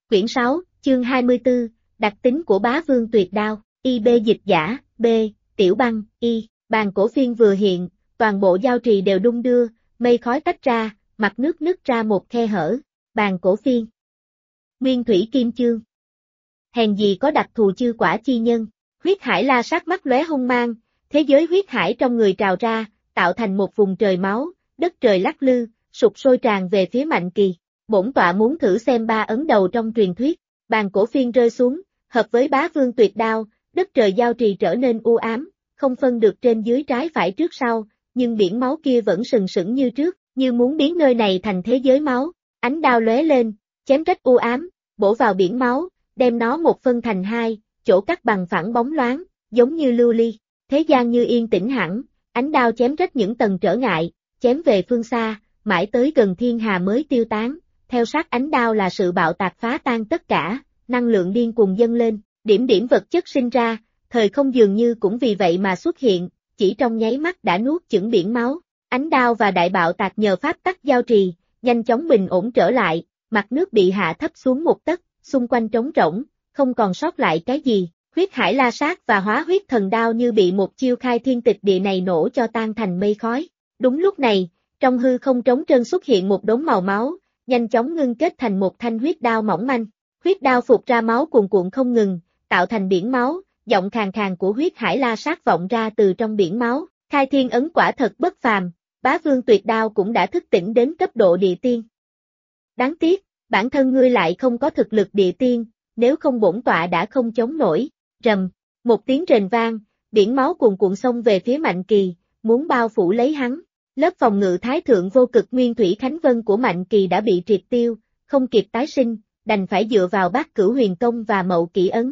Quyển 6, chương 24, đặc tính của bá vương tuyệt đao, IB dịch giả, B, Tiểu Băng, Y, bàn cổ phiên vừa hiện, toàn bộ giao trì đều đung đưa, mây khói tách ra, mặt nước nứt ra một khe hở, bàn cổ phiên. Nguyên thủy kim chương. Hèn gì có đặc thù chư quả chi nhân, huyết hải la sát mắt lóe hung mang, thế giới huyết hải trong người trào ra, tạo thành một vùng trời máu, đất trời lắc lư, sục sôi tràn về phía Mạnh Kỳ. Bổn tọa muốn thử xem ba ấn đầu trong truyền thuyết, bàn cổ phiên rơi xuống, hợp với bá vương tuyệt đao, đất trời giao trì trở nên u ám, không phân được trên dưới trái phải trước sau, nhưng biển máu kia vẫn sừng sững như trước, như muốn biến nơi này thành thế giới máu, ánh đao lóe lên, chém rách u ám, bổ vào biển máu, đem nó một phân thành hai, chỗ cắt bằng phẳng bóng loáng, giống như lưu ly, thế gian như yên tĩnh hẳn, ánh đao chém rách những tầng trở ngại, chém về phương xa, mãi tới gần thiên hà mới tiêu tán. Theo sát ánh đao là sự bạo tạc phá tan tất cả, năng lượng điên cuồng dâng lên, điểm điểm vật chất sinh ra, thời không dường như cũng vì vậy mà xuất hiện, chỉ trong nháy mắt đã nuốt chửng biển máu. Ánh đao và đại bạo tạc nhờ pháp tắc giao trì, nhanh chóng bình ổn trở lại, mặt nước bị hạ thấp xuống một tấc, xung quanh trống rỗng, không còn sót lại cái gì. Huyết hải la sát và hóa huyết thần đao như bị một chiêu khai thiên tịch địa này nổ cho tan thành mây khói. Đúng lúc này, trong hư không trống trơn xuất hiện một đống màu máu, nhanh chóng ngưng kết thành một thanh huyết đao mỏng manh. Huyết đao phụt ra máu cuồn cuộn không ngừng, tạo thành biển máu, giọng khàn khàn của huyết hải la sát vọng ra từ trong biển máu. Khai thiên ấn quả thật bất phàm, bá vương tuyệt đao cũng đã thức tỉnh đến cấp độ địa tiên. Đáng tiếc, bản thân ngươi lại không có thực lực địa tiên, nếu không bổn tọa đã không chống nổi. Rầm, một tiếng rền vang, biển máu cuồn cuộn xông về phía Mạnh Kỳ, muốn bao phủ lấy hắn. Lớp phòng ngự thái thượng vô cực nguyên thủy khánh vân của Mạnh Kỳ đã bị triệt tiêu, không kịp tái sinh, đành phải dựa vào bát cửu huyền công và mậu kỷ ấn.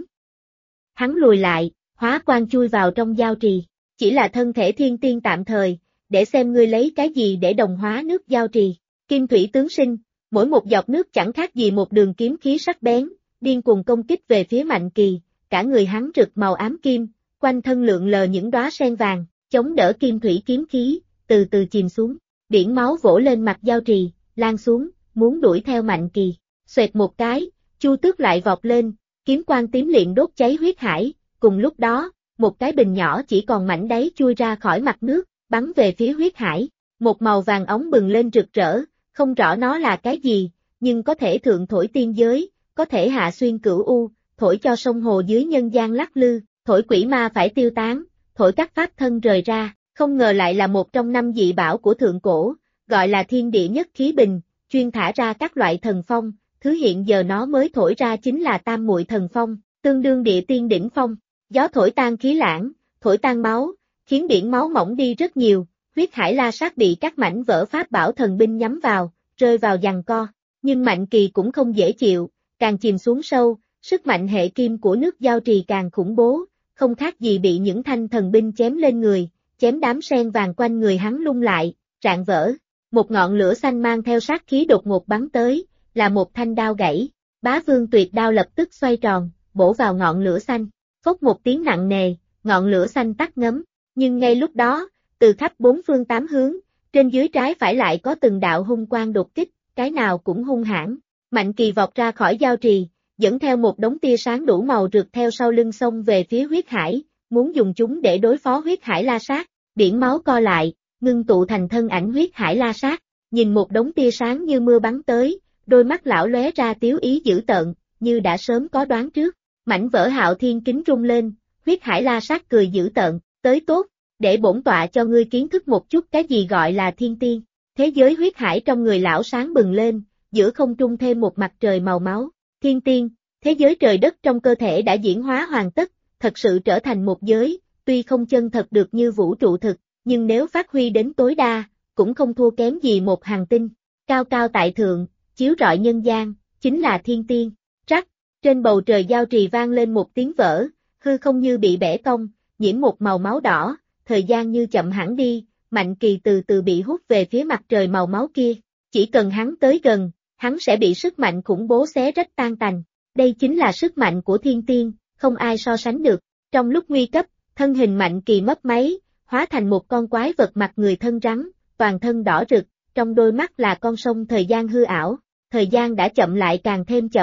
Hắn lùi lại, hóa quang chui vào trong giao trì, chỉ là thân thể thiên tiên tạm thời, để xem ngươi lấy cái gì để đồng hóa nước giao trì. Kim thủy tướng sinh, mỗi một giọt nước chẳng khác gì một đường kiếm khí sắc bén, điên cuồng công kích về phía Mạnh Kỳ, cả người hắn rực màu ám kim, quanh thân lượn lờ những đóa sen vàng, chống đỡ kim thủy kiếm khí, từ từ chìm xuống, biển máu vỗ lên mặt giao trì, lan xuống, muốn đuổi theo Mạnh Kỳ. Xoẹt một cái, Chu Tước lại vọt lên, kiếm quang tím liệm đốt cháy huyết hải, cùng lúc đó, một cái bình nhỏ chỉ còn mảnh đáy chui ra khỏi mặt nước, bắn về phía huyết hải, một màu vàng óng bừng lên rực rỡ, không rõ nó là cái gì, nhưng có thể thượng thổi tiên giới, có thể hạ xuyên cửu u, thổi cho sông hồ dưới nhân gian lắc lư, thổi quỷ ma phải tiêu tán, thổi các pháp thân rời ra. Không ngờ lại là một trong 5 dị bảo của thượng cổ, gọi là thiên địa nhất khí bình, chuyên thả ra các loại thần phong, thứ hiện giờ nó mới thổi ra chính là tam muội thần phong, tương đương địa tiên đỉnh phong. Gió thổi tan khí lãng, thổi tan máu, khiến biển máu mỏng đi rất nhiều, huyết hải la sát bị các mảnh vỡ pháp bảo thần binh nhắm vào, rơi vào giằng co. Nhưng Mạnh Kỳ cũng không dễ chịu, càng chìm xuống sâu, sức mạnh hệ kim của nước giao trì càng khủng bố, không khác gì bị những thanh thần binh chém lên người. Chém đám sen vàng quanh người hắn lung lại, rạn vỡ. Một ngọn lửa xanh mang theo sát khí đột ngột bắn tới, là một thanh đao gãy. Bá vương tuyệt đao lập tức xoay tròn, bổ vào ngọn lửa xanh. Phốc một tiếng nặng nề, ngọn lửa xanh tắt ngấm. Nhưng ngay lúc đó, từ khắp bốn phương tám hướng, trên dưới trái phải lại có từng đạo hung quang đột kích, cái nào cũng hung hãn. Mạnh Kỳ vọt ra khỏi giao trì, dẫn theo một đống tia sáng đủ màu rực theo sau lưng xông về phía huyết hải. Muốn dùng chúng để đối phó huyết hải la sát, biển máu co lại, ngưng tụ thành thân ảnh huyết hải la sát, nhìn một đống tia sáng như mưa bắn tới, đôi mắt lão lóe ra tiếu ý dữ tợn, như đã sớm có đoán trước. Mảnh vỡ hạo thiên kính rung lên, huyết hải la sát cười dữ tợn, tới tốt, để bổn tọa cho ngươi kiến thức một chút cái gì gọi là thiên tiên. Thế giới huyết hải trong người lão sáng bừng lên, giữa không trung thêm một mặt trời màu máu, thiên tiên, thế giới trời đất trong cơ thể đã diễn hóa hoàn tất. Thật sự trở thành một giới, tuy không chân thật được như vũ trụ thực, nhưng nếu phát huy đến tối đa, cũng không thua kém gì một hành tinh. Cao cao tại thượng, chiếu rọi nhân gian, chính là thiên tiên. Rắc, trên bầu trời giao trì vang lên một tiếng vỡ, hư không như bị bẻ cong, nhiễm một màu máu đỏ, thời gian như chậm hẳn đi, Mạnh Kỳ từ từ bị hút về phía mặt trời màu máu kia. Chỉ cần hắn tới gần, hắn sẽ bị sức mạnh khủng bố xé rách tan tành. Đây chính là sức mạnh của thiên tiên. Không ai so sánh được. Trong lúc nguy cấp, thân hình Mạnh Kỳ mấp máy, hóa thành một con quái vật mặt người thân rắn, toàn thân đỏ rực, trong đôi mắt là con sông thời gian hư ảo. Thời gian đã chậm lại càng thêm chậm,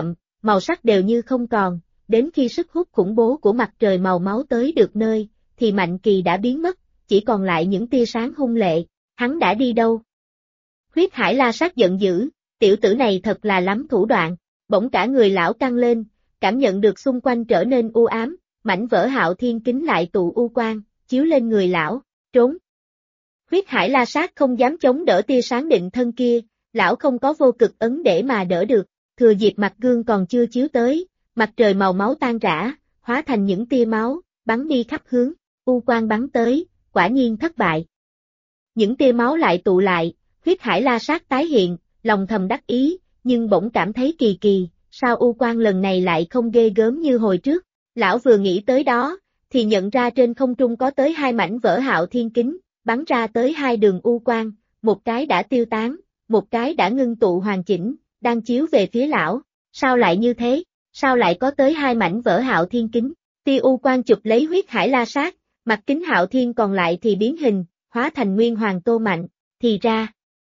màu sắc đều như không còn, đến khi sức hút khủng bố của mặt trời màu máu tới được nơi, thì Mạnh Kỳ đã biến mất, chỉ còn lại những tia sáng hung lệ, hắn đã đi đâu? Huyết Hải La Sát giận dữ, tiểu tử này thật là lắm thủ đoạn, bỗng cả người lão căng lên, cảm nhận được xung quanh trở nên u ám, mảnh vỡ Hạo Thiên kính lại tụ u quang, chiếu lên người lão, trốn. Huyết Hải La Sát không dám chống đỡ tia sáng định thân kia, lão không có vô cực ấn để mà đỡ được, thừa dịp mặt gương còn chưa chiếu tới, mặt trời màu máu tan rã, hóa thành những tia máu, bắn đi khắp hướng, u quang bắn tới, quả nhiên thất bại. Những tia máu lại tụ lại, Huyết Hải La Sát tái hiện, lòng thầm đắc ý, nhưng bỗng cảm thấy kỳ kỳ, sao u quang lần này lại không ghê gớm như hồi trước. Lão vừa nghĩ tới đó, thì nhận ra trên không trung có tới 2 mảnh vỡ Hạo Thiên kính, bắn ra tới 2 đường u quang, một cái đã tiêu tán, một cái đã ngưng tụ hoàn chỉnh, đang chiếu về phía lão. Sao lại như thế? Sao lại có tới 2 mảnh vỡ Hạo Thiên kính? Tia u quang chụp lấy Huyết Hải La Sát, mặt kính Hạo Thiên còn lại thì biến hình, hóa thành nguyên hoàng Tô Mạnh, thì ra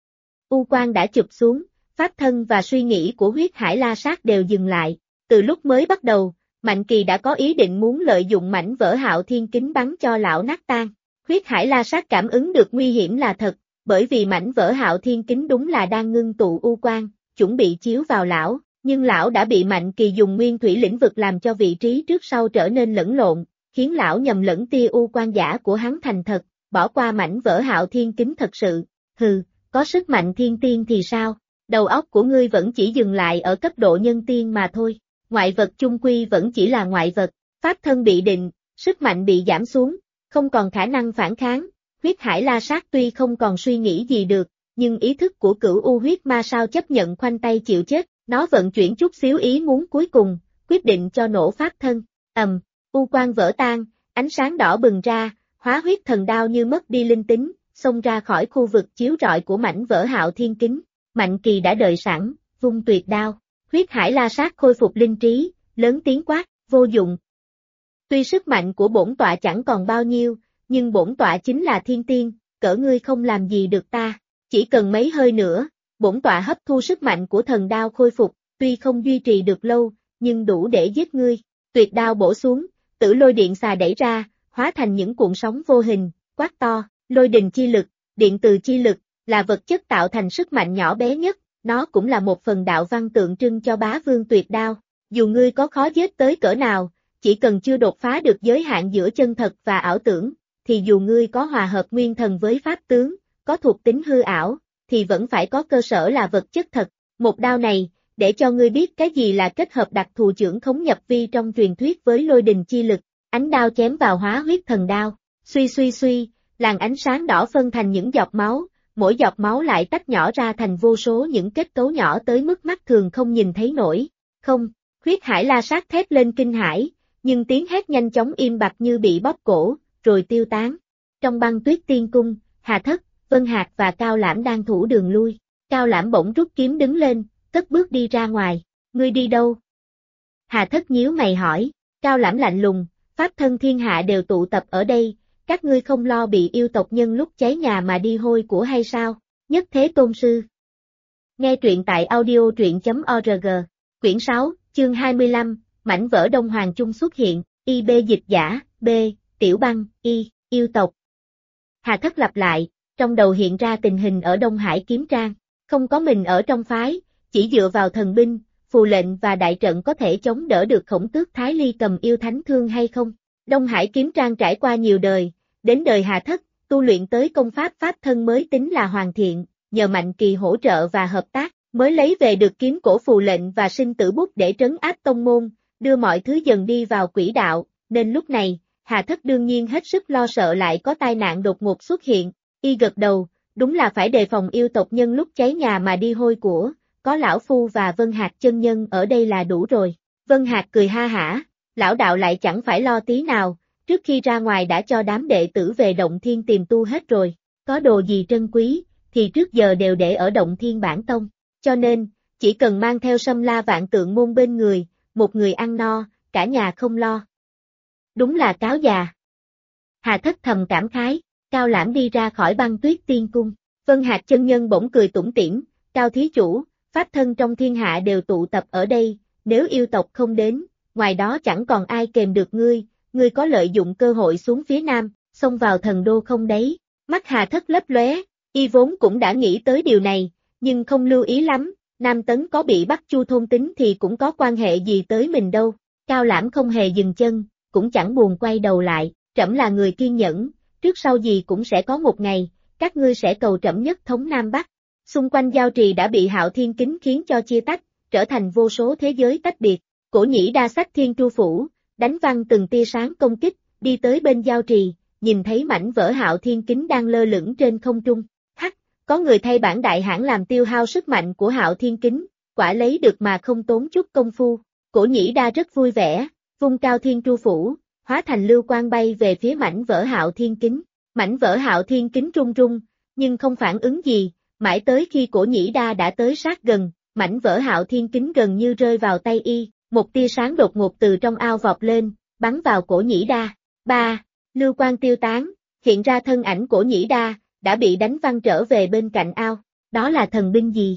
u quang đã chụp xuống, pháp thân và suy nghĩ của Huyết Hải La Sát đều dừng lại. Từ lúc mới bắt đầu, Mạnh Kỳ đã có ý định muốn lợi dụng mảnh vỡ Hạo Thiên kính bắn cho lão nát tan. Huyết Hải La Sát cảm ứng được nguy hiểm là thật, bởi vì mảnh vỡ Hạo Thiên kính đúng là đang ngưng tụ u quang, chuẩn bị chiếu vào lão, nhưng lão đã bị Mạnh Kỳ dùng nguyên thủy lĩnh vực làm cho vị trí trước sau trở nên lẫn lộn, khiến lão nhầm lẫn tia u quang giả của hắn thành thật, bỏ qua mảnh vỡ Hạo Thiên kính thật sự. Hừ, có sức mạnh thiên tiên thì sao? Đầu óc của ngươi vẫn chỉ dừng lại ở cấp độ nhân tiên mà thôi. Ngoại vật chung quy vẫn chỉ là ngoại vật, pháp thân bị định, sức mạnh bị giảm xuống, không còn khả năng phản kháng. Huyết Hải La Sát tuy không còn suy nghĩ gì được, nhưng ý thức của Cửu U huyết ma sao chấp nhận khoanh tay chịu chết, nó vận chuyển chút xíu ý muốn cuối cùng, quyết định cho nổ pháp thân. U quang vỡ tan, ánh sáng đỏ bừng ra, hóa huyết thần đao như mất đi linh tính, xông ra khỏi khu vực chiếu rọi của mảnh vỡ Hạo Thiên kính. Mạnh Kỳ đã đợi sẵn, vung tuyệt đao. Huyết Hải La Sát khôi phục linh trí, lớn tiếng quát, vô dụng. Tuy sức mạnh của bổn tọa chẳng còn bao nhiêu, nhưng bổn tọa chính là thiên tiên, cỡ ngươi không làm gì được ta. Chỉ cần mấy hơi nữa, bổn tọa hấp thu sức mạnh của thần đao khôi phục, tuy không duy trì được lâu, nhưng đủ để giết ngươi. Tuyệt đao bổ xuống, tử lôi điện xà đẩy ra, hóa thành những cuộn sóng vô hình, quát to, lôi đình chi lực, điện từ chi lực, là vật chất tạo thành sức mạnh nhỏ bé nhất. Nó cũng là một phần đạo văn tượng trưng cho bá vương tuyệt đao. Dù ngươi có khó giết tới cỡ nào, chỉ cần chưa đột phá được giới hạn giữa chân thật và ảo tưởng, thì dù ngươi có hòa hợp nguyên thần với pháp tướng, có thuộc tính hư ảo, thì vẫn phải có cơ sở là vật chất thật. Một đao này, để cho ngươi biết cái gì là kết hợp đặc thù chưởng khống nhập vi trong truyền thuyết với lôi đình chi lực. Ánh đao chém vào hóa huyết thần đao, suy suy suy, làn ánh sáng đỏ phân thành những giọt máu. Mỗi giọt máu lại tách nhỏ ra thành vô số những kết cấu nhỏ tới mức mắt thường không nhìn thấy nổi. Không, Huyết Hải La Sát thét lên kinh hãi, nhưng tiếng hét nhanh chóng im bặt như bị bóp cổ, rồi tiêu tán. Trong Băng Tuyết Tiên Cung, Hà Thất, Vân Hạc và Cao Lãm đang thủ đường lui. Cao Lãm bỗng rút kiếm đứng lên, cất bước đi ra ngoài. Ngươi đi đâu? Hà Thất nhíu mày hỏi. Cao Lãm lạnh lùng, pháp thân thiên hạ đều tụ tập ở đây. Các ngươi không lo bị yêu tộc nhân lúc cháy nhà mà đi hôi của hay sao? Nhất Thế Tôn Sư. Nghe truyện tại audio.org. Quyển 6, chương 25, mảnh vỡ Đông Hoàng Trung xuất hiện, IB dịch giả, B, Tiểu Băng, yêu tộc. Hà Thất lặp lại, trong đầu hiện ra tình hình ở Đông Hải Kiếm Trang. Không có mình ở trong phái, chỉ dựa vào thần binh, phù lệnh và đại trận có thể chống đỡ được Khổng Tước Thái Ly cầm yêu thánh thương hay không? Đông Hải Kiếm Trang trải qua nhiều đời. Đến đời Hà Thất, tu luyện tới công pháp pháp thân mới tính là hoàn thiện, nhờ Mạnh Kỳ hỗ trợ và hợp tác, mới lấy về được kiếm cổ phù lệnh và sinh tử bút để trấn áp tông môn, đưa mọi thứ dần đi vào quỹ đạo, nên lúc này, Hà Thất đương nhiên hết sức lo sợ lại có tai nạn đột ngột xuất hiện. Y gật đầu, đúng là phải đề phòng yêu tộc nhân lúc cháy nhà mà đi hôi của, có lão phu và Vân Hạc chân nhân ở đây là đủ rồi. Vân Hạc cười ha hả, lão đạo lại chẳng phải lo tí nào. Trước khi ra ngoài đã cho đám đệ tử về Động Thiên tìm tu hết rồi, có đồ gì trân quý, thì trước giờ đều để ở Động Thiên Bản Tông, cho nên, chỉ cần mang theo Sâm La Vạn Tượng môn bên người, một người ăn no, cả nhà không lo. Đúng là cáo già. Hà Thất thầm cảm khái, Cao Lãm đi ra khỏi Băng Tuyết Tiên Cung, Vân Hạc chân nhân bỗng cười tủm tỉm, Cao thí chủ, pháp thân trong thiên hạ đều tụ tập ở đây, nếu yêu tộc không đến, ngoài đó chẳng còn ai kềm được ngươi có lợi dụng cơ hội xuống phía nam, xông vào thần đô không đấy. Mắt Hà Thất lấp lóe, y vốn cũng đã nghĩ tới điều này, nhưng không lưu ý lắm, Nam Tấn có bị bắt Chu thôn tính thì cũng có quan hệ gì tới mình đâu. Cao Lãm không hề dừng chân, cũng chẳng buồn quay đầu lại, trẫm là người kiên nhẫn, trước sau gì cũng sẽ có một ngày, các ngươi sẽ cầu trẫm nhất thống Nam Bắc. Xung quanh giao trì đã bị Hạo Thiên Kính khiến cho chia tách, trở thành vô số thế giới tách biệt. Cổ Nhĩ Đa xách Thiên Tru Phủ, đánh văng từng tia sáng công kích, đi tới bên giao trì, nhìn thấy mảnh vỡ Hạo Thiên Kính đang lơ lửng trên không trung. Hắc, có người thay bản đại hãn làm tiêu hao sức mạnh của Hạo Thiên Kính, quả lấy được mà không tốn chút công phu. Cổ Nhĩ Đa rất vui vẻ, vung cao Thiên Tru Phủ, hóa thành lưu quang bay về phía mảnh vỡ Hạo Thiên Kính. Mảnh vỡ Hạo Thiên Kính rung rung, nhưng không phản ứng gì, mãi tới khi Cổ Nhĩ Đa đã tới sát gần, mảnh vỡ Hạo Thiên Kính gần như rơi vào tay y, một tia sáng đột ngột từ trong ao vọt lên, bắn vào Cổ Nhĩ Đa. Ba, lưu quang tiêu tán, hiện ra thân ảnh Cổ Nhĩ Đa, đã bị đánh văng trở về bên cạnh ao. Đó là thần binh gì?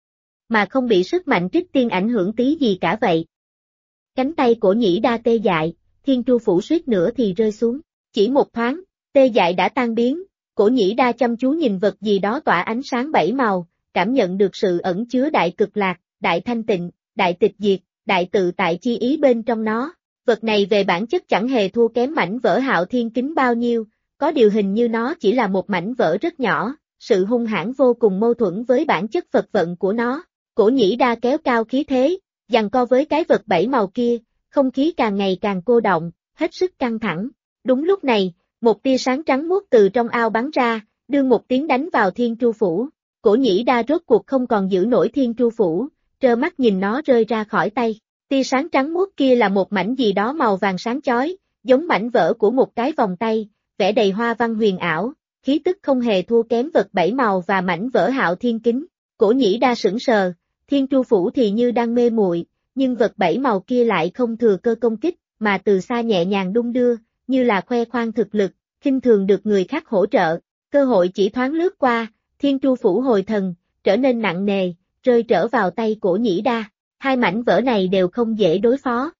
Mà không bị sức mạnh trích tiên ảnh hưởng tí gì cả vậy. Cánh tay Cổ Nhĩ Đa tê dại, Thiên Tru Phủ suýt nữa thì rơi xuống. Chỉ một thoáng, tê dại đã tan biến, Cổ Nhĩ Đa chăm chú nhìn vật gì đó tỏa ánh sáng bảy màu, cảm nhận được sự ẩn chứa đại cực lạc, đại thanh tịnh, đại tịch diệt, đại tự tại chi ý bên trong nó. Vật này về bản chất chẳng hề thua kém mảnh vỡ Hạo Thiên Kính bao nhiêu, có điều hình như nó chỉ là một mảnh vỡ rất nhỏ, sự hung hãn vô cùng mâu thuẫn với bản chất Phật vận của nó. Cổ Nhĩ Đa kéo cao khí thế, giằng co với cái vật bảy màu kia, không khí càng ngày càng cô động, hết sức căng thẳng. Đúng lúc này, một tia sáng trắng muốt từ trong ao bắn ra, đương một tiếng đánh vào Thiên Tru Phủ. Cổ Nhĩ Đa rốt cuộc không còn giữ nổi Thiên Tru Phủ, trơ mắt nhìn nó rơi ra khỏi tay. Tia sáng trắng muốt kia là một mảnh gì đó màu vàng sáng chói, giống mảnh vỡ của một cái vòng tay, vẽ đầy hoa văn huyền ảo, khí tức không hề thua kém vật bảy màu và mảnh vỡ Hạo Thiên Kính. Cổ Nhĩ Đa sững sờ, Thiên Tru Phủ thì như đang mê muội, nhưng vật bảy màu kia lại không thừa cơ công kích, mà từ xa nhẹ nhàng đung đưa, như là khoe khoang thực lực, khinh thường được người khác hỗ trợ. Cơ hội chỉ thoáng lướt qua, Thiên Tru Phủ hồi thần, trở nên nặng nề, rơi trở vào tay Cổ Nhĩ Đa. Hai mảnh vỡ này đều không dễ đối phó.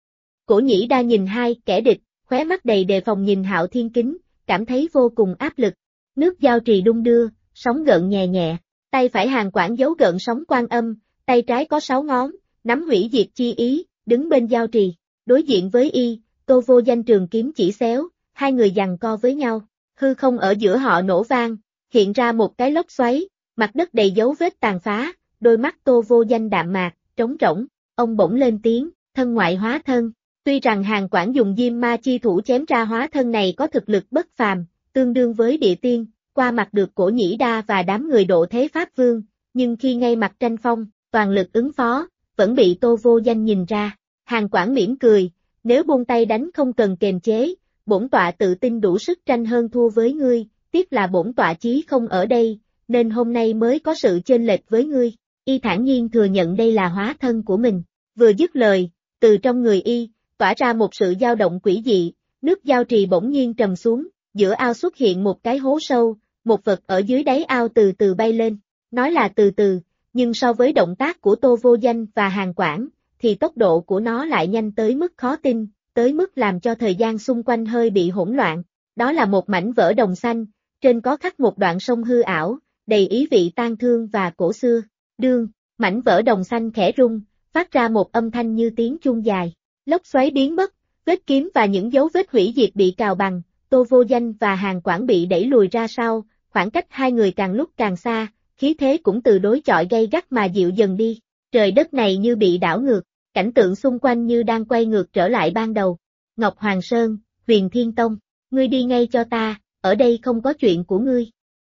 Cổ Nhĩ Đa nhìn hai kẻ địch, khóe mắt đầy đề phòng nhìn Hạo Thiên Kính, cảm thấy vô cùng áp lực. Nước giao trì đung đưa, sóng gợn nhẹ nhẹ, tay phải Hàn Quảng giấu gợn sóng Quan Âm, tay trái có 6 ngón, nắm hủy diệt chi ý, đứng bên giao trì. Đối diện với y, Tô Vô Danh trường kiếm chỉ xéo, hai người giằng co với nhau. Hư không ở giữa họ nổ vang, hiện ra một cái lốc xoáy, mặt đất đầy dấu vết tàn phá, đôi mắt Tô Vô Danh đạm mạc, trống rỗng. Ông bỗng lên tiếng, thân ngoại hóa thân. Tuy rằng Hàn Quảng dùng Diêm Ma chi thủ chém ra hóa thân này có thực lực bất phàm, tương đương với địa tiên, qua mặt được Cổ Nhĩ Đa và đám người độ thế Pháp Vương, nhưng khi ngay mặt tranh phong, toàn lực ứng phó, vẫn bị Tô Vô Danh nhìn ra. Hàn Quảng mỉm cười, nếu buông tay đánh không cần kềm chế, bổn tọa tự tin đủ sức tranh hơn thua với ngươi, tiếc là bổn tọa chí không ở đây, nên hôm nay mới có sự chênh lệch với ngươi. Y thản nhiên thừa nhận đây là hóa thân của mình. Vừa dứt lời, từ trong người y, tỏa ra một sự dao động quỷ dị, nước giao trì bỗng nhiên trầm xuống, giữa ao xuất hiện một cái hố sâu, một vật ở dưới đáy ao từ từ bay lên. Nói là từ từ, nhưng so với động tác của Tô Vô Danh và Hàn Quảng, thì tốc độ của nó lại nhanh tới mức khó tin, tới mức làm cho thời gian xung quanh hơi bị hỗn loạn. Đó là một mảnh vỡ đồng xanh, trên có khắc một đoạn sông hư ảo, đầy ý vị tang thương và cổ xưa. Đương, mảnh vỡ đồng xanh khẽ rung, phát ra một âm thanh như tiếng chuông dài. Lốc xoáy biến mất, vết kiếm và những dấu vết hủy diệt bị cào bằng, Tô Vô Danh và Hàn Quảng bị đẩy lùi ra sau, khoảng cách hai người càng lúc càng xa, khí thế cũng từ đối chọi gay gắt mà dịu dần đi. Trời đất này như bị đảo ngược, cảnh tượng xung quanh như đang quay ngược trở lại ban đầu. Ngọc Hoàng Sơn, Huyền Thiên Tông, ngươi đi ngay cho ta, ở đây không có chuyện của ngươi.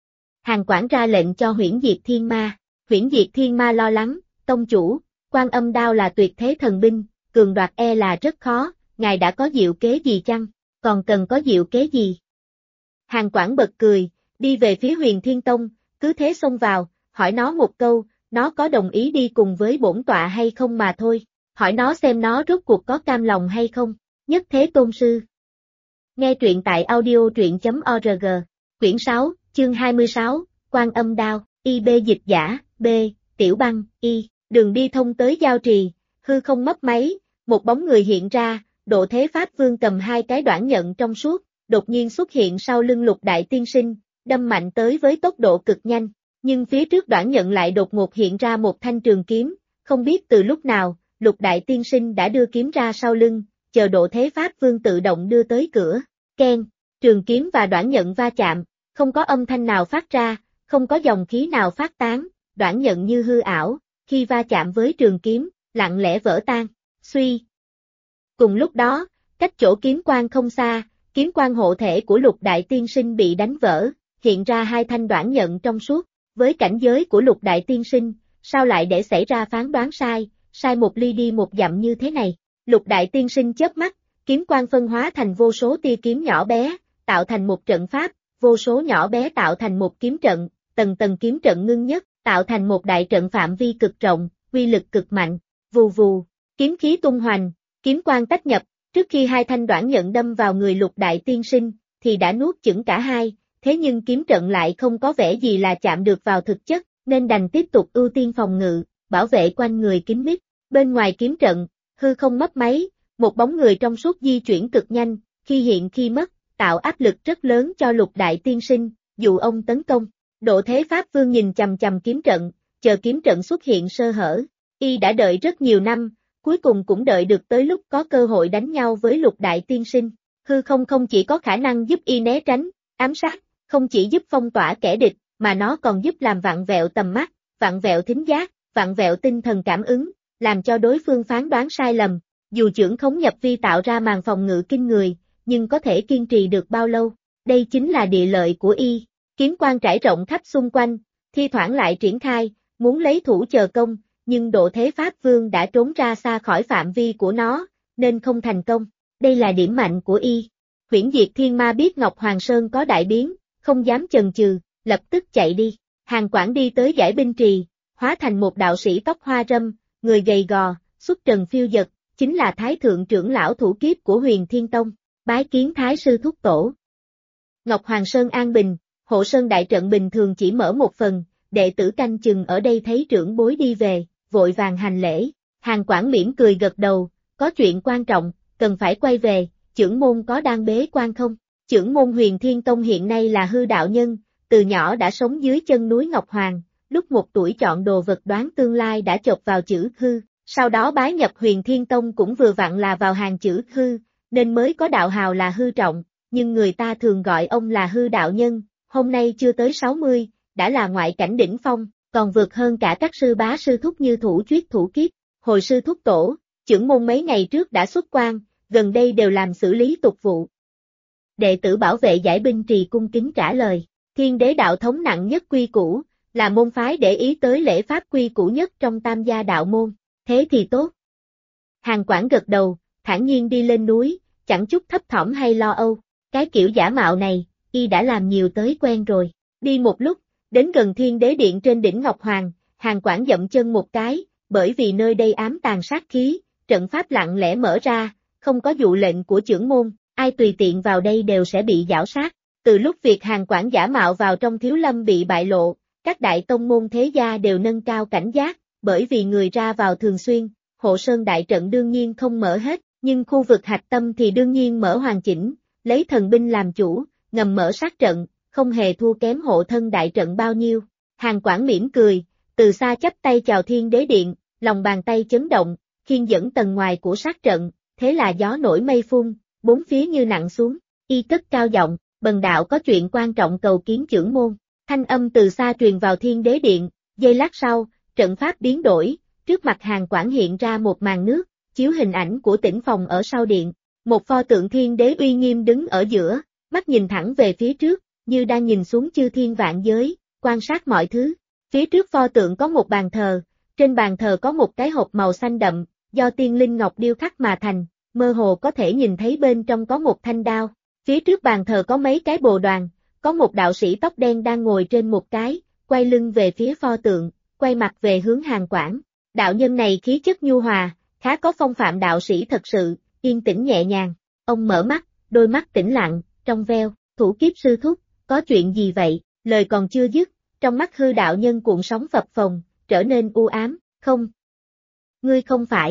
Hàn Quảng ra lệnh cho Huyễn Diệt Thiên Ma. Huyễn Diệt Thiên Ma lo lắng, tông chủ, Quan Âm đao là tuyệt thế thần binh, cường đoạt e là rất khó, ngài đã có diệu kế gì chăng, còn cần có diệu kế gì? Hàn Quảng bật cười, đi về phía Huyền Thiên Tông, cứ thế xông vào, hỏi nó một câu, nó có đồng ý đi cùng với bổn tọa hay không mà thôi, hỏi nó xem nó rốt cuộc có cam lòng hay không, Nhất Thế Tôn Sư. Nghe truyện tại audio.org, quyển 6, chương 26, Quan Âm đao, IB dịch giả, B, Tiểu Băng, Y, đường đi thông tới giao trì, hư không mấp máy, một bóng người hiện ra, Độ Thế Pháp Vương cầm hai cái đoản nhận trong suốt, đột nhiên xuất hiện sau lưng Lục Đại Tiên Sinh, đâm mạnh tới với tốc độ cực nhanh, nhưng phía trước đoản nhận lại đột ngột hiện ra một thanh trường kiếm, không biết từ lúc nào, Lục Đại Tiên Sinh đã đưa kiếm ra sau lưng, chờ Độ Thế Pháp Vương tự động đưa tới cửa, keng, trường kiếm và đoản nhận va chạm, không có âm thanh nào phát ra, không có dòng khí nào phát tán, đoản nhận như hư ảo, khi va chạm với trường kiếm, lặng lẽ vỡ tan, suy. Cùng lúc đó, cách chỗ kiếm quang không xa, kiếm quang hộ thể của Lục Đại Tiên Sinh bị đánh vỡ, hiện ra hai thanh đoản nhận trong suốt, với cảnh giới của Lục Đại Tiên Sinh, sao lại để xảy ra phán đoán sai một ly đi một dặm như thế này. Lục Đại Tiên Sinh chớp mắt, kiếm quang phân hóa thành vô số tia kiếm nhỏ bé, tạo thành một trận pháp, vô số nhỏ bé tạo thành một kiếm trận, tầng tầng kiếm trận ngưng nhất, tạo thành một đại trận phạm vi cực rộng, uy lực cực mạnh, vù vù, kiếm khí tung hoành, kiếm quang tách nhập, trước khi hai thanh đoản nhận đâm vào người Lục Đại Tiên Sinh, thì đã nuốt chửng cả hai, thế nhưng kiếm trận lại không có vẻ gì là chạm được vào thực chất, nên đành tiếp tục ưu tiên phòng ngự, bảo vệ quanh người kín mít. Bên ngoài kiếm trận, hư không mấp máy, một bóng người trong suốt di chuyển cực nhanh, khi hiện khi mất, tạo áp lực rất lớn cho Lục Đại Tiên Sinh, dụ ông tấn công. Độ Thế Pháp Vương nhìn chằm chằm kiếm trận, chờ kiếm trận xuất hiện sơ hở. Y đã đợi rất nhiều năm, cuối cùng cũng đợi được tới lúc có cơ hội đánh nhau với Lục Đại Tiên Sinh. Hư không chỉ có khả năng giúp Y né tránh, ám sát, không chỉ giúp phong tỏa kẻ địch, mà nó còn giúp làm vặn vẹo tầm mắt, vặn vẹo thính giác, vặn vẹo tinh thần cảm ứng, làm cho đối phương phán đoán sai lầm. Dù chưởng khống nhập vi tạo ra màn phòng ngự kinh người, nhưng có thể kiên trì được bao lâu? Đây chính là địa lợi của Y. Kiếm quang trải rộng khắp xung quanh, thi thoảng lại triển khai, muốn lấy thủ chờ công, nhưng Độ Thế Pháp Vương đã trốn ra xa khỏi phạm vi của nó, nên không thành công. Đây là điểm mạnh của Y. Huyễn Diệt Thiên Ma biết Ngọc Hoàng Sơn có đại biến, không dám chần chừ, lập tức chạy đi. Hàn Quảng đi tới Giải Binh Trì, hóa thành một đạo sĩ tóc hoa râm, người gầy gò, xuất trần phiêu dật, chính là Thái Thượng trưởng lão thủ kiếp của Huyền Thiên Tông, bái kiến Thái sư thúc tổ. Ngọc Hoàng Sơn an bình, hộ sơn đại trận bình thường chỉ mở một phần, đệ tử canh chừng ở đây thấy trưởng bối đi về, vội vàng hành lễ. Hàn Quảng mỉm cười gật đầu, có chuyện quan trọng, cần phải quay về, trưởng môn có đang bế quan không? Trưởng môn Huyền Thiên Tông hiện nay là hư đạo nhân, từ nhỏ đã sống dưới chân núi Ngọc Hoàng, lúc 1 tuổi chọn đồ vật đoán tương lai đã chộp vào chữ hư, sau đó bái nhập Huyền Thiên Tông cũng vừa vặn là vào hàng chữ hư, nên mới có đạo hào là hư trọng, nhưng người ta thường gọi ông là hư đạo nhân, hôm nay chưa tới 60, đã là ngoại cảnh đỉnh phong, còn vượt hơn cả các sư bá sư thúc như Thủ Chuyết Thủ Kiếp, Hồi sư thúc tổ, trưởng môn mấy ngày trước đã xuất quan, gần đây đều làm xử lý tục vụ. Đệ tử bảo vệ Giải Binh Trì cung kính trả lời, Thiên Đế đạo thống nặng nhất quy củ, là môn phái để ý tới lễ pháp quy củ nhất trong tam gia đạo môn, thế thì tốt. Hàn Quảng gật đầu, thản nhiên đi lên núi, chẳng chút thấp thỏm hay lo âu, cái kiểu giả mạo này, Y đã làm nhiều tới quen rồi. Đi một lúc, đến gần Thiên Đế điện trên đỉnh Ngọc Hoàng, Hàn Quảng dậm chân một cái, bởi vì nơi đây ám tàng sát khí, trận pháp lặng lẽ mở ra, không có dụ lệnh của trưởng môn, ai tùy tiện vào đây đều sẽ bị giảo sát. Từ lúc việc Hàn Quảng giả mạo vào trong Thiếu Lâm bị bại lộ, các đại tông môn thế gia đều nâng cao cảnh giác, bởi vì người ra vào thường xuyên, hộ sơn đại trận đương nhiên không mở hết, nhưng khu vực hạch tâm thì đương nhiên mở hoàn chỉnh, lấy thần binh làm chủ, ngầm mở sát trận, không hề thua kém hộ thân đại trận bao nhiêu. Hàn Quảng mỉm cười, từ xa chắp tay chào Thiên Đế điện, lòng bàn tay chấn động, khiên dẫn tầng ngoài của sát trận, thế là gió nổi mây phun, bốn phía như nặng xuống, Y cất cao giọng, bần đạo có chuyện quan trọng cầu kiến trưởng môn. Thanh âm từ xa truyền vào Thiên Đế điện, giây lát sau, trận pháp biến đổi, trước mặt Hàn Quảng hiện ra một màn nước, chiếu hình ảnh của tĩnh phòng ở sau điện, một pho tượng Thiên Đế uy nghiêm đứng ở giữa, mắt nhìn thẳng về phía trước, như đang nhìn xuống chư thiên vạn giới, quan sát mọi thứ. Phía trước pho tượng có một bàn thờ, trên bàn thờ có một cái hộp màu xanh đậm, do tiên linh ngọc điêu khắc mà thành, mơ hồ có thể nhìn thấy bên trong có một thanh đao. Phía trước bàn thờ có mấy cái bồ đoàn, có một đạo sĩ tóc đen đang ngồi trên một cái, quay lưng về phía pho tượng, quay mặt về hướng Hàn Quảng. Đạo nhân này khí chất nhu hòa, khá có phong phạm đạo sĩ thật sự, yên tĩnh nhẹ nhàng. Ông mở mắt, đôi mắt tĩnh lặng, trong veo, Thủ Kiếp sư thúc, có chuyện gì vậy? Lời còn chưa dứt, trong mắt hư đạo nhân cuộn sóng phập phồng, trở nên u ám, không. Ngươi không phải,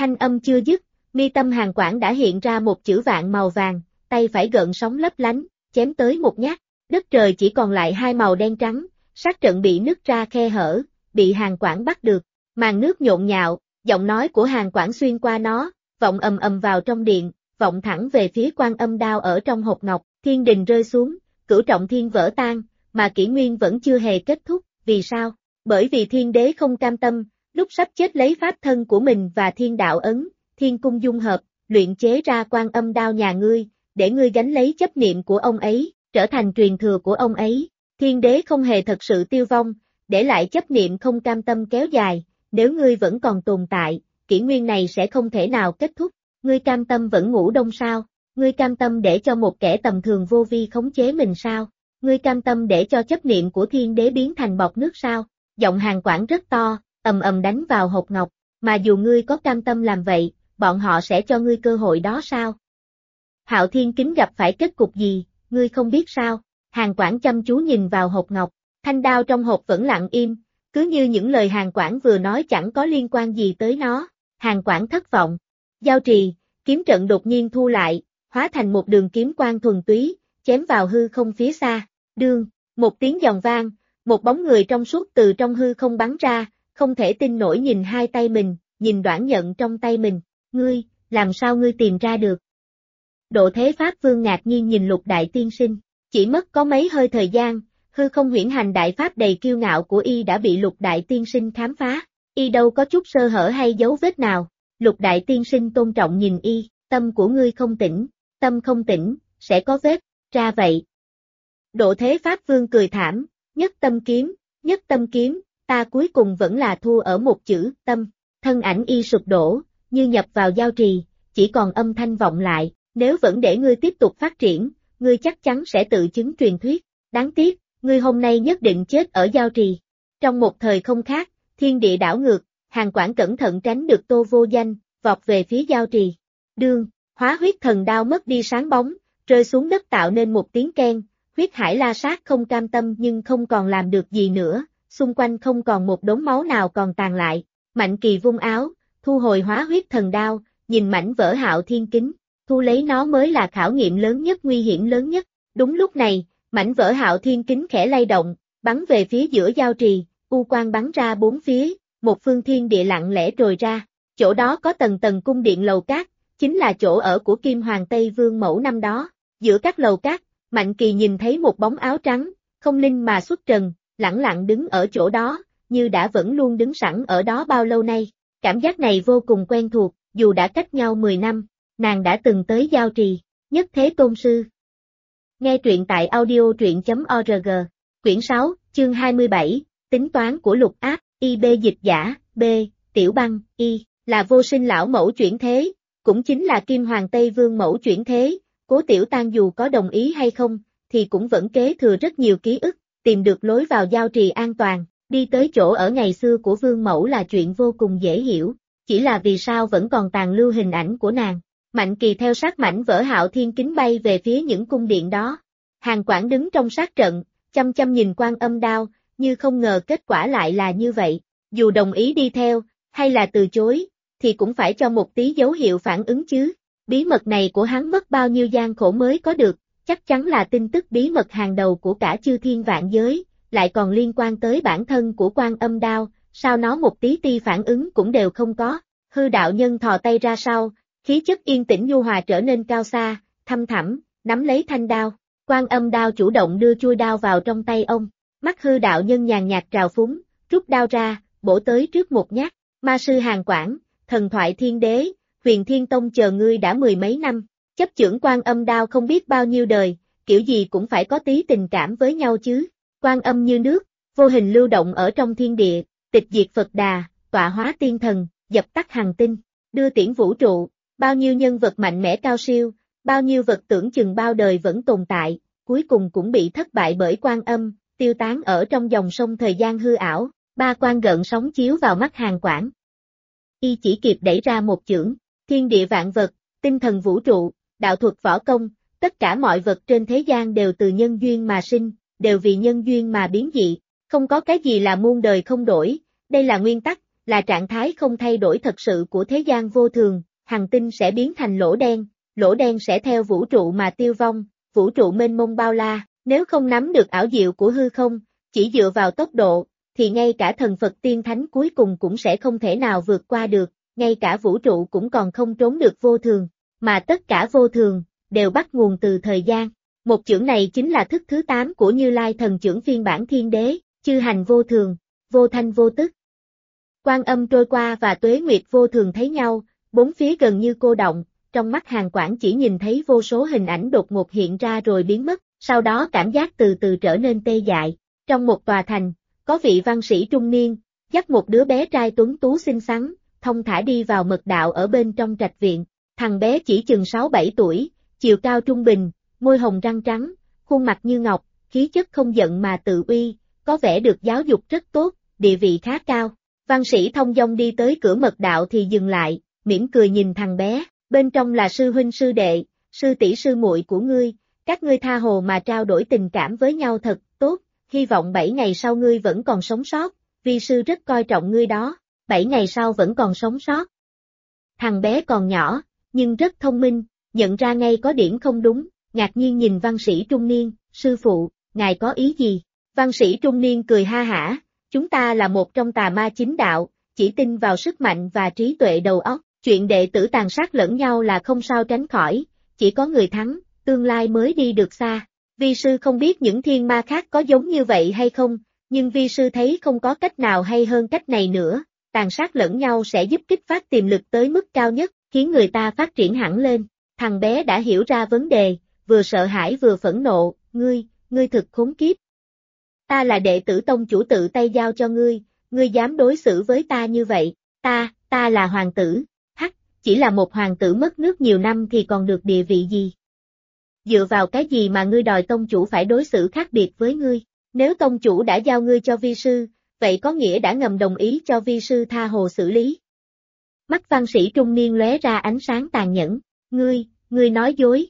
Thanh âm chưa dứt, mi tâm Hàn Quảng đã hiện ra một chữ vạn màu vàng, tay phải gợn sóng lấp lánh, chém tới một nhát, đất trời chỉ còn lại hai màu đen trắng, sát trận bị nứt ra khe hở, bị Hàn Quảng bắt được, màn nước nhộn nhạo, giọng nói của Hàn Quảng xuyên qua nó, vọng ầm ầm vào trong điện, vọng thẳng về phía Quan Âm đao ở trong hộp ngọc, thiên đình rơi xuống, cửu trọng thiên vỡ tan, mà kỷ nguyên vẫn chưa hề kết thúc, vì sao? Bởi vì thiên đế không cam tâm, lúc sắp chết lấy pháp thân của mình và thiên đạo ấn, thiên cung dung hợp, luyện chế ra Quan Âm đao nhà ngươi, để ngươi gánh lấy chấp niệm của ông ấy, trở thành truyền thừa của ông ấy. Thiên đế không hề thật sự tiêu vong, để lại chấp niệm không cam tâm kéo dài, nếu ngươi vẫn còn tồn tại, kỷ nguyên này sẽ không thể nào kết thúc. Ngươi cam tâm vẫn ngủ đông sao? Ngươi cam tâm để cho một kẻ tầm thường vô vi khống chế mình sao? Ngươi cam tâm để cho chấp niệm của thiên đế biến thành bọt nước sao? Giọng Hàn Quảng rất to, ầm ầm đánh vào hộp ngọc, mà dù ngươi có cam tâm làm vậy, bọn họ sẽ cho ngươi cơ hội đó sao? Hạo Thiên Kính gặp phải kết cục gì, ngươi không biết sao? Hàn Quảng chăm chú nhìn vào hộp ngọc, thanh đao trong hộp vẫn lặng im, cứ như những lời Hàn Quảng vừa nói chẳng có liên quan gì tới nó. Hàn Quảng thất vọng. Giao trì, kiếm trận đột nhiên thu lại, hóa thành một đường kiếm quang thuần túy, chém vào hư không phía xa. Đương, một tiếng giòn vang, một bóng người trong suốt từ trong hư không bắn ra, không thể tin nổi nhìn hai tay mình, nhìn Đoản Nhận trong tay mình. Ngươi, làm sao ngươi tìm ra được? Độ Thế Pháp Vương ngạc nhiên nhìn Lục Đại Tiên Sinh, chỉ mất có mấy hơi thời gian, hư không huyễn hành đại pháp đầy kiêu ngạo của y đã bị Lục Đại Tiên Sinh khám phá, y đâu có chút sơ hở hay dấu vết nào. Lục Đại Tiên Sinh tôn trọng nhìn y, tâm của ngươi không tỉnh, tâm không tỉnh, sẽ có vết, ra vậy. Độ Thế Pháp Vương cười thảm, nhất tâm kiếm, ta cuối cùng vẫn là thua ở một chữ, tâm. Thân ảnh y sụp đổ, như nhập vào giao trì, chỉ còn âm thanh vọng lại, nếu vẫn để ngươi tiếp tục phát triển, ngươi chắc chắn sẽ tự chứng truyền thuyết. Đáng tiếc, ngươi hôm nay nhất định chết ở giao trì. Trong một thời không khác, thiên địa đảo ngược, Hàn Quảng cẩn thận tránh được Tô Vô Danh, vọt về phía giao trì. Đương, hóa huyết thần đao mất đi sáng bóng, rơi xuống đất tạo nên một tiếng keng, huyết hải la sát không cam tâm nhưng không còn làm được gì nữa, xung quanh không còn một đống máu nào còn tàn lại. Mạnh Kỳ vung áo, thu hồi hóa huyết thần đao, nhìn mảnh vỡ Hạo Thiên Kính, thu lấy nó mới là khảo nghiệm lớn nhất, nguy hiểm lớn nhất. Đúng lúc này, mảnh vỡ Hạo Thiên Kính khẽ lay động, bắn về phía giữa giao trì, u quang bắn ra bốn phía, một phương thiên địa lặng lẽ trồi ra, chỗ đó có tầng tầng cung điện lầu cát, chính là chỗ ở của Kim Hoàng Tây Vương Mẫu năm đó. Giữa các lầu cát, Mạnh Kỳ nhìn thấy một bóng áo trắng, không linh mà xuất trần, lẳng lặng đứng ở chỗ đó, như đã vẫn luôn đứng sẵn ở đó bao lâu nay. Cảm giác này vô cùng quen thuộc, dù đã cách nhau 10 năm, nàng đã từng tới giao trì, Nhất Thế Tôn Sư. Nghe truyện tại audio.org, quyển 6, chương 27, tính toán của Lục Áp, IB dịch giả, B, Tiểu Băng, Y, là Vô Sinh lão mẫu chuyển thế, cũng chính là Kim Hoàng Tây Vương mẫu chuyển thế. Cố Tiểu Tang dù có đồng ý hay không, thì cũng vẫn kế thừa rất nhiều ký ức, tìm được lối vào giao trì an toàn, đi tới chỗ ở ngày xưa của Vương mẫu là chuyện vô cùng dễ hiểu, chỉ là vì sao vẫn còn tàn lưu hình ảnh của nàng. Mạnh Kỳ theo sát mảnh vỡ Hạo Thiên Kính bay về phía những cung điện đó. Hàn Quảng đứng trong sát trận, chăm chăm nhìn Quan Âm đao, như không ngờ kết quả lại là như vậy. Dù đồng ý đi theo, hay là từ chối, thì cũng phải cho một tí dấu hiệu phản ứng chứ. Bí mật này của hắn mất bao nhiêu gian khổ mới có được, chắc chắn là tin tức bí mật hàng đầu của cả chư thiên vạn giới, lại còn liên quan tới bản thân của Quan Âm đao, sao nó một tí ti phản ứng cũng đều không có. Hư đạo nhân thò tay ra sau, khí chất yên tĩnh nhu hòa trở nên cao xa, thăm thẳm, nắm lấy thanh đao. Quan Âm đao chủ động đưa chui đao vào trong tay ông, mắt hư đạo nhân nhàn nhạt trào phúng, rút đao ra, bổ tới trước một nhát. Ma sư Hàn Quảng, thần thoại thiên đế, Huyền Thiên Tông chờ ngươi đã 10 mấy năm, chấp chưởng Quan Âm đao không biết bao nhiêu đời, kiểu gì cũng phải có tí tình cảm với nhau chứ. Quan Âm như nước, vô hình lưu động ở trong thiên địa, tịch diệt Phật Đà, tọa hóa tiên thần, dập tắt hằng tinh, đưa tiễn vũ trụ, bao nhiêu nhân vật mạnh mẽ cao siêu, bao nhiêu vật tưởng chừng bao đời vẫn tồn tại, cuối cùng cũng bị thất bại bởi Quan Âm, tiêu tán ở trong dòng sông thời gian hư ảo. Ba quan gợn sóng chiếu vào mắt Hàn Quảng. Y chỉ kịp đẩy ra một chưởng, thiên địa vạn vật, tinh thần vũ trụ, đạo thuật võ công, tất cả mọi vật trên thế gian đều từ nhân duyên mà sinh, đều vì nhân duyên mà biến dị, không có cái gì là muôn đời không đổi, đây là nguyên tắc, là trạng thái không thay đổi thật sự của thế gian vô thường, hành tinh sẽ biến thành lỗ đen sẽ theo vũ trụ mà tiêu vong, vũ trụ mênh mông bao la, nếu không nắm được ảo diệu của hư không, chỉ dựa vào tốc độ, thì ngay cả thần Phật tiên thánh cuối cùng cũng sẽ không thể nào vượt qua được, ngay cả vũ trụ cũng còn không trốn được vô thường, mà tất cả vô thường, đều bắt nguồn từ thời gian. Một chưởng này chính là thức thứ 8 của Như Lai thần chưởng phiên bản thiên đế, chư hành vô thường, vô thanh vô tức. Quan Âm trôi qua và Tuế Nguyệt vô thường thấy nhau, bốn phía gần như cô động, trong mắt Hàn Quảng chỉ nhìn thấy vô số hình ảnh đột ngột hiện ra rồi biến mất, sau đó cảm giác từ từ trở nên tê dại. Trong một tòa thành, có vị văn sĩ trung niên, dắt một đứa bé trai tuấn tú xinh xắn, thông thả đi vào mật đạo ở bên trong trạch viện. Thằng bé chỉ chừng 6-7 tuổi, chiều cao trung bình, môi hồng răng trắng, khuôn mặt như ngọc, khí chất không giận mà tự uy, có vẻ được giáo dục rất tốt, địa vị khá cao. Văn sĩ thông dong đi tới cửa mật đạo thì dừng lại, mỉm cười nhìn thằng bé, bên trong là sư huynh sư đệ, sư tỷ sư muội của ngươi, các ngươi tha hồ mà trao đổi tình cảm với nhau thật tốt, hy vọng 7 ngày sau ngươi vẫn còn sống sót, vi sư rất coi trọng ngươi đó, 7 ngày sau vẫn còn sống sót. Thằng bé còn nhỏ, nhưng rất thông minh, nhận ra ngay có điểm không đúng, ngạc nhiên nhìn văn sĩ trung niên, sư phụ, ngài có ý gì? Văn sĩ trung niên cười ha hả, chúng ta là một trong tà ma chính đạo, chỉ tin vào sức mạnh và trí tuệ đầu óc, chuyện đệ tử tàn sát lẫn nhau là không sao tránh khỏi, chỉ có người thắng, tương lai mới đi được xa. Vi sư không biết những thiên ma khác có giống như vậy hay không, nhưng vi sư thấy không có cách nào hay hơn cách này nữa, tàn sát lẫn nhau sẽ giúp kích phát tiềm lực tới mức cao nhất, khiến người ta phát triển hẳn lên. Thằng bé đã hiểu ra vấn đề, vừa sợ hãi vừa phẫn nộ, ngươi thực khốn kiếp. Ta là đệ tử tông chủ tự tay giao cho ngươi dám đối xử với ta như vậy, ta là hoàng tử, chỉ là một hoàng tử mất nước nhiều năm thì còn được địa vị gì? Dựa vào cái gì mà ngươi đòi tông chủ phải đối xử khác biệt với ngươi? Nếu tông chủ đã giao ngươi cho vi sư, vậy có nghĩa đã ngầm đồng ý cho vi sư tha hồ xử lý. Mắt văn sĩ trung niên lóe ra ánh sáng tàn nhẫn, ngươi nói dối.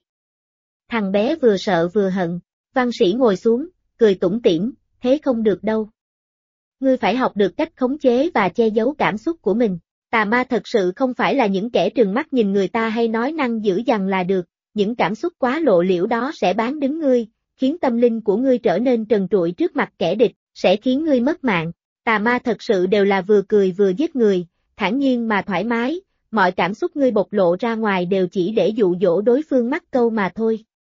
Thằng bé vừa sợ vừa hận, văn sĩ ngồi xuống, cười tủm tỉm, thế không được đâu. Ngươi phải học được cách khống chế và che giấu cảm xúc của mình. Tà ma thật sự không phải là những kẻ trừng mắt nhìn người ta hay nói năng dữ dằn là được, những cảm xúc quá lộ liễu đó sẽ bán đứng ngươi, khiến tâm linh của ngươi trở nên trần trụi trước mặt kẻ địch, sẽ khiến ngươi mất mạng. Tà ma thật sự đều là vừa cười vừa giết người, thản nhiên mà thoải mái, mọi cảm xúc ngươi bộc lộ ra ngoài đều chỉ để dụ dỗ đối phương mắc câu mà thôi.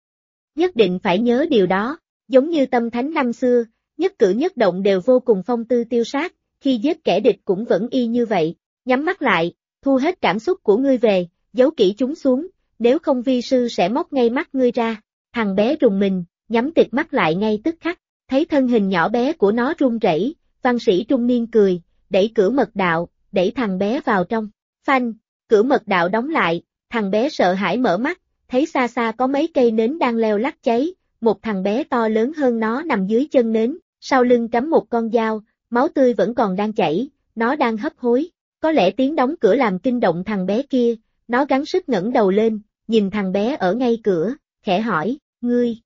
Nhất định phải nhớ điều đó, giống như Tâm Thánh năm xưa, nhất cử nhất động đều vô cùng phong tư tiêu sát, khi giết kẻ địch cũng vẫn y như vậy. Nhắm mắt lại, thu hết cảm xúc của ngươi về, giấu kỹ chúng xuống, nếu không vi sư sẽ móc ngay mắt ngươi ra. Thằng bé rùng mình, nhắm tịt mắt lại ngay tức khắc, thấy thân hình nhỏ bé của nó run rẩy, văn sĩ trung niên cười, đẩy cửa mật đạo, đẩy thằng bé vào trong. Phanh, cửa mật đạo đóng lại, thằng bé sợ hãi mở mắt, thấy xa xa có mấy cây nến đang leo lắc cháy, một thằng bé to lớn hơn nó nằm dưới chân nến, sau lưng cắm một con dao, máu tươi vẫn còn đang chảy, nó đang hấp hối. Có lẽ tiếng đóng cửa làm kinh động thằng bé kia, nó gắng sức ngẩng đầu lên, nhìn thằng bé ở ngay cửa, khẽ hỏi, ngươi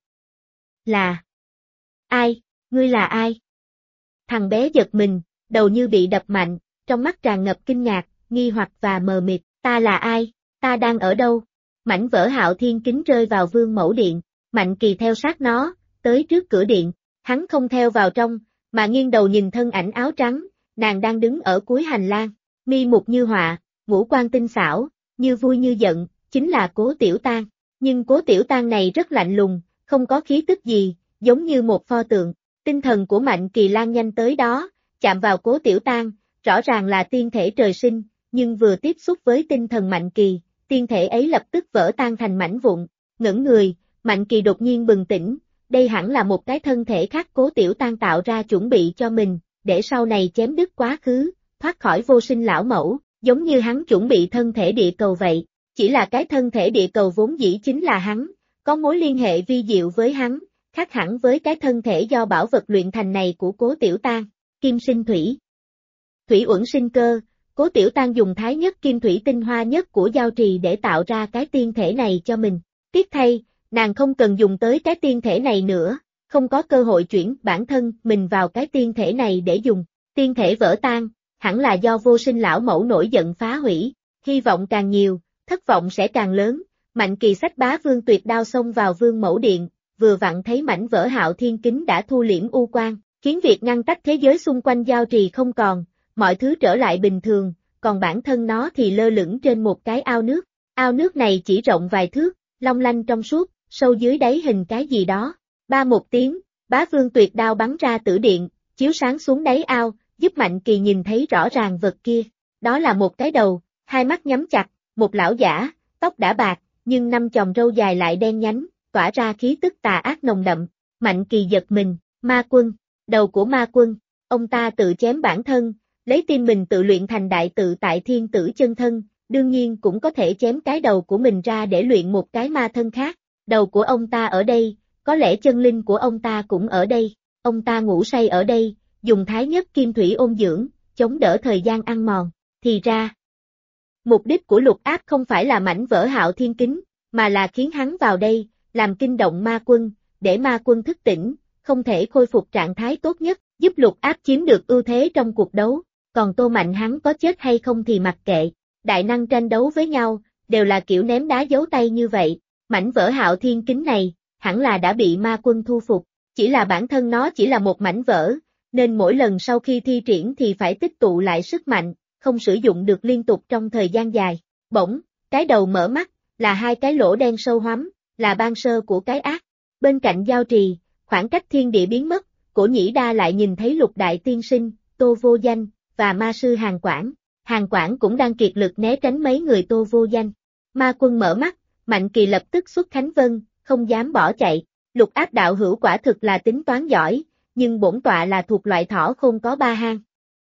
là ai, ngươi là ai? Thằng bé giật mình, đầu như bị đập mạnh, trong mắt tràn ngập kinh ngạc, nghi hoặc và mờ mịt, ta là ai, ta đang ở đâu? Mảnh vỡ Hạo Thiên kính rơi vào Vương Mẫu Điện, Mạnh Kỳ theo sát nó, tới trước cửa điện, hắn không theo vào trong, mà nghiêng đầu nhìn thân ảnh áo trắng, nàng đang đứng ở cuối hành lang. Mi mục như họa, ngũ quan tinh xảo, như vui như giận, chính là Cố Tiểu Tang. Nhưng Cố Tiểu Tang này rất lạnh lùng, không có khí tức gì, giống như một pho tượng. Tinh thần của Mạnh Kỳ lan nhanh tới đó, chạm vào Cố Tiểu Tang, rõ ràng là tiên thể trời sinh, nhưng vừa tiếp xúc với tinh thần Mạnh Kỳ, tiên thể ấy lập tức vỡ tan thành mảnh vụn. Ngẩng người, Mạnh Kỳ đột nhiên bừng tỉnh, đây hẳn là một cái thân thể khác Cố Tiểu Tang tạo ra chuẩn bị cho mình, để sau này chém đứt quá khứ. Thoát khỏi vô sinh lão mẫu, giống như hắn chuẩn bị thân thể địa cầu vậy, chỉ là cái thân thể địa cầu vốn dĩ chính là hắn, có mối liên hệ vi diệu với hắn, khác hẳn với cái thân thể do bảo vật luyện thành này của Cố Tiểu Tang, kim sinh thủy. Thủy uẩn sinh cơ, Cố Tiểu Tang dùng thái nhất kim thủy tinh hoa nhất của giao trì để tạo ra cái tiên thể này cho mình. Tiếc thay, nàng không cần dùng tới cái tiên thể này nữa, không có cơ hội chuyển bản thân mình vào cái tiên thể này để dùng. Tiên thể vỡ tan, hẳn là do Vô Sinh lão mẫu nổi giận phá hủy, hy vọng càng nhiều, thất vọng sẽ càng lớn. Mạnh Kỳ xách Bá Vương Tuyệt Đao xông vào Vương Mẫu Điện, vừa vặn thấy mảnh vỡ Hạo Thiên Kính đã thu liễm u quang, khiến việc ngăn cách thế giới xung quanh giao trì không còn, mọi thứ trở lại bình thường, còn bản thân nó thì lơ lửng trên một cái ao nước này chỉ rộng vài thước, long lanh trong suốt, sâu dưới đáy hình cái gì đó. Ba một tiếng, Bá Vương Tuyệt Đao bắn ra tử điện, chiếu sáng xuống đáy ao, giúp Mạnh Kỳ nhìn thấy rõ ràng vật kia. Đó là một cái đầu, hai mắt nhắm chặt, một lão giả, tóc đã bạc, nhưng năm chòm râu dài lại đen nhánh, tỏa ra khí tức tà ác nồng đậm. Mạnh Kỳ giật mình, ma quân, đầu của ma quân, ông ta tự chém bản thân, lấy tim mình tự luyện thành đại tự tại thiên tử chân thân, đương nhiên cũng có thể chém cái đầu của mình ra để luyện một cái ma thân khác. Đầu của ông ta ở đây, có lẽ chân linh của ông ta cũng ở đây, ông ta ngủ say ở đây, dùng thái nhất kim thủy ôn dưỡng, chống đỡ thời gian ăn mòn. Thì ra, mục đích của Lục Áp không phải là mảnh vỡ Hạo Thiên Kính, mà là khiến hắn vào đây, làm kinh động ma quân, để ma quân thức tỉnh, không thể khôi phục trạng thái tốt nhất, giúp Lục Áp chiếm được ưu thế trong cuộc đấu, còn Tô Mạnh hắn có chết hay không thì mặc kệ. Đại năng tranh đấu với nhau, đều là kiểu ném đá giấu tay như vậy, mảnh vỡ Hạo Thiên Kính này, hẳn là đã bị ma quân thu phục, chỉ là bản thân nó chỉ là một mảnh vỡ, nên mỗi lần sau khi thi triển thì phải tích tụ lại sức mạnh, không sử dụng được liên tục trong thời gian dài. Bỗng, cái đầu mở mắt, là hai cái lỗ đen sâu hoắm, là ban sơ của cái ác. Bên cạnh giao trì, khoảng cách thiên địa biến mất, Cổ Nhĩ Đa lại nhìn thấy Lục Đại Tiên Sinh, Tô Vô Danh, và ma sư Hàn Quảng. Hàn Quảng cũng đang kiệt lực né tránh mấy người Tô Vô Danh. Ma quân mở mắt, Mạnh Kỳ lập tức xuất Khánh Vân, không dám bỏ chạy. Lục Áp đạo hữu quả thực là tính toán giỏi, nhưng bổn tọa là thuộc loại thỏ khôn có ba hang.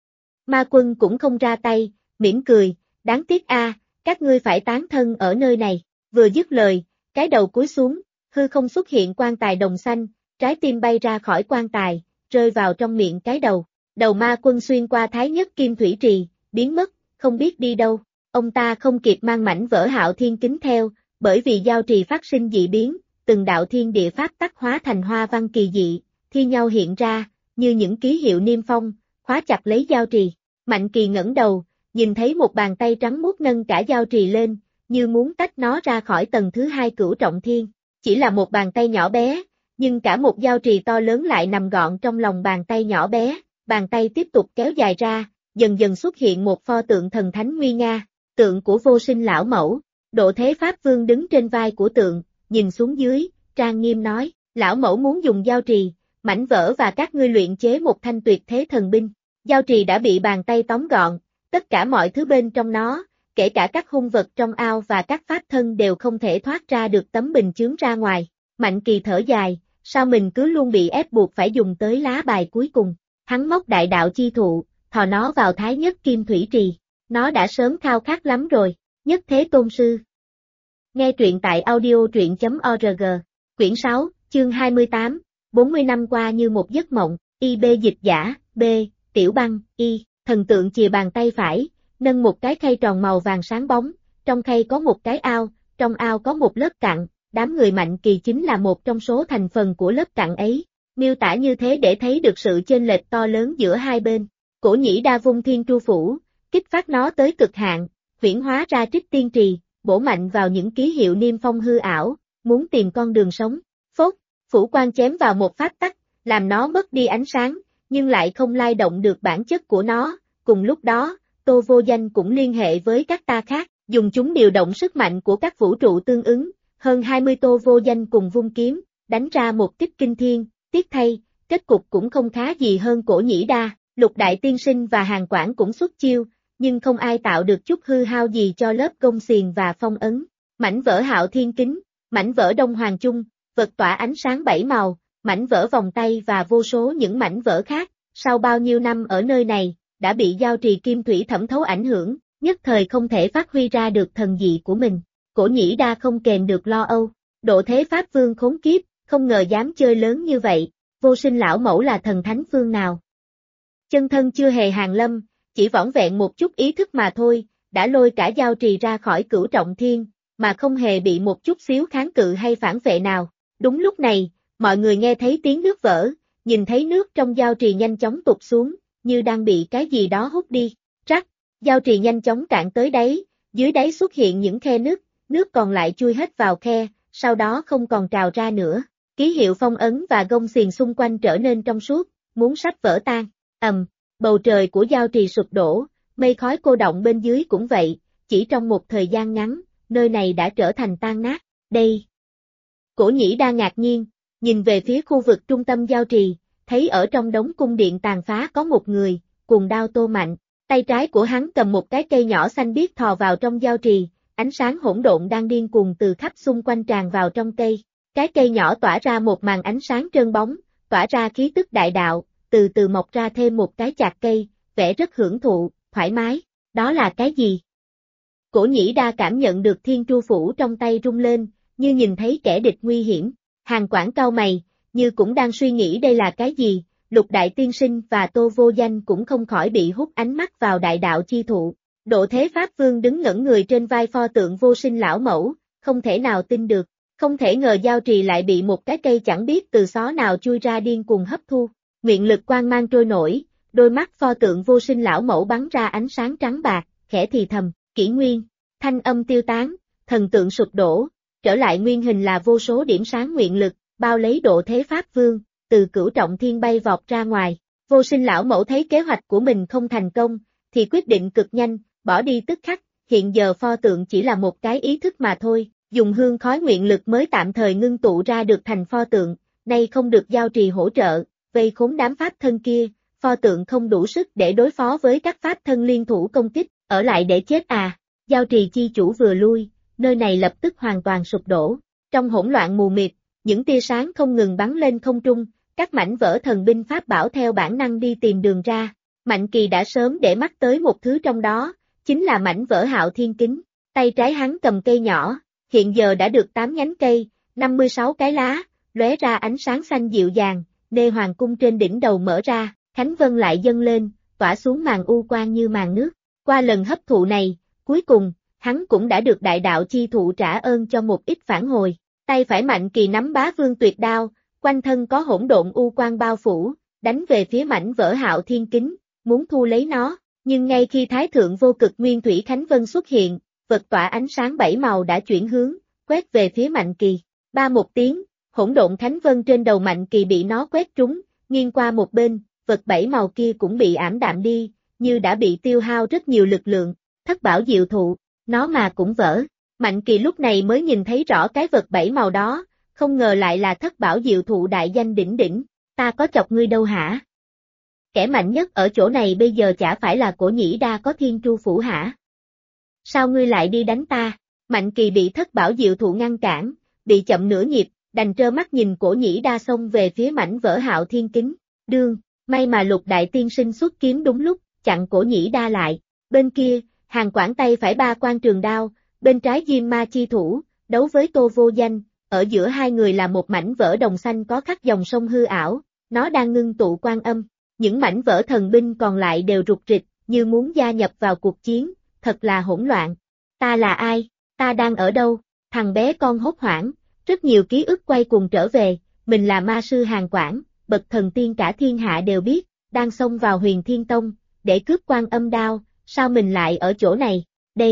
Ma quân cũng không ra tay, mỉm cười, đáng tiếc các ngươi phải tán thân ở nơi này. Vừa dứt lời, cái đầu cúi xuống, hư không xuất hiện quan tài đồng xanh, trái tim bay ra khỏi quan tài, rơi vào trong miệng cái đầu. Đầu ma quân xuyên qua thái nhất kim thủy trì, biến mất, không biết đi đâu. Ông ta không kịp mang mảnh vỡ Hạo Thiên Kính theo, bởi vì giao trì phát sinh dị biến, từng đạo thiên địa pháp tắc hóa thành hoa văn kỳ dị, thi nhau hiện ra, như những ký hiệu niêm phong, khóa chặt lấy giao trì. Mạnh Kỳ ngẩng đầu, nhìn thấy một bàn tay trắng muốt nâng cả giao trì lên, như muốn tách nó ra khỏi tầng thứ hai cửu trọng thiên. Chỉ là một bàn tay nhỏ bé, nhưng cả một giao trì to lớn lại nằm gọn trong lòng bàn tay nhỏ bé. Bàn tay tiếp tục kéo dài ra, dần dần xuất hiện một pho tượng thần thánh nguy nga, tượng của Vô Sinh lão mẫu. Độ Thế Pháp Vương đứng trên vai của tượng, nhìn xuống dưới, trang nghiêm nói, lão mẫu muốn dùng giao trì, mảnh vỡ và các ngươi luyện chế một thanh tuyệt thế thần binh. Giao trì đã bị bàn tay tóm gọn, tất cả mọi thứ bên trong nó, kể cả các hung vật trong ao và các pháp thân đều không thể thoát ra được tấm bình chướng ra ngoài. Mạnh Kỳ thở dài, sao mình cứ luôn bị ép buộc phải dùng tới lá bài cuối cùng. Hắn móc đại đạo chi thụ, thò nó vào thái nhất kim thủy trì. Nó đã sớm khao khát lắm rồi. Nhất Thế Tôn Sư. Nghe truyện tại audio.org. Quyển 6, chương 28, 40 năm qua như một giấc mộng. IB dịch giả, B, Tiểu Băng, Y. Thần tượng chìa bàn tay phải, nâng một cái khay tròn màu vàng sáng bóng. Trong khay có một cái ao, trong ao có một lớp cặn. Đám người Mạnh Kỳ chính là một trong số thành phần của lớp cặn ấy. Miêu tả như thế để thấy được sự chênh lệch to lớn giữa hai bên. Cổ Nhĩ Đa vung thiên tru phủ, kích phát nó tới cực hạn, huyễn hóa ra Trích Tiên Trì, bổ mạnh vào những ký hiệu niêm phong hư ảo, muốn tìm con đường sống. Phốt, phủ quan chém vào một pháp tắc, làm nó mất đi ánh sáng, nhưng lại không lay động được bản chất của nó. Cùng lúc đó, Tô Vô Danh cũng liên hệ với các ta khác, dùng chúng điều động sức mạnh của các vũ trụ tương ứng. Hơn 20 Tô Vô Danh cùng vung kiếm, đánh ra một kích kinh thiên. Tiếc thay, kết cục cũng không khá gì hơn Cổ Nhĩ Đa. Lục Đại Tiên Sinh và Hàn Quảng cũng xuất chiêu, nhưng không ai tạo được chút hư hao gì cho lớp gông xiềng và phong ấn. Mảnh vỡ Hạo Thiên Kính, mảnh vỡ Đông Hoàng Chung, vật tỏa ánh sáng bảy màu, mảnh vỡ vòng tay và vô số những mảnh vỡ khác, sau bao nhiêu năm ở nơi này, đã bị giao trì kim thủy thẩm thấu ảnh hưởng, nhất thời không thể phát huy ra được thần dị của mình. Cổ Nhĩ Đa không kềm được lo âu. Độ Thế Pháp Vương khốn kiếp, không ngờ dám chơi lớn như vậy. Vô Sinh lão mẫu là thần thánh phương nào? Chân thân chưa hề hàng lâm, chỉ vỏn vẹn một chút ý thức mà thôi, đã lôi cả giao trì ra khỏi cửu trọng thiên, mà không hề bị một chút xíu kháng cự hay phản vệ nào. Đúng lúc này, mọi người nghe thấy tiếng nước vỡ, nhìn thấy nước trong giao trì nhanh chóng tụt xuống, như đang bị cái gì đó hút đi. Giao trì nhanh chóng cạn tới đáy, dưới đáy xuất hiện những khe nứt, nước còn lại chui hết vào khe, sau đó không còn trào ra nữa. Ký hiệu phong ấn và gông xiềng xung quanh trở nên trong suốt, muốn sắp vỡ tan. Bầu trời của giao trì sụp đổ, mây khói cô đọng bên dưới cũng vậy, chỉ trong một thời gian ngắn, nơi này đã trở thành tan nát. Đây. Cổ Nhĩ Đa ngạc nhiên, nhìn về phía khu vực trung tâm giao trì, thấy ở trong đống cung điện tàn phá có một người, cùng đao Tô Mạnh. Tay trái của hắn cầm một cái cây nhỏ xanh biếc thò vào trong giao trì, ánh sáng hỗn độn đang điên cuồng từ khắp xung quanh tràn vào trong cây. Cái cây nhỏ tỏa ra một màn ánh sáng trơn bóng, tỏa ra khí tức đại đạo, từ từ mọc ra thêm một cái chạc cây, vẻ rất hưởng thụ, thoải mái. Đó là cái gì? Cổ Nhĩ Đa cảm nhận được thiên tru phủ trong tay rung lên, như nhìn thấy kẻ địch nguy hiểm. Hàn Quảng cau mày, như cũng đang suy nghĩ đây là cái gì. Lục Đại Tiên Sinh và Tô Vô Danh cũng không khỏi bị hút ánh mắt vào đại đạo chi thụ. Độ Thế Pháp Vương đứng ngẩn người trên vai pho tượng vô sinh lão mẫu, không thể nào tin được. Không thể ngờ giao trì lại bị một cái cây chẳng biết từ xó nào chui ra điên cuồng hấp thu. Nguyện lực quang mang trôi nổi, đôi mắt pho tượng vô sinh lão mẫu bắn ra ánh sáng trắng bạc, khẽ thì thầm, kỷ nguyên. Thanh âm tiêu tán, thần tượng sụp đổ, trở lại nguyên hình là vô số điểm sáng nguyện lực, bao lấy Độ Thế Pháp Vương, từ cửu trọng thiên bay vọt ra ngoài. Vô sinh lão mẫu thấy kế hoạch của mình không thành công, thì quyết định cực nhanh, bỏ đi tức khắc, hiện giờ pho tượng chỉ là một cái ý thức mà thôi, dùng hương khói nguyện lực mới tạm thời ngưng tụ ra được thành pho tượng, nay không được giao trì hỗ trợ, vây khốn đám pháp thân kia, pho tượng không đủ sức để đối phó với các pháp thân liên thủ công kích, ở lại để chết à. Giao trì chi chủ vừa lui, nơi này lập tức hoàn toàn sụp đổ. Trong hỗn loạn mù mịt, những tia sáng không ngừng bắn lên không trung, các mảnh vỡ thần binh pháp bảo theo bản năng đi tìm đường ra. Mạnh Kỳ đã sớm để mắt tới một thứ trong đó, chính là mảnh vỡ Hạo Thiên Kính. Tay trái hắn cầm cây nhỏ, hiện giờ đã được 8 nhánh cây, 56 cái lá, lóe ra ánh sáng xanh dịu dàng, nê hoàng cung trên đỉnh đầu mở ra, Khánh Vân lại dâng lên, tỏa xuống màn u quang như màn nước. Qua lần hấp thụ này, cuối cùng, hắn cũng đã được đại đạo chi thụ trả ơn cho một ít phản hồi. Tay phải Mạnh Kỳ nắm Bá Vương tuyệt đao, quanh thân có hỗn độn u quang bao phủ, đánh về phía mảnh vỡ Hạo Thiên Kính, muốn thu lấy nó, nhưng ngay khi Thái Thượng Vô Cực Nguyên Thủy Khánh Vân xuất hiện, vật tỏa ánh sáng 7 màu đã chuyển hướng, quét về phía Mạnh Kỳ. Ba một tiếng, hỗn độn Khánh Vân trên đầu Mạnh Kỳ bị nó quét trúng, nghiêng qua một bên, vật 7 màu kia cũng bị ảm đạm đi, như đã bị tiêu hao rất nhiều lực lượng. Thất bảo diệu thụ, nó mà cũng vỡ. Mạnh Kỳ lúc này mới nhìn thấy rõ cái vật 7 màu đó, không ngờ lại là thất bảo diệu thụ đại danh đỉnh đỉnh. Ta có chọc ngươi đâu hả? Kẻ mạnh nhất ở chỗ này bây giờ chả phải là Cổ Nhĩ Đa có thiên tru phủ hả? Sao ngươi lại đi đánh ta? Mạnh Kỳ bị thất bảo diệu thụ ngăn cản, bị chậm nửa nhịp, đành trơ mắt nhìn Cổ Nhĩ Đa xông về phía mảnh vỡ Hạo Thiên Kính. Đương, may mà Lục Đại Tiên Sinh xuất kiếm đúng lúc, chặn Cổ Nhĩ Đa lại. Bên kia, Hàn Quảng tay phải ba quan trường đao, bên trái Diêm Ma chi thủ, đấu với Tô Vô Danh, ở giữa hai người là một mảnh vỡ đồng xanh có khắc dòng sông hư ảo, nó đang ngưng tụ quan âm. Những mảnh vỡ thần binh còn lại đều rục rịch, như muốn gia nhập vào cuộc chiến, thật là hỗn loạn. Ta là ai? Ta đang ở đâu? Thằng bé con hốt hoảng, rất nhiều ký ức quay cuồng trở về, mình là ma sư Hàn Quảng, bậc thần tiên cả thiên hạ đều biết, đang xông vào Huyền Thiên Tông, để cướp quan âm đao, sao mình lại ở chỗ này?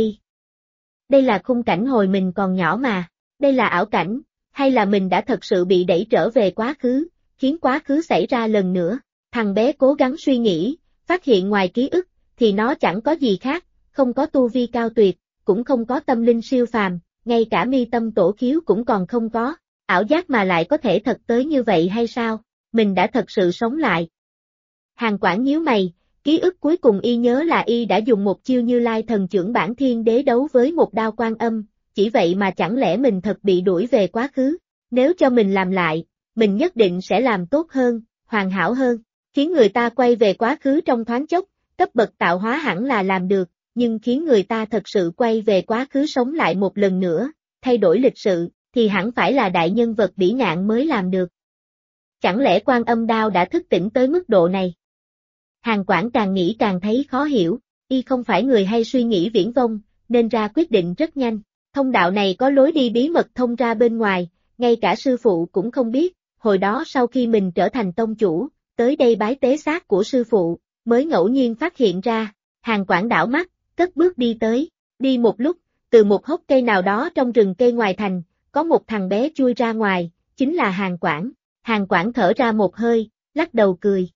Đây là khung cảnh hồi mình còn nhỏ mà, đây là ảo cảnh, hay là mình đã thật sự bị đẩy trở về quá khứ, khiến quá khứ xảy ra lần nữa? Thằng bé cố gắng suy nghĩ, phát hiện ngoài ký ức, thì nó chẳng có gì khác, không có tu vi cao tuyệt, cũng không có tâm linh siêu phàm, ngay cả mi tâm tổ khiếu cũng còn không có, ảo giác mà lại có thể thật tới như vậy hay sao? Mình đã thật sự sống lại. Hàn Quảng nhíu mày, ký ức cuối cùng y nhớ là y đã dùng một chiêu Như Lai thần chưởng bản thiên đế đấu với một đao quan âm, chỉ vậy mà chẳng lẽ mình thật bị đuổi về quá khứ? Nếu cho mình làm lại, mình nhất định sẽ làm tốt hơn, hoàn hảo hơn. Khiến người ta quay về quá khứ trong thoáng chốc, cấp bậc tạo hóa hẳn là làm được, nhưng khiến người ta thật sự quay về quá khứ sống lại một lần nữa, thay đổi lịch sự, thì hẳn phải là đại nhân vật bỉ ngạn mới làm được. Chẳng lẽ quan âm đao đã thức tỉnh tới mức độ này? Hàn Quảng càng nghĩ càng thấy khó hiểu, y không phải người hay suy nghĩ viển vông, nên ra quyết định rất nhanh. Thông đạo này có lối đi bí mật thông ra bên ngoài, ngay cả sư phụ cũng không biết, hồi đó sau khi mình trở thành tông chủ, tới đây bái tế xác của sư phụ, mới ngẫu nhiên phát hiện ra. Hàn Quảng đảo mắt, cất bước đi tới, đi một lúc, từ một hốc cây nào đó trong rừng cây ngoài thành, có một thằng bé chui ra ngoài, chính là Hàn Quảng. Hàn Quảng thở ra một hơi, lắc đầu cười.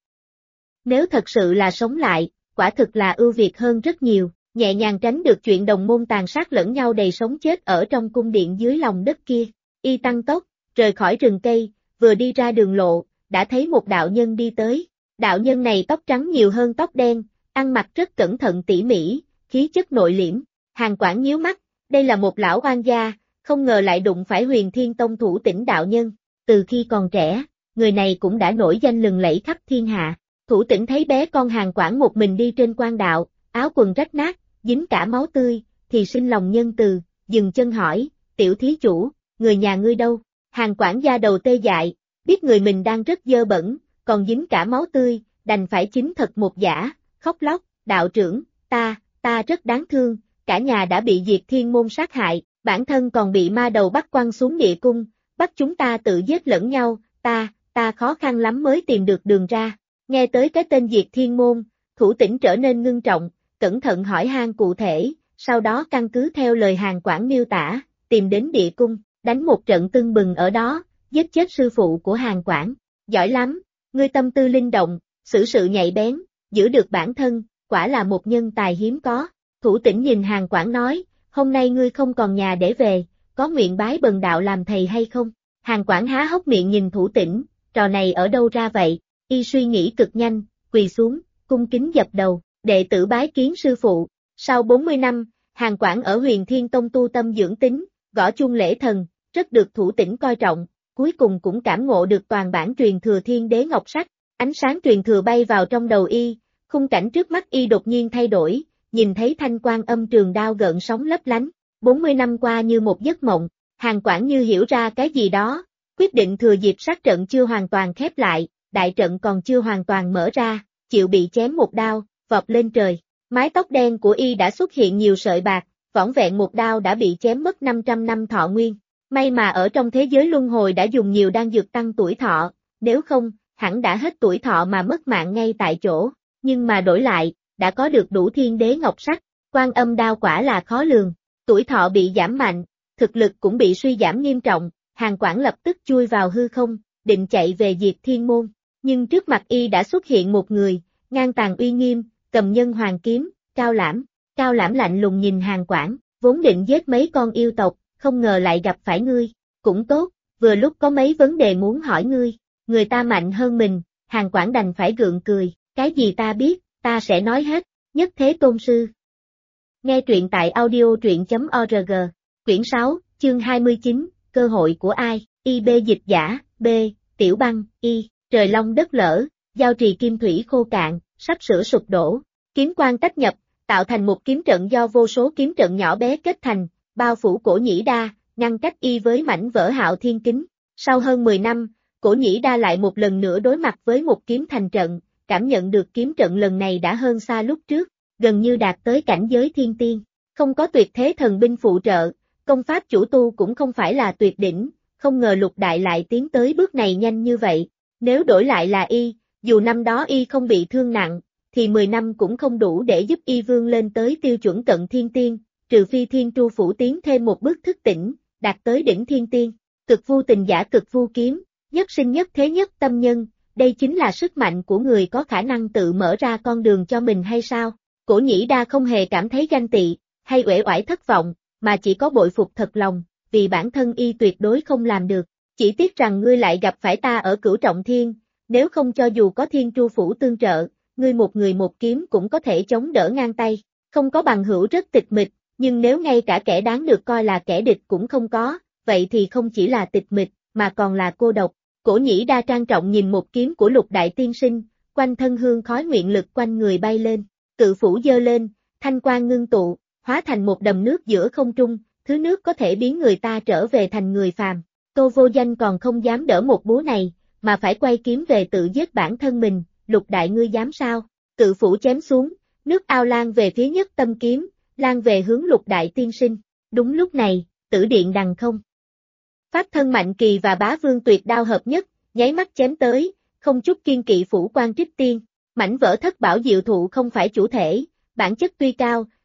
Nếu thật sự là sống lại, quả thực là ưu việt hơn rất nhiều, nhẹ nhàng tránh được chuyện đồng môn tàn sát lẫn nhau đầy sống chết ở trong cung điện dưới lòng đất kia. Y tăng tốc, rời khỏi rừng cây, vừa đi ra đường lộ, đã thấy một đạo nhân đi tới. Đạo nhân này tóc trắng nhiều hơn tóc đen, ăn mặc rất cẩn thận tỉ mỉ, khí chất nội liễm. Hàn Quảng nhíu mắt, đây là một lão oan gia, không ngờ lại đụng phải Huyền Thiên Tông thủ tĩnh đạo nhân. Từ khi còn trẻ, người này cũng đã nổi danh lừng lẫy khắp thiên hạ. Thủ tĩnh thấy bé con Hàn Quảng một mình đi trên quan đạo, áo quần rách nát, dính cả máu tươi, thì sinh lòng nhân từ, dừng chân hỏi, tiểu thí chủ, người nhà ngươi đâu? Hàn Quảng da đầu tê dại, biết người mình đang rất dơ bẩn, còn dính cả máu tươi, đành phải chính thật một giả, khóc lóc, đạo trưởng, ta rất đáng thương, cả nhà đã bị Diệt Thiên môn sát hại, bản thân còn bị ma đầu bắt quăng xuống địa cung, bắt chúng ta tự giết lẫn nhau, ta khó khăn lắm mới tìm được đường ra. Nghe tới cái tên Diệt Thiên môn, thủ tĩnh trở nên ngưng trọng, cẩn thận hỏi han cụ thể, sau đó căn cứ theo lời Hàn Quảng miêu tả, tìm đến địa cung, đánh một trận tưng bừng ở đó, giết chết sư phụ của Hàn Quảng. Giỏi lắm, ngươi tâm tư linh động, xử sự nhạy bén, giữ được bản thân, quả là một nhân tài hiếm có. Thủ tĩnh nhìn Hàn Quảng nói, hôm nay ngươi không còn nhà để về, có nguyện bái bần đạo làm thầy hay không? Hàn Quảng há hốc miệng nhìn thủ tĩnh, trò này ở đâu ra vậy? Y suy nghĩ cực nhanh, quỳ xuống, cung kính dập đầu, đệ tử bái kiến sư phụ. Sau 40 năm, Hàn Quảng ở Huyền Thiên Tông tu tâm dưỡng tính, gõ chuông lễ thần, rất được thủ tĩnh coi trọng, cuối cùng cũng cảm ngộ được toàn bản truyền thừa Thiên Đế Ngọc Sách. Ánh sáng truyền thừa bay vào trong đầu y, khung cảnh trước mắt y đột nhiên thay đổi, nhìn thấy thanh quan âm trường đao gợn sóng lấp lánh. 40 năm qua như một giấc mộng, Hàn Quảng như hiểu ra cái gì đó, quyết định thừa dịp sát trận chưa hoàn toàn khép lại, đại trận còn chưa hoàn toàn mở ra, chịu bị chém một đao, vọt lên trời. Mái tóc đen của y đã xuất hiện nhiều sợi bạc, vỏn vẹn một đao đã bị chém mất 500 năm thọ nguyên. May mà ở trong thế giới luân hồi đã dùng nhiều đan dược tăng tuổi thọ, nếu không, hẳn đã hết tuổi thọ mà mất mạng ngay tại chỗ. Nhưng mà đổi lại, đã có được đủ Thiên Đế Ngọc Sách, Quan Âm đao quả là khó lường. Tuổi thọ bị giảm mạnh, thực lực cũng bị suy giảm nghiêm trọng, Hàn Quảng lập tức chui vào hư không, định chạy về Diệt Thiên môn. Nhưng trước mặt y đã xuất hiện một người, ngang tàn uy nghiêm, cầm nhân hoàng kiếm, Cao Lãm. Cao Lãm lạnh lùng nhìn Hàn Quảng, vốn định giết mấy con yêu tộc, không ngờ lại gặp phải ngươi. Cũng tốt, vừa lúc có mấy vấn đề muốn hỏi ngươi. Người ta mạnh hơn mình, Hàn Quảng đành phải gượng cười, cái gì ta biết, ta sẽ nói hết. Nhất Thế Tôn Sư. Nghe truyện tại audio.org, quyển 6, chương 29, cơ hội của ai, IB dịch giả, B, Tiểu Băng, Y, trời long đất lở, giao trì kim thủy khô cạn, sắp sửa sụp đổ, kiếm quang tách nhập, tạo thành một kiếm trận do vô số kiếm trận nhỏ bé kết thành, bao phủ Cổ Nhĩ Đa, ngăn cách y với mảnh vỡ Hạo Thiên Kính. Sau hơn 10 năm, Cổ Nhĩ Đa lại một lần nữa đối mặt với một kiếm thành trận, cảm nhận được kiếm trận lần này đã hơn xa lúc trước, gần như đạt tới cảnh giới thiên tiên. Không có tuyệt thế thần binh phụ trợ, công pháp chủ tu cũng không phải là tuyệt đỉnh, không ngờ Lục Đại lại tiến tới bước này nhanh như vậy. Nếu đổi lại là y, dù năm đó y không bị thương nặng, thì 10 năm cũng không đủ để giúp y vươn lên tới tiêu chuẩn cận thiên tiên, trừ phi Thiên Tru Phủ tiến thêm một bước thức tỉnh, đạt tới đỉnh thiên tiên. Cực vô tình giả cực vô kiếm, nhất sinh nhất thế nhất tâm nhân, đây chính là sức mạnh của người có khả năng tự mở ra con đường cho mình hay sao? Cổ Nhĩ Đa không hề cảm thấy ganh tị, hay uể oải thất vọng, mà chỉ có bội phục thật lòng, vì bản thân y tuyệt đối không làm được. Chỉ tiếc rằng ngươi lại gặp phải ta ở Cửu Trọng Thiên, nếu không cho dù có Thiên Tru Phủ tương trợ, ngươi một người một kiếm cũng có thể chống đỡ ngang tay. Không có bằng hữu rất tịch mịch, nhưng nếu ngay cả kẻ đáng được coi là kẻ địch cũng không có, vậy thì không chỉ là tịch mịch, mà còn là cô độc. Cổ Nhĩ Đa trang trọng nhìn một kiếm của Lục Đại tiên sinh, quanh thân hương khói nguyện lực quanh người bay lên, cự phủ giơ lên, thanh quang ngưng tụ, hóa thành một đầm nước giữa không trung, thứ nước có thể biến người ta trở về thành người phàm. Tô Vô Danh còn không dám đỡ một búa này, mà phải quay kiếm về tự giết bản thân mình. Lục Đại ngươi dám sao? Cự phủ chém xuống, nước ao lan về phía Nhất Tâm kiếm, lan về hướng Lục Đại tiên sinh. Đúng lúc này, Tử Điện Đằng Không Pháp thân Mạnh Kỳ và Bá Vương tuyệt đao hợp nhất, nháy mắt chém tới, không chút kiên kỵ phủ quan trích tiên. Mảnh vỡ Thất Bảo Diệu Thụ không phải chủ thể, bản chất tuy cao,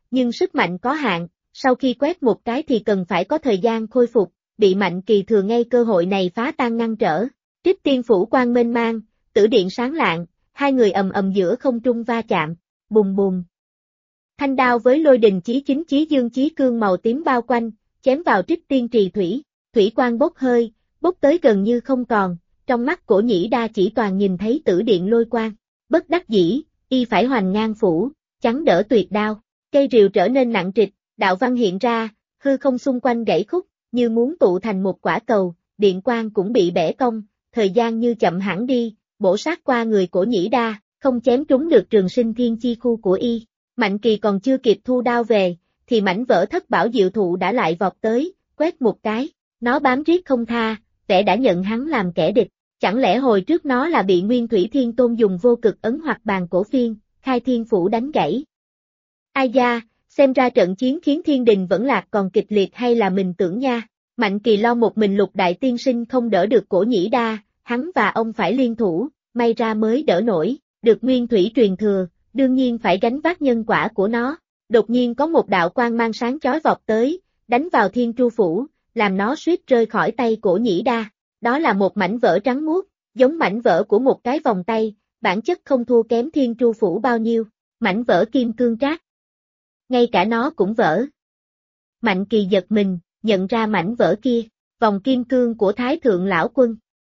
nhưng sức mạnh có hạn, sau khi quét một cái thì cần phải có thời gian khôi phục, bị Mạnh Kỳ thừa ngay cơ hội này phá tan ngăn trở. Trích tiên phủ quang mênh mang, tử điện sáng lạng, hai người ầm ầm giữa không trung va chạm, bùm bùm. Thanh đao với lôi đình chí chính chí dương chí cương màu tím bao quanh, chém vào Trích tiên trì thủy, thủy quang bốc hơi, bốc tới gần như không còn, trong mắt Cổ Nhĩ Đa chỉ toàn nhìn thấy tử điện lôi quang. Bất đắc dĩ, y phải hoành ngang phủ, chắn đỡ tuyệt đao, cây rìu trở nên nặng trịch, đạo văn hiện ra, hư không xung quanh gãy khúc, như muốn tụ thành một quả cầu, điện quang cũng bị bẻ cong, thời gian như chậm hẳn đi, bổ sát qua người Cổ Nhĩ Đa, không chém trúng được trường sinh thiên chi khu của y. Mạnh Kỳ còn chưa kịp thu đao về, thì mảnh vỡ thất bảo diệu thụ đã lại vọt tới, quét một cái, nó bám riết không tha, vẻ đã nhận hắn làm kẻ địch. Chẳng lẽ hồi trước nó là bị Nguyên Thủy Thiên Tôn dùng vô cực ấn hoặc bàn cổ phiên, khai thiên phủ đánh gãy? Ai da, xem ra trận chiến khiến thiên đình vẫn lạc còn kịch liệt hay là mình tưởng nha. Mạnh Kỳ lo một mình Lục Đại Tiên Sinh không đỡ được Cổ Nhĩ Đa, hắn và ông phải liên thủ, may ra mới đỡ nổi, được Nguyên Thủy truyền thừa, đương nhiên phải gánh vác nhân quả của nó. Đột nhiên có một đạo quang mang sáng chói vọt tới, đánh vào Thiên Tru Phủ, làm nó suýt rơi khỏi tay Cổ Nhĩ Đa. Đó là một mảnh vỡ trắng muốt, giống mảnh vỡ của một cái vòng tay, bản chất không thua kém Thiên Tru Phủ bao nhiêu, mảnh vỡ kim cương trác. Ngay cả nó cũng vỡ. Mạnh Kỳ giật mình, nhận ra mảnh vỡ kia, vòng kim cương của Thái Thượng Lão Quân.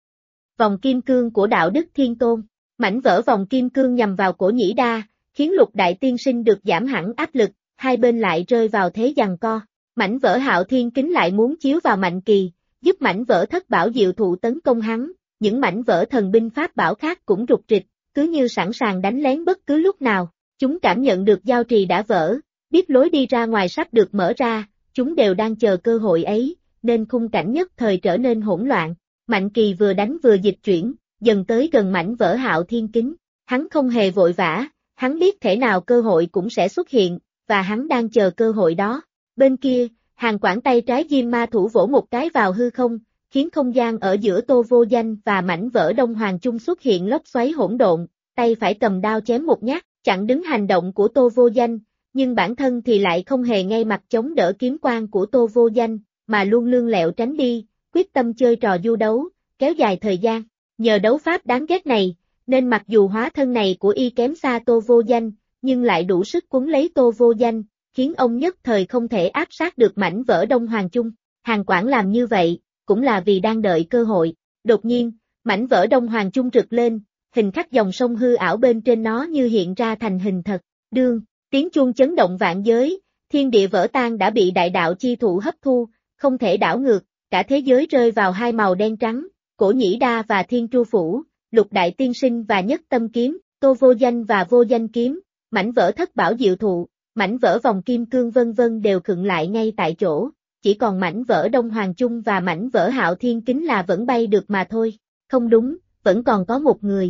Vòng kim cương của Đạo Đức Thiên Tôn, mảnh vỡ vòng kim cương nhằm vào Cổ Nhĩ Đa, khiến Lục Đại Tiên Sinh được giảm hẳn áp lực, hai bên lại rơi vào thế giằng co. Mảnh vỡ Hạo Thiên Kính lại muốn chiếu vào Mạnh Kỳ, giúp mảnh vỡ thất bảo diệu thụ tấn công hắn, những mảnh vỡ thần binh pháp bảo khác cũng rục rịch, cứ như sẵn sàng đánh lén bất cứ lúc nào. Chúng cảm nhận được giao trì đã vỡ, biết lối đi ra ngoài sắp được mở ra, chúng đều đang chờ cơ hội ấy, nên khung cảnh nhất thời trở nên hỗn loạn. Mạnh Kỳ vừa đánh vừa dịch chuyển, dần tới gần mảnh vỡ Hạo Thiên Kính. Hắn không hề vội vã, hắn biết thể nào cơ hội cũng sẽ xuất hiện, và hắn đang chờ cơ hội đó. Bên kia, Hàn Quảng tay trái Diêm Ma Thủ vỗ một cái vào hư không, khiến không gian ở giữa Tô Vô Danh và mảnh vỡ Đông Hoàng Trung xuất hiện lốc xoáy hỗn độn, tay phải cầm đao chém một nhát, chặn đứng hành động của Tô Vô Danh, nhưng bản thân thì lại không hề ngay mặt chống đỡ kiếm quang của Tô Vô Danh, mà luôn lương lẹo tránh đi, quyết tâm chơi trò du đấu, kéo dài thời gian. Nhờ đấu pháp đáng ghét này, nên mặc dù hóa thân này của y kém xa Tô Vô Danh, nhưng lại đủ sức quấn lấy Tô Vô Danh, khiến ông nhất thời không thể áp sát được mảnh vỡ Đông Hoàng Trung. Hàn Quảng làm như vậy, cũng là vì đang đợi cơ hội. Đột nhiên, mảnh vỡ Đông Hoàng Trung rực lên, hình khắc dòng sông hư ảo bên trên nó như hiện ra thành hình thật. Đương, tiếng chuông chấn động vạn giới, thiên địa vỡ tan đã bị đại đạo chi thụ hấp thu, không thể đảo ngược, cả thế giới rơi vào hai màu đen trắng, Cổ Nhĩ Đa và Thiên Tru Phủ, Lục Đại Tiên Sinh và Nhất Tâm Kiếm, Tô Vô Danh và Vô Danh Kiếm, mảnh vỡ thất bảo diệu thụ, mảnh vỡ vòng kim cương vân vân đều khựng lại ngay tại chỗ, chỉ còn mảnh vỡ Đông Hoàng Trung và mảnh vỡ Hạo Thiên Kính là vẫn bay được mà thôi. Không đúng, vẫn còn có một người.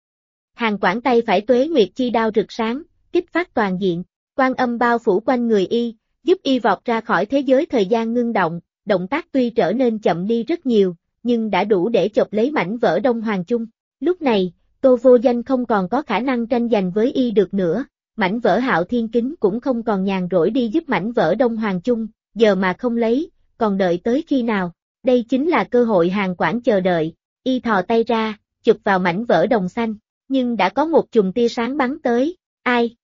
Hàn Quảng tay phải Tuế Nguyệt chi đao rực sáng, kích phát toàn diện, quan âm bao phủ quanh người y, giúp y vọt ra khỏi thế giới thời gian ngưng động, động tác tuy trở nên chậm đi rất nhiều, nhưng đã đủ để chộp lấy mảnh vỡ Đông Hoàng Trung. Lúc này, Tô Vô Danh không còn có khả năng tranh giành với y được nữa, mảnh vỡ Hạo Thiên Kính cũng không còn nhàn rỗi đi giúp mảnh vỡ Đông Hoàng Trung, giờ mà không lấy, còn đợi tới khi nào? Đây chính là cơ hội Hàn Quảng chờ đợi, y thò tay ra, chụp vào mảnh vỡ đồng xanh, nhưng đã có một chùm tia sáng bắn tới, ai?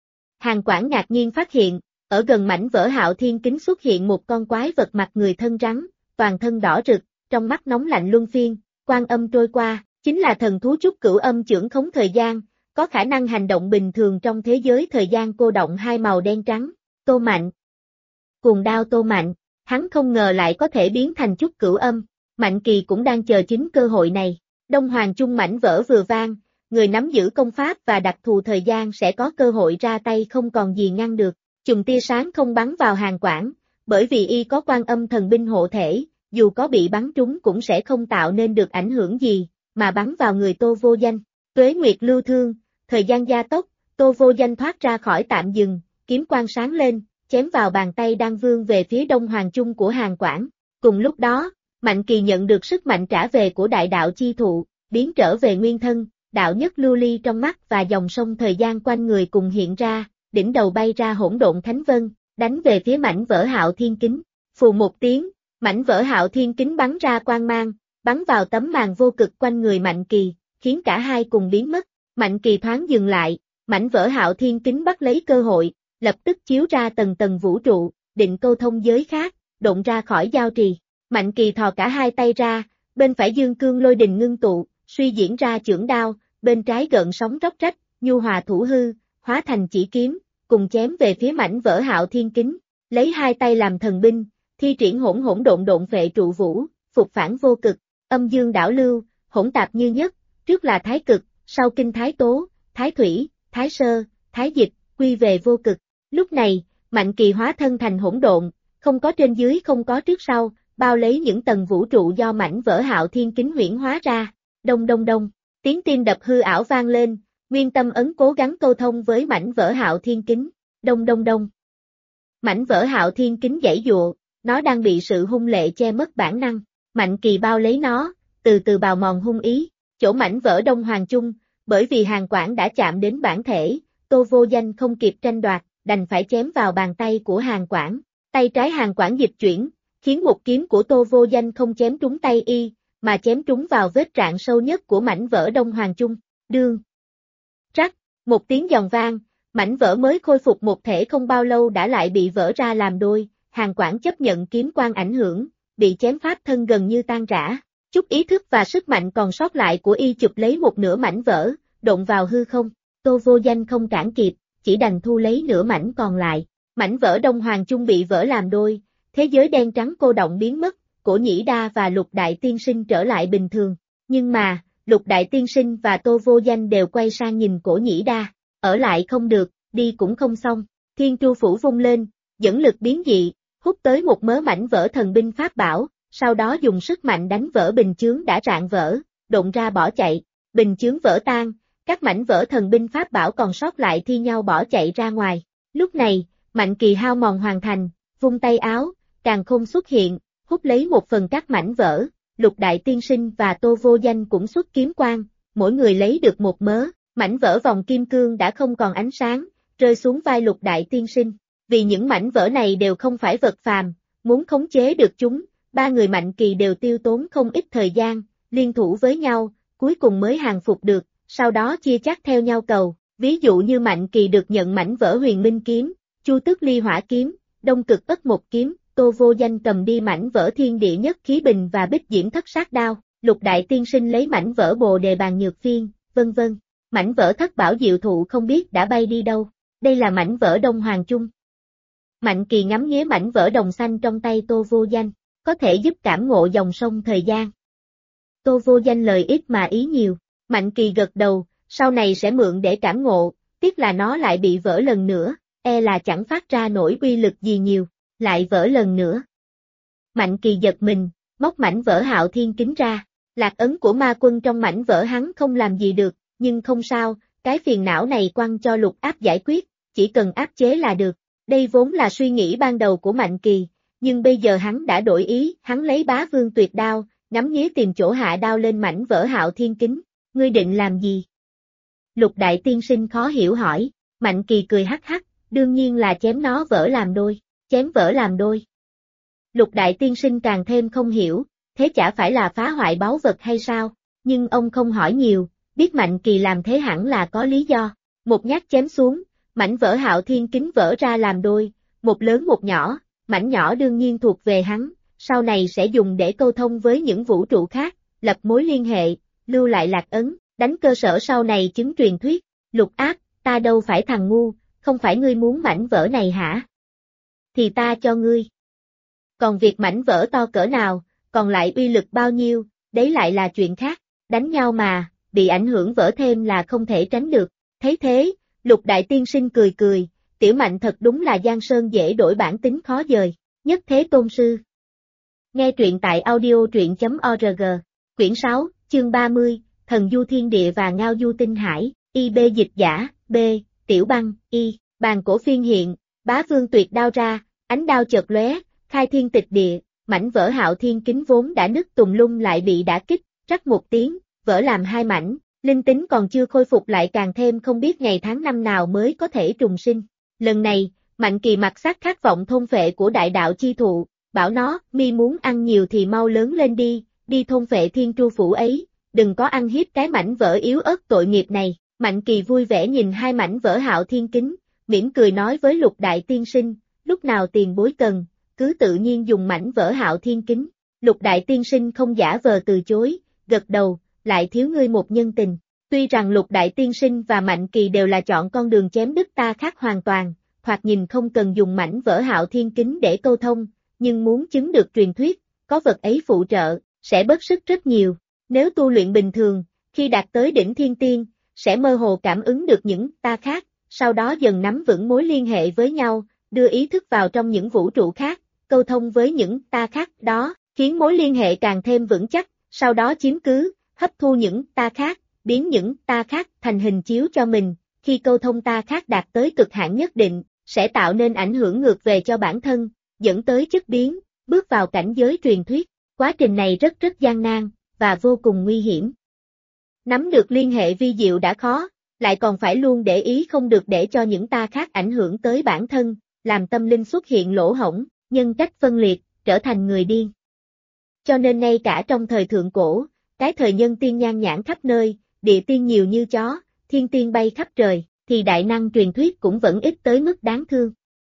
Hàn Quảng ngạc nhiên phát hiện, ở gần mảnh vỡ Hạo Thiên Kính xuất hiện một con quái vật mặt người thân rắn, toàn thân đỏ rực, trong mắt nóng lạnh luân phiên, quan âm trôi qua, chính là thần thú trúc cửu âm chưởng khống thời gian, có khả năng hành động bình thường trong thế giới thời gian cô động hai màu đen trắng. Tô Mạnh, cuồng đao Tô Mạnh, hắn không ngờ lại có thể biến thành trúc cửu âm, Mạnh Kỳ cũng đang chờ chính cơ hội này. Đông Hoàng Trung mảnh vỡ vừa vang, người nắm giữ công pháp và đặc thù thời gian sẽ có cơ hội ra tay không còn gì ngăn được. Chùm tia sáng không bắn vào Hàn Quảng, bởi vì y có quan âm thần binh hộ thể, dù có bị bắn trúng cũng sẽ không tạo nên được ảnh hưởng gì, mà bắn vào người Tô Vô Danh. Tuế Nguyệt lưu thương, thời gian gia tốc, Tô Vô Danh thoát ra khỏi tạm dừng, kiếm quang sáng lên, chém vào bàn tay đang vươn về phía Đông Hoàng Trung của Hàn Quảng. Cùng lúc đó, Mạnh Kỳ nhận được sức mạnh trả về của đại đạo chi thụ, biến trở về nguyên thân, đạo nhất lưu ly trong mắt và dòng sông thời gian quanh người cùng hiện ra, đỉnh đầu bay ra hỗn độn thánh vân, đánh về phía mảnh vỡ Hạo Thiên Kính. Phù một tiếng, mảnh vỡ Hạo Thiên Kính bắn ra quang mang, bắn vào tấm màn vô cực quanh người Mạnh Kỳ, khiến cả hai cùng biến mất. Mạnh Kỳ thoáng dừng lại, mảnh vỡ Hạo Thiên Kính bắt lấy cơ hội, lập tức chiếu ra tầng tầng vũ trụ, định câu thông giới khác, độn ra khỏi giao trì. Mạnh Kỳ thò cả hai tay ra, bên phải dương cương lôi đình ngưng tụ, suy diễn ra chưởng đao, bên trái gợn sóng róc rách, nhu hòa thủ hư, hóa thành chỉ kiếm, cùng chém về phía mảnh vỡ Hạo Thiên Kính. Lấy hai tay làm thần binh, thi triển hỗn hỗn độn độn phệ trụ vũ, phục phản vô cực, âm dương đảo lưu, hỗn tạp như nhất, trước là thái cực, sau kinh thái tố, thái thủy, thái sơ, thái dịch, quy về vô cực. Lúc này, Mạnh Kỳ hóa thân thành hỗn độn, không có trên dưới không có trước sau, bao lấy những tầng vũ trụ do mảnh vỡ Hạo Thiên Kính huyễn hóa ra. Đông đông đông, tiếng tim đập hư ảo vang lên, Nguyên Tâm Ấn cố gắng câu thông với mảnh vỡ Hạo Thiên Kính. Đông đông đông. Mảnh vỡ Hạo Thiên Kính giãy giụa, nó đang bị sự hung lệ che mất bản năng. Mạnh Kỳ bao lấy nó, từ từ bào mòn hung ý, chỗ mảnh vỡ Đông Hoàng Chung, bởi vì Hàn Quảng đã chạm đến bản thể, Tô Vô Danh không kịp tranh đoạt, đành phải chém vào bàn tay của Hàn Quảng. Tay trái Hàn Quảng dịch chuyển, khiến một kiếm của Tô Vô Danh không chém trúng tay y, mà chém trúng vào vết rạn sâu nhất của mảnh vỡ Đông Hoàng Chung. Đương. Rắc, một tiếng giòn vang, mảnh vỡ mới khôi phục một thể không bao lâu đã lại bị vỡ ra làm đôi. Hàn Quảng chấp nhận kiếm quang ảnh hưởng, bị chém pháp thân gần như tan rã. Chút ý thức và sức mạnh còn sót lại của y chụp lấy một nửa mảnh vỡ, độn vào hư không. Tô Vô Danh không cản kịp, chỉ đành thu lấy nửa mảnh còn lại. Mảnh vỡ Đông Hoàng Chung bị vỡ làm đôi, thế giới đen trắng cô động biến mất, Cổ Nhĩ Đa và Lục Đại Tiên Sinh trở lại bình thường. Nhưng mà, Lục Đại Tiên Sinh và Tô Vô Danh đều quay sang nhìn Cổ Nhĩ Đa, ở lại không được, đi cũng không xong. Thiên Tru Phủ vung lên, dẫn lực biến dị, hút tới một mớ mảnh vỡ thần binh pháp bảo, sau đó dùng sức mạnh đánh vỡ bình chướng đã rạn vỡ, độn ra bỏ chạy. Bình chướng vỡ tan, các mảnh vỡ thần binh pháp bảo còn sót lại thi nhau bỏ chạy ra ngoài. Lúc này, Mạnh Kỳ hao mòn hoàn thành, vung tay áo, càn khôn xuất hiện, hút lấy một phần các mảnh vỡ. Lục Đại Tiên Sinh và Tô Vô Danh cũng xuất kiếm quang, mỗi người lấy được một mớ. Mảnh vỡ vòng kim cương đã không còn ánh sáng, rơi xuống vai Lục Đại Tiên Sinh. Vì những mảnh vỡ này đều không phải vật phàm, muốn khống chế được chúng, ba người Mạnh Kỳ đều tiêu tốn không ít thời gian, liên thủ với nhau, cuối cùng mới hàng phục được, sau đó chia chác theo nhau cầu. Ví dụ như Mạnh Kỳ được nhận mảnh vỡ Huyền Minh Kiếm, Chu Tước Ly Hỏa Kiếm, Đông Cực Ất Một Kiếm, Tô Vô Danh cầm đi mảnh vỡ Thiên Địa Nhất Khí Bình và Bích Diễm Thất Sát Đao, Lục Đại Tiên Sinh lấy mảnh vỡ Bồ Đề Bàn Nhược Phiên, vân vân. Mảnh vỡ Thất Bảo Diệu Thụ không biết đã bay đi đâu, đây là mảnh vỡ Đông Hoàng Chung. Mạnh Kỳ ngắm nghía mảnh vỡ đồng xanh trong tay Tô Vô Danh, có thể giúp cảm ngộ dòng sông thời gian. Tô Vô Danh lời ít mà ý nhiều, Mạnh Kỳ gật đầu, sau này sẽ mượn để cảm ngộ, tiếc là nó lại bị vỡ lần nữa, e là chẳng phát ra nổi uy lực gì nhiều, lại vỡ lần nữa. Mạnh Kỳ giật mình, móc mảnh vỡ Hạo Thiên Kính ra, lạc ấn của ma quân trong mảnh vỡ hắn không làm gì được, nhưng không sao, cái phiền não này quăng cho Lục Áp giải quyết, chỉ cần áp chế là được. Đây vốn là suy nghĩ ban đầu của Mạnh Kỳ, nhưng bây giờ hắn đã đổi ý, hắn lấy Bá Vương Tuyệt Đao, ngắm nghía tìm chỗ hạ đao lên mảnh vỡ Hạo Thiên Kính. Ngươi định làm gì? Lục Đại Tiên Sinh khó hiểu hỏi. Mạnh Kỳ cười hắc hắc, đương nhiên là chém nó vỡ làm đôi, chém vỡ làm đôi. Lục Đại Tiên Sinh càng thêm không hiểu, thế chả phải là phá hoại báu vật hay sao? Nhưng ông không hỏi nhiều, biết Mạnh Kỳ làm thế hẳn là có lý do. Một nhát chém xuống, mảnh vỡ Hạo Thiên Kính vỡ ra làm đôi, một lớn một nhỏ, mảnh nhỏ đương nhiên thuộc về hắn, sau này sẽ dùng để câu thông với những vũ trụ khác, lập mối liên hệ, lưu lại lạc ấn, đánh cơ sở sau này chứng truyền thuyết. Lục Áp, ta đâu phải thằng ngu, không phải ngươi muốn mảnh vỡ này hả? Thì ta cho ngươi. Còn việc mảnh vỡ to cỡ nào, còn lại uy lực bao nhiêu, đấy lại là chuyện khác, đánh nhau mà, bị ảnh hưởng vỡ thêm là không thể tránh được. Thấy thế, Lục Đại Tiên Sinh cười cười, Tiểu Mạnh thật đúng là giang sơn dễ đổi bản tính khó dời, nhất thế tôn sư. Nghe truyện tại audio.truyện.org, quyển 6, chương 30, Thần Du Thiên Địa và Ngao Du Tinh Hải, IB dịch giả, B, Tiểu Băng, Y, bàn cổ phiên hiện, Bá Vương Tuyệt Đao ra, ánh đao chợt lóe, khai thiên tịch địa, mảnh vỡ Hạo Thiên Kính vốn đã nứt tùm lum lại bị đả kích, rắc một tiếng, vỡ làm hai mảnh. Linh tính còn chưa khôi phục lại càng thêm không biết ngày tháng năm nào mới có thể trùng sinh. Lần này, Mạnh Kỳ mặt sắc khát vọng thôn phệ của đại đạo chi thụ, bảo nó, mi muốn ăn nhiều thì mau lớn lên đi, đi thôn phệ thiên tru phủ ấy, đừng có ăn hiếp cái mảnh vỡ yếu ớt tội nghiệp này. Mạnh Kỳ vui vẻ nhìn hai mảnh vỡ Hạo Thiên Kính, mỉm cười nói với Lục Đại Tiên Sinh, lúc nào tiền bối cần, cứ tự nhiên dùng mảnh vỡ Hạo Thiên Kính. Lục Đại Tiên Sinh không giả vờ từ chối, gật đầu, lại thiếu ngươi một nhân tình. Tuy rằng Lục Đại Tiên Sinh và Mạnh Kỳ đều là chọn con đường chém đứt ta khác hoàn toàn, thoạt nhìn không cần dùng mảnh vỡ Hạo Thiên Kính để câu thông, nhưng muốn chứng được truyền thuyết, có vật ấy phụ trợ, sẽ bớt sức rất nhiều. Nếu tu luyện bình thường, khi đạt tới đỉnh thiên tiên, sẽ mơ hồ cảm ứng được những ta khác, sau đó dần nắm vững mối liên hệ với nhau, đưa ý thức vào trong những vũ trụ khác, câu thông với những ta khác đó, khiến mối liên hệ càng thêm vững chắc, sau đó chiếm cứ, hấp thu những ta khác, biến những ta khác thành hình chiếu cho mình, khi câu thông ta khác đạt tới cực hạn nhất định, sẽ tạo nên ảnh hưởng ngược về cho bản thân, dẫn tới chất biến, bước vào cảnh giới truyền thuyết. Quá trình này rất gian nan, và vô cùng nguy hiểm. Nắm được liên hệ vi diệu đã khó, lại còn phải luôn để ý không được để cho những ta khác ảnh hưởng tới bản thân, làm tâm linh xuất hiện lỗ hổng, nhân cách phân liệt, trở thành người điên. Cho nên ngay cả trong thời thượng cổ, cái thời nhân tiên nhan nhản khắp nơi, địa tiên nhiều như chó, thiên tiên bay khắp trời, thì đại năng truyền thuyết cũng vẫn ít tới mức đáng thương.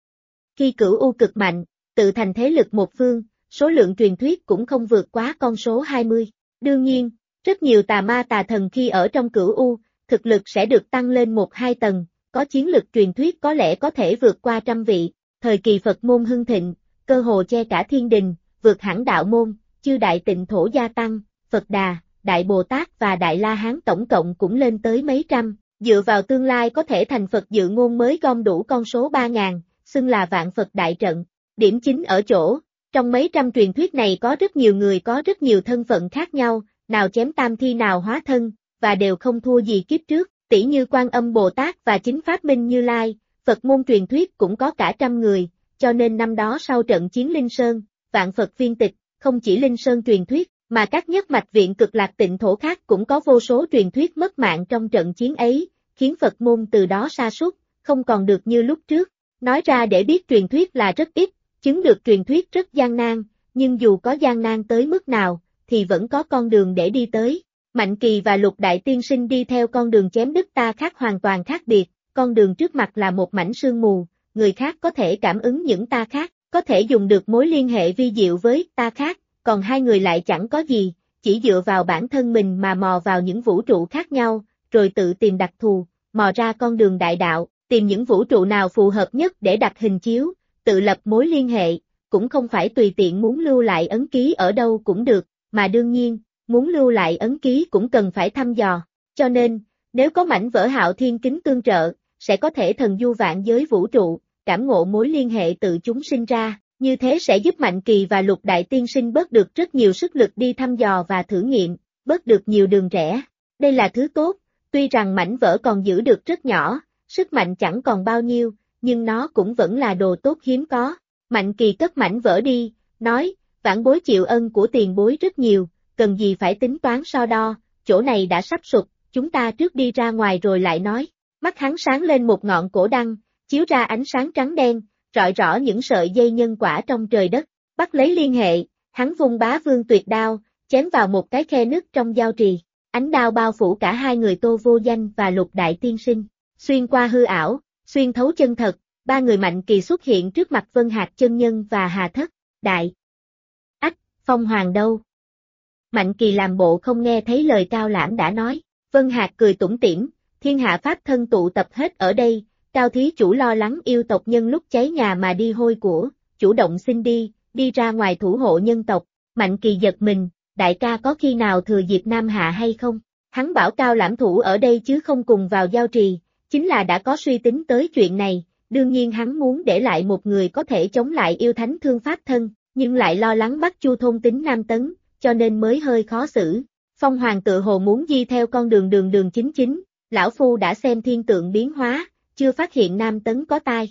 Khi Cửu U cực mạnh, tự thành thế lực một phương, số lượng truyền thuyết cũng không vượt quá con số 20. Đương nhiên, rất nhiều tà ma tà thần khi ở trong Cửu U, thực lực sẽ được tăng lên 1-2 tầng, có chiến lực truyền thuyết có lẽ có thể vượt qua 100 vị. Thời kỳ Phật môn hưng thịnh, cơ hồ che cả thiên đình, vượt hẳn đạo môn, chư đại tịnh thổ gia tăng, Phật Đà, Đại Bồ Tát và Đại La Hán tổng cộng cũng lên tới mấy trăm, dựa vào tương lai có thể thành Phật dự ngôn mới gom đủ con số 3.000, xưng là vạn Phật đại trận. Điểm chính ở chỗ, trong mấy trăm truyền thuyết này có rất nhiều người có rất nhiều thân phận khác nhau, nào chém tam thi nào hóa thân, và đều không thua gì kiếp trước, tỷ như Quan Âm Bồ Tát và chính Pháp Minh Như Lai, Phật môn truyền thuyết cũng có cả 100 người, cho nên năm đó sau trận chiến Linh Sơn, vạn Phật viên tịch, không chỉ Linh Sơn truyền thuyết, mà các nhất mạch viện cực lạc tịnh thổ khác cũng có vô số truyền thuyết mất mạng trong trận chiến ấy, khiến Phật môn từ đó sa sút, không còn được như lúc trước. Nói ra để biết truyền thuyết là rất ít, chứng được truyền thuyết rất gian nan, nhưng dù có gian nan tới mức nào, thì vẫn có con đường để đi tới. Mạnh Kỳ và Lục Đại Tiên Sinh đi theo con đường chém đứt ta khác hoàn toàn khác biệt, con đường trước mặt là một mảnh sương mù, người khác có thể cảm ứng những ta khác, có thể dùng được mối liên hệ vi diệu với ta khác, còn hai người lại chẳng có gì, chỉ dựa vào bản thân mình mà mò vào những vũ trụ khác nhau, rồi tự tìm đặc thù, mò ra con đường đại đạo, tìm những vũ trụ nào phù hợp nhất để đặt hình chiếu, tự lập mối liên hệ, cũng không phải tùy tiện muốn lưu lại ấn ký ở đâu cũng được, mà đương nhiên, muốn lưu lại ấn ký cũng cần phải thăm dò, cho nên, nếu có mảnh vỡ Hạo Thiên Kính tương trợ, sẽ có thể thần du vạn giới vũ trụ, cảm ngộ mối liên hệ tự chúng sinh ra, như thế sẽ giúp Mạnh Kỳ và Lục Đại Tiên Sinh bớt được rất nhiều sức lực đi thăm dò và thử nghiệm, bớt được nhiều đường rẽ. Đây là thứ tốt, tuy rằng mảnh vỡ còn giữ được rất nhỏ, sức mạnh chẳng còn bao nhiêu, nhưng nó cũng vẫn là đồ tốt hiếm có. Mạnh Kỳ cất mảnh vỡ đi, nói, vãn bối chịu ân của tiền bối rất nhiều, cần gì phải tính toán so đo, chỗ này đã sắp sụp, chúng ta trước đi ra ngoài rồi lại nói. Mắt hắn sáng lên một ngọn cổ đăng, chiếu ra ánh sáng trắng đen, rọi rõ những sợi dây nhân quả trong trời đất, bắt lấy liên hệ, hắn vung Bá Vương Tuyệt Đao, chém vào một cái khe nứt trong giao trì, ánh đao bao phủ cả hai người Tô Vô Danh và Lục Đại Tiên Sinh, xuyên qua hư ảo, xuyên thấu chân thật, ba người Mạnh Kỳ xuất hiện trước mặt Vân Hạc chân nhân và Hà Thất, Đại. Ách, Phong Hoàng đâu? Mạnh Kỳ làm bộ không nghe thấy lời Cao Lãm đã nói, Vân Hạc cười tủm tỉm, thiên hạ pháp thân tụ tập hết ở đây, Cao thí chủ lo lắng yêu tộc nhân lúc cháy nhà mà đi hôi của, chủ động xin đi ra ngoài thủ hộ nhân tộc. Mạnh Kỳ giật mình, đại ca có khi nào thừa dịp Nam Hạ hay không? Hắn bảo Cao Lãm thủ ở đây chứ không cùng vào giao trì, chính là đã có suy tính tới chuyện này, đương nhiên hắn muốn để lại một người có thể chống lại yêu thánh thương pháp thân, nhưng lại lo lắng bắt Chu thôn tính Nam Tấn, cho nên mới hơi khó xử. Phong Hoàng tự hồ muốn di theo con đường chính, lão phu đã xem thiên tượng biến hóa, chưa phát hiện Nam Tấn có tai.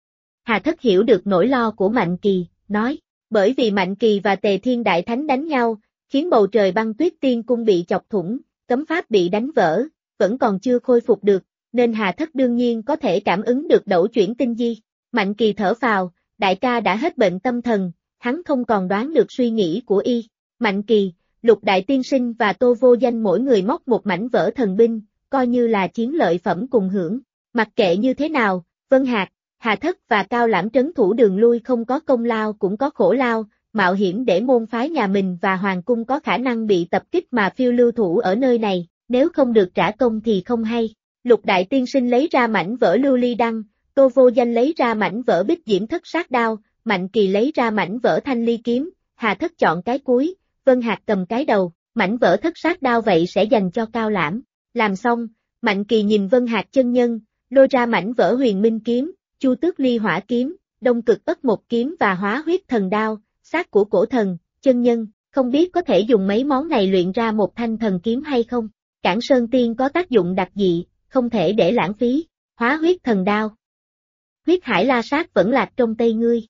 Hà Thất hiểu được nỗi lo của Mạnh Kỳ, nói, bởi vì Mạnh Kỳ và Tề Thiên Đại Thánh đánh nhau, khiến bầu trời Băng Tuyết Tiên Cung bị chọc thủng, cấm pháp bị đánh vỡ, vẫn còn chưa khôi phục được, nên Hà Thất đương nhiên có thể cảm ứng được đẩu chuyển tinh di. Mạnh Kỳ thở phào, đại ca đã hết bệnh tâm thần, hắn không còn đoán được suy nghĩ của y. Mạnh Kỳ, Lục Đại Tiên Sinh và Tô Vô Danh mỗi người móc một mảnh vỡ thần binh, coi như là chiến lợi phẩm cùng hưởng. Mặc kệ như thế nào, Vân Hạc, Hà Thất và Cao Lãm trấn thủ đường lui không có công lao cũng có khổ lao, mạo hiểm để môn phái nhà mình và hoàng cung có khả năng bị tập kích mà phiêu lưu thủ ở nơi này, nếu không được trả công thì không hay. Lục Đại Tiên Sinh lấy ra mảnh vỡ lưu ly đăng, Tô Vô Danh lấy ra mảnh vỡ bích diễm thất sát đao, Mạnh Kỳ lấy ra mảnh vỡ thanh ly kiếm, Hà Thất chọn cái cuối, Vân Hạc cầm cái đầu, mảnh vỡ thất sát đao vậy sẽ dành cho Cao Lãm. Làm xong, Mạnh Kỳ nhìn Vân Hạc chân nhân, lôi ra mảnh vỡ huyền minh kiếm, chu tước ly hỏa kiếm, đông cực ất một kiếm và hóa huyết thần đao, xác của cổ thần, chân nhân, không biết có thể dùng mấy món này luyện ra một thanh thần kiếm hay không? Cản Sơn Tiên có tác dụng đặc dị, không thể để lãng phí, hóa huyết thần đao. Huyết hải la sát vẫn lạc trong tay ngươi.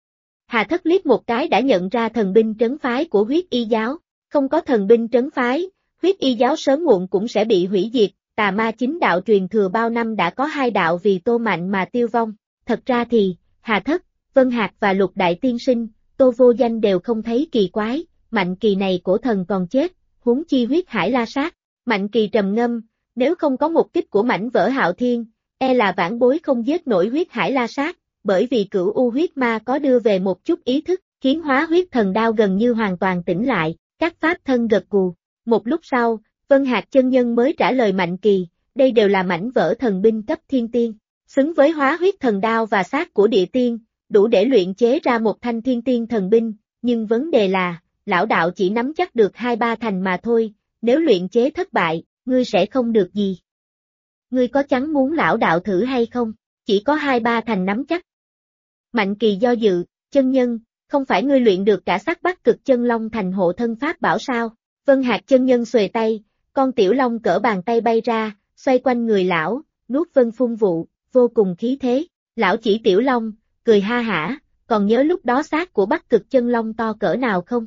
Hà Thất liếc một cái đã nhận ra thần binh trấn phái của huyết y giáo, không có thần binh trấn phái, huyết y giáo sớm muộn cũng sẽ bị hủy diệt, tà ma chính đạo truyền thừa bao năm đã có 2 đạo vì Tô Mạnh mà tiêu vong. Thật ra thì, Hà Thất, Vân Hạc và Lục Đại Tiên Sinh, Tô Vô Danh đều không thấy kỳ quái, Mạnh Kỳ này cổ thần còn chết, huống chi huyết hải la sát. Mạnh Kỳ trầm ngâm, nếu không có một kích của mảnh vỡ hạo thiên, e là vãn bối không giết nổi huyết hải la sát, bởi vì cửu u huyết ma có đưa về một chút ý thức, khiến hóa huyết thần đao gần như hoàn toàn tỉnh lại, các pháp thân gật gù. Một lúc sau, Vân Hạc chân nhân mới trả lời Mạnh Kỳ, đây đều là mảnh vỡ thần binh cấp thiên tiên, xứng với hóa huyết thần đao và xác của địa tiên, đủ để luyện chế ra một thanh thiên tiên thần binh, nhưng vấn đề là, lão đạo chỉ nắm chắc được 2-3 thành mà thôi, nếu luyện chế thất bại, ngươi sẽ không được gì. Ngươi có chắn muốn lão đạo thử hay không? Chỉ có 2-3 thành nắm chắc. Mạnh Kỳ do dự, chân nhân, không phải ngươi luyện được cả xác Bắc Cực Chân Long thành hộ thân pháp bảo sao? Vân Hạc chân nhân xuề tay, con tiểu long cỡ bàn tay bay ra, xoay quanh người lão, nuốt vân phun vụ, vô cùng khí thế. Lão chỉ tiểu long, cười ha hả, còn nhớ lúc đó xác của Bắc Cực Chân Long to cỡ nào không?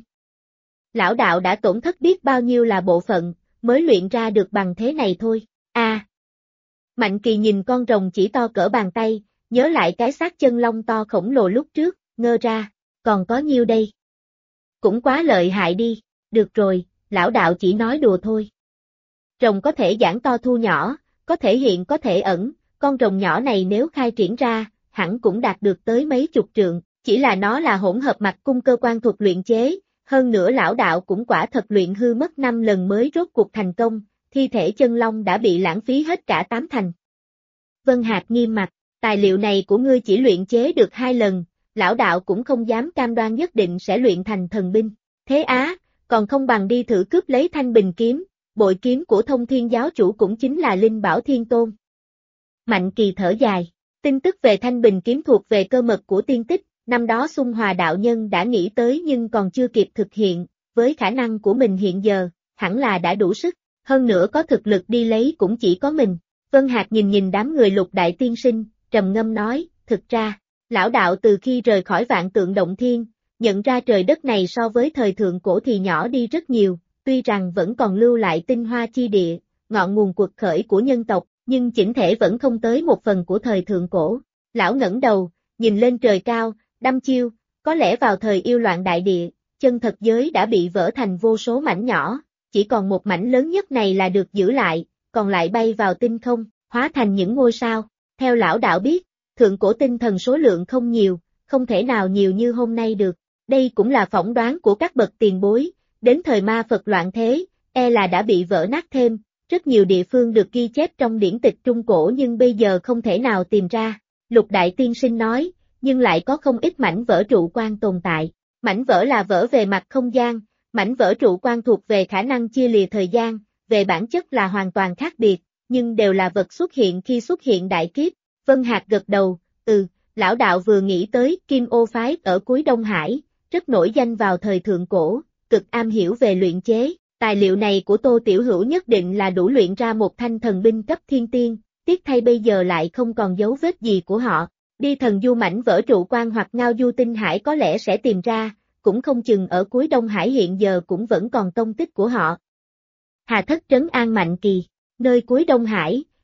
Lão đạo đã tổn thất biết bao nhiêu là bộ phận, mới luyện ra được bằng thế này thôi. Mạnh Kỳ nhìn con rồng chỉ to cỡ bàn tay, nhớ lại cái xác chân long to khổng lồ lúc trước, ngơ ra, còn có nhiêu đây? Cũng quá lợi hại đi, được rồi, lão đạo chỉ nói đùa thôi. Rồng có thể giãn to thu nhỏ, có thể hiện có thể ẩn, con rồng nhỏ này nếu khai triển ra, hẳn cũng đạt được tới mấy chục trượng, chỉ là nó là hỗn hợp mặt cung cơ quan thuật luyện chế, hơn nữa lão đạo cũng quả thật luyện hư mất 5 lần mới rốt cuộc thành công, thi thể chân long đã bị lãng phí hết cả 8 thành. Vân Hạc nghiêm mặt, tài liệu này của ngươi chỉ luyện chế được 2 lần, lão đạo cũng không dám cam đoan nhất định sẽ luyện thành thần binh. Thế á, còn không bằng đi thử cướp lấy thanh bình kiếm, bội kiếm của Thông Thiên giáo chủ cũng chính là Linh Bảo Thiên Tôn. Mạnh Kỳ thở dài, tin tức về thanh bình kiếm thuộc về cơ mật của tiên tích, năm đó Xung Hòa đạo nhân đã nghĩ tới nhưng còn chưa kịp thực hiện, với khả năng của mình hiện giờ, hẳn là đã đủ sức, hơn nữa có thực lực đi lấy cũng chỉ có mình. Vân Hạc nhìn đám người Lục Đại Tiên Sinh, trầm ngâm nói, thực ra, lão đạo từ khi rời khỏi Vạn Tượng Động Thiên, nhận ra trời đất này so với thời thượng cổ thì nhỏ đi rất nhiều, tuy rằng vẫn còn lưu lại tinh hoa chi địa, ngọn nguồn cuộc khởi của nhân tộc, nhưng chỉnh thể vẫn không tới 1/10 của thời thượng cổ. Lão ngẩng đầu, nhìn lên trời cao, đăm chiêu, có lẽ vào thời yêu loạn đại địa, chân thật giới đã bị vỡ thành vô số mảnh nhỏ, chỉ còn một mảnh lớn nhất này là được giữ lại, còn lại bay vào tinh không, hóa thành những ngôi sao. Theo lão đạo biết, thượng cổ tinh thần số lượng không nhiều, không thể nào nhiều như hôm nay được. Đây cũng là phỏng đoán của các bậc tiền bối, đến thời ma Phật loạn thế, e là đã bị vỡ nát thêm, rất nhiều địa phương được ghi chép trong điển tịch Trung Cổ nhưng bây giờ không thể nào tìm ra. Lục Đại Tiên Sinh nói, nhưng lại có không ít mảnh vỡ trụ quan tồn tại. Mảnh vỡ là vỡ về mặt không gian, mảnh vỡ trụ quan thuộc về khả năng chia lìa thời gian, về bản chất là hoàn toàn khác biệt, nhưng đều là vật xuất hiện khi xuất hiện đại kiếp. Vân Hạc gật đầu, lão đạo vừa nghĩ tới Kim Ô phái ở cuối Đông Hải, rất nổi danh vào thời thượng cổ, cực am hiểu về luyện chế, tài liệu này của Tô Tiểu Hữu nhất định là đủ luyện ra một thanh thần binh cấp thiên tiên, tiếc thay bây giờ lại không còn dấu vết gì của họ. Đi thần du mảnh vỡ trụ quan hoặc ngao du tinh hải có lẽ sẽ tìm ra, cũng không chừng ở cuối Đông Hải hiện giờ cũng vẫn còn tông tích của họ. Hà Thất trấn an Mạnh Kỳ, nơi cuối Đông Hải,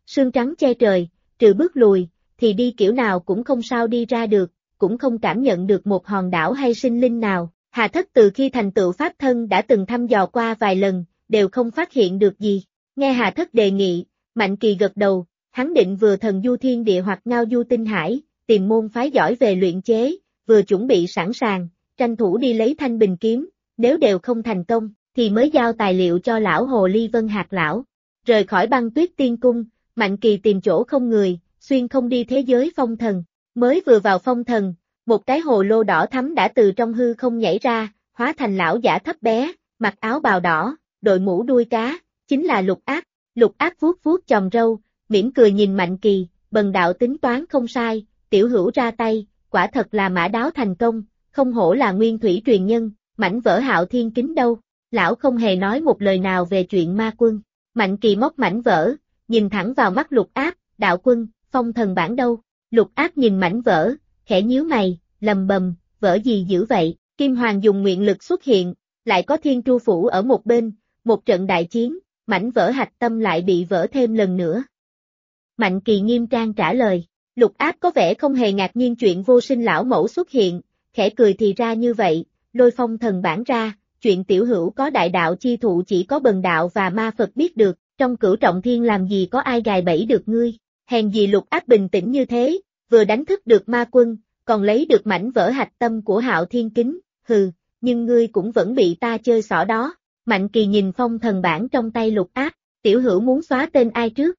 sương trắng che trời, trừ bước lùi, thì đi kiểu nào cũng không sao đi ra được, cũng không cảm nhận được một hòn đảo hay sinh linh nào. Hà Thất từ khi thành tựu pháp thân đã từng thăm dò qua vài lần, đều không phát hiện được gì. Nghe Hà Thất đề nghị, Mạnh Kỳ gật đầu, hắn định vừa thần du thiên địa hoặc ngao du tinh hải, tìm môn phái giỏi về luyện chế, vừa chuẩn bị sẵn sàng, tranh thủ đi lấy thanh bình kiếm, nếu đều không thành công, thì mới giao tài liệu cho lão hồ ly Vân Hạc lão. Rời khỏi Băng Tuyết Tiên Cung, Mạnh Kỳ tìm chỗ không người, xuyên không đi thế giới phong thần. Mới vừa vào phong thần, một cái hồ lô đỏ thắm đã từ trong hư không nhảy ra, hóa thành lão giả thấp bé, mặc áo bào đỏ, đội mũ đuôi cá, chính là Lục Ác. Lục Ác vuốt vuốt chòm râu, mỉm cười nhìn Mạnh Kỳ, bần đạo tính toán không sai, tiểu hữu ra tay, quả thật là mã đáo thành công, không hổ là nguyên thủy truyền nhân, mảnh vỡ Hạo Thiên Kính đâu. Lão không hề nói một lời nào về chuyện ma quân. Mạnh Kỳ móc mảnh vỡ, nhìn thẳng vào mắt Lục Ác, đạo quân, phong thần bản đâu. Lục Ác nhìn mảnh vỡ, khẽ nhíu mày, lầm bầm, vỡ gì dữ vậy. Kim Hoàng dùng nguyện lực xuất hiện, lại có Thiên Tru Phủ ở một bên, một trận đại chiến, mảnh vỡ hạch tâm lại bị vỡ thêm lần nữa. Mạnh Kỳ nghiêm trang trả lời. Lục Ác có vẻ không hề ngạc nhiên chuyện vô sinh lão mẫu xuất hiện, khẽ cười thì ra như vậy, lôi phong thần bản ra, chuyện tiểu hữu có đại đạo chi thụ chỉ có bần đạo và ma Phật biết được, trong Cửu Trọng Thiên làm gì có ai gài bẫy được ngươi. Hèn gì Lục Ác bình tĩnh như thế, vừa đánh thức được ma quân, còn lấy được mảnh vỡ hạch tâm của Hạo Thiên Kính, hừ, nhưng ngươi cũng vẫn bị ta chơi xỏ đó. Mạnh Kỳ nhìn phong thần bản trong tay Lục Ác, tiểu hữu muốn xóa tên ai trước?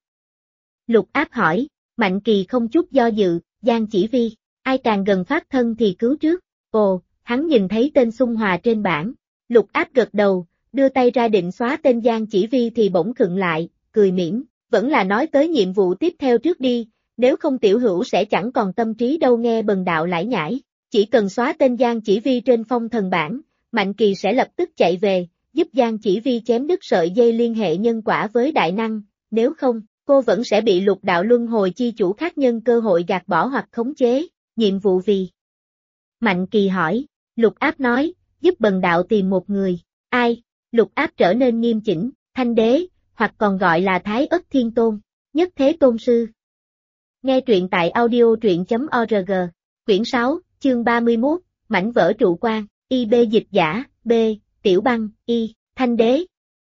Lục Ác hỏi. Mạnh Kỳ không chút do dự, Giang Chỉ Vi, ai càng gần phát thân thì cứu trước. Ồ, hắn nhìn thấy tên Xung Hòa trên bảng. Lục Ác gật đầu, đưa tay ra định xóa tên Giang Chỉ Vi thì bỗng khựng lại, cười mỉm, vẫn là nói tới nhiệm vụ tiếp theo trước đi, nếu không tiểu hữu sẽ chẳng còn tâm trí đâu nghe bần đạo lải nhải. Chỉ cần xóa tên Giang Chỉ Vi trên phong thần bảng, Mạnh Kỳ sẽ lập tức chạy về, giúp Giang Chỉ Vi chém đứt sợi dây liên hệ nhân quả với đại năng, nếu không, cô vẫn sẽ bị Lục Đạo Luân Hồi chi chủ khác nhân cơ hội gạt bỏ hoặc khống chế. Nhiệm vụ gì? Mạnh Kỳ hỏi. Lục Áp nói, giúp bần đạo tìm một người. Ai? Lục Áp trở nên nghiêm chỉnh, Thanh Đế, hoặc còn gọi là Thái Ất Thiên Tôn, Nhất Thế Tôn Sư. Nghe truyện tại audio.org. Quyển 6, chương 31, mảnh vỡ trụ quan, IB dịch giả, B, Tiểu Băng, Y, Thanh Đế.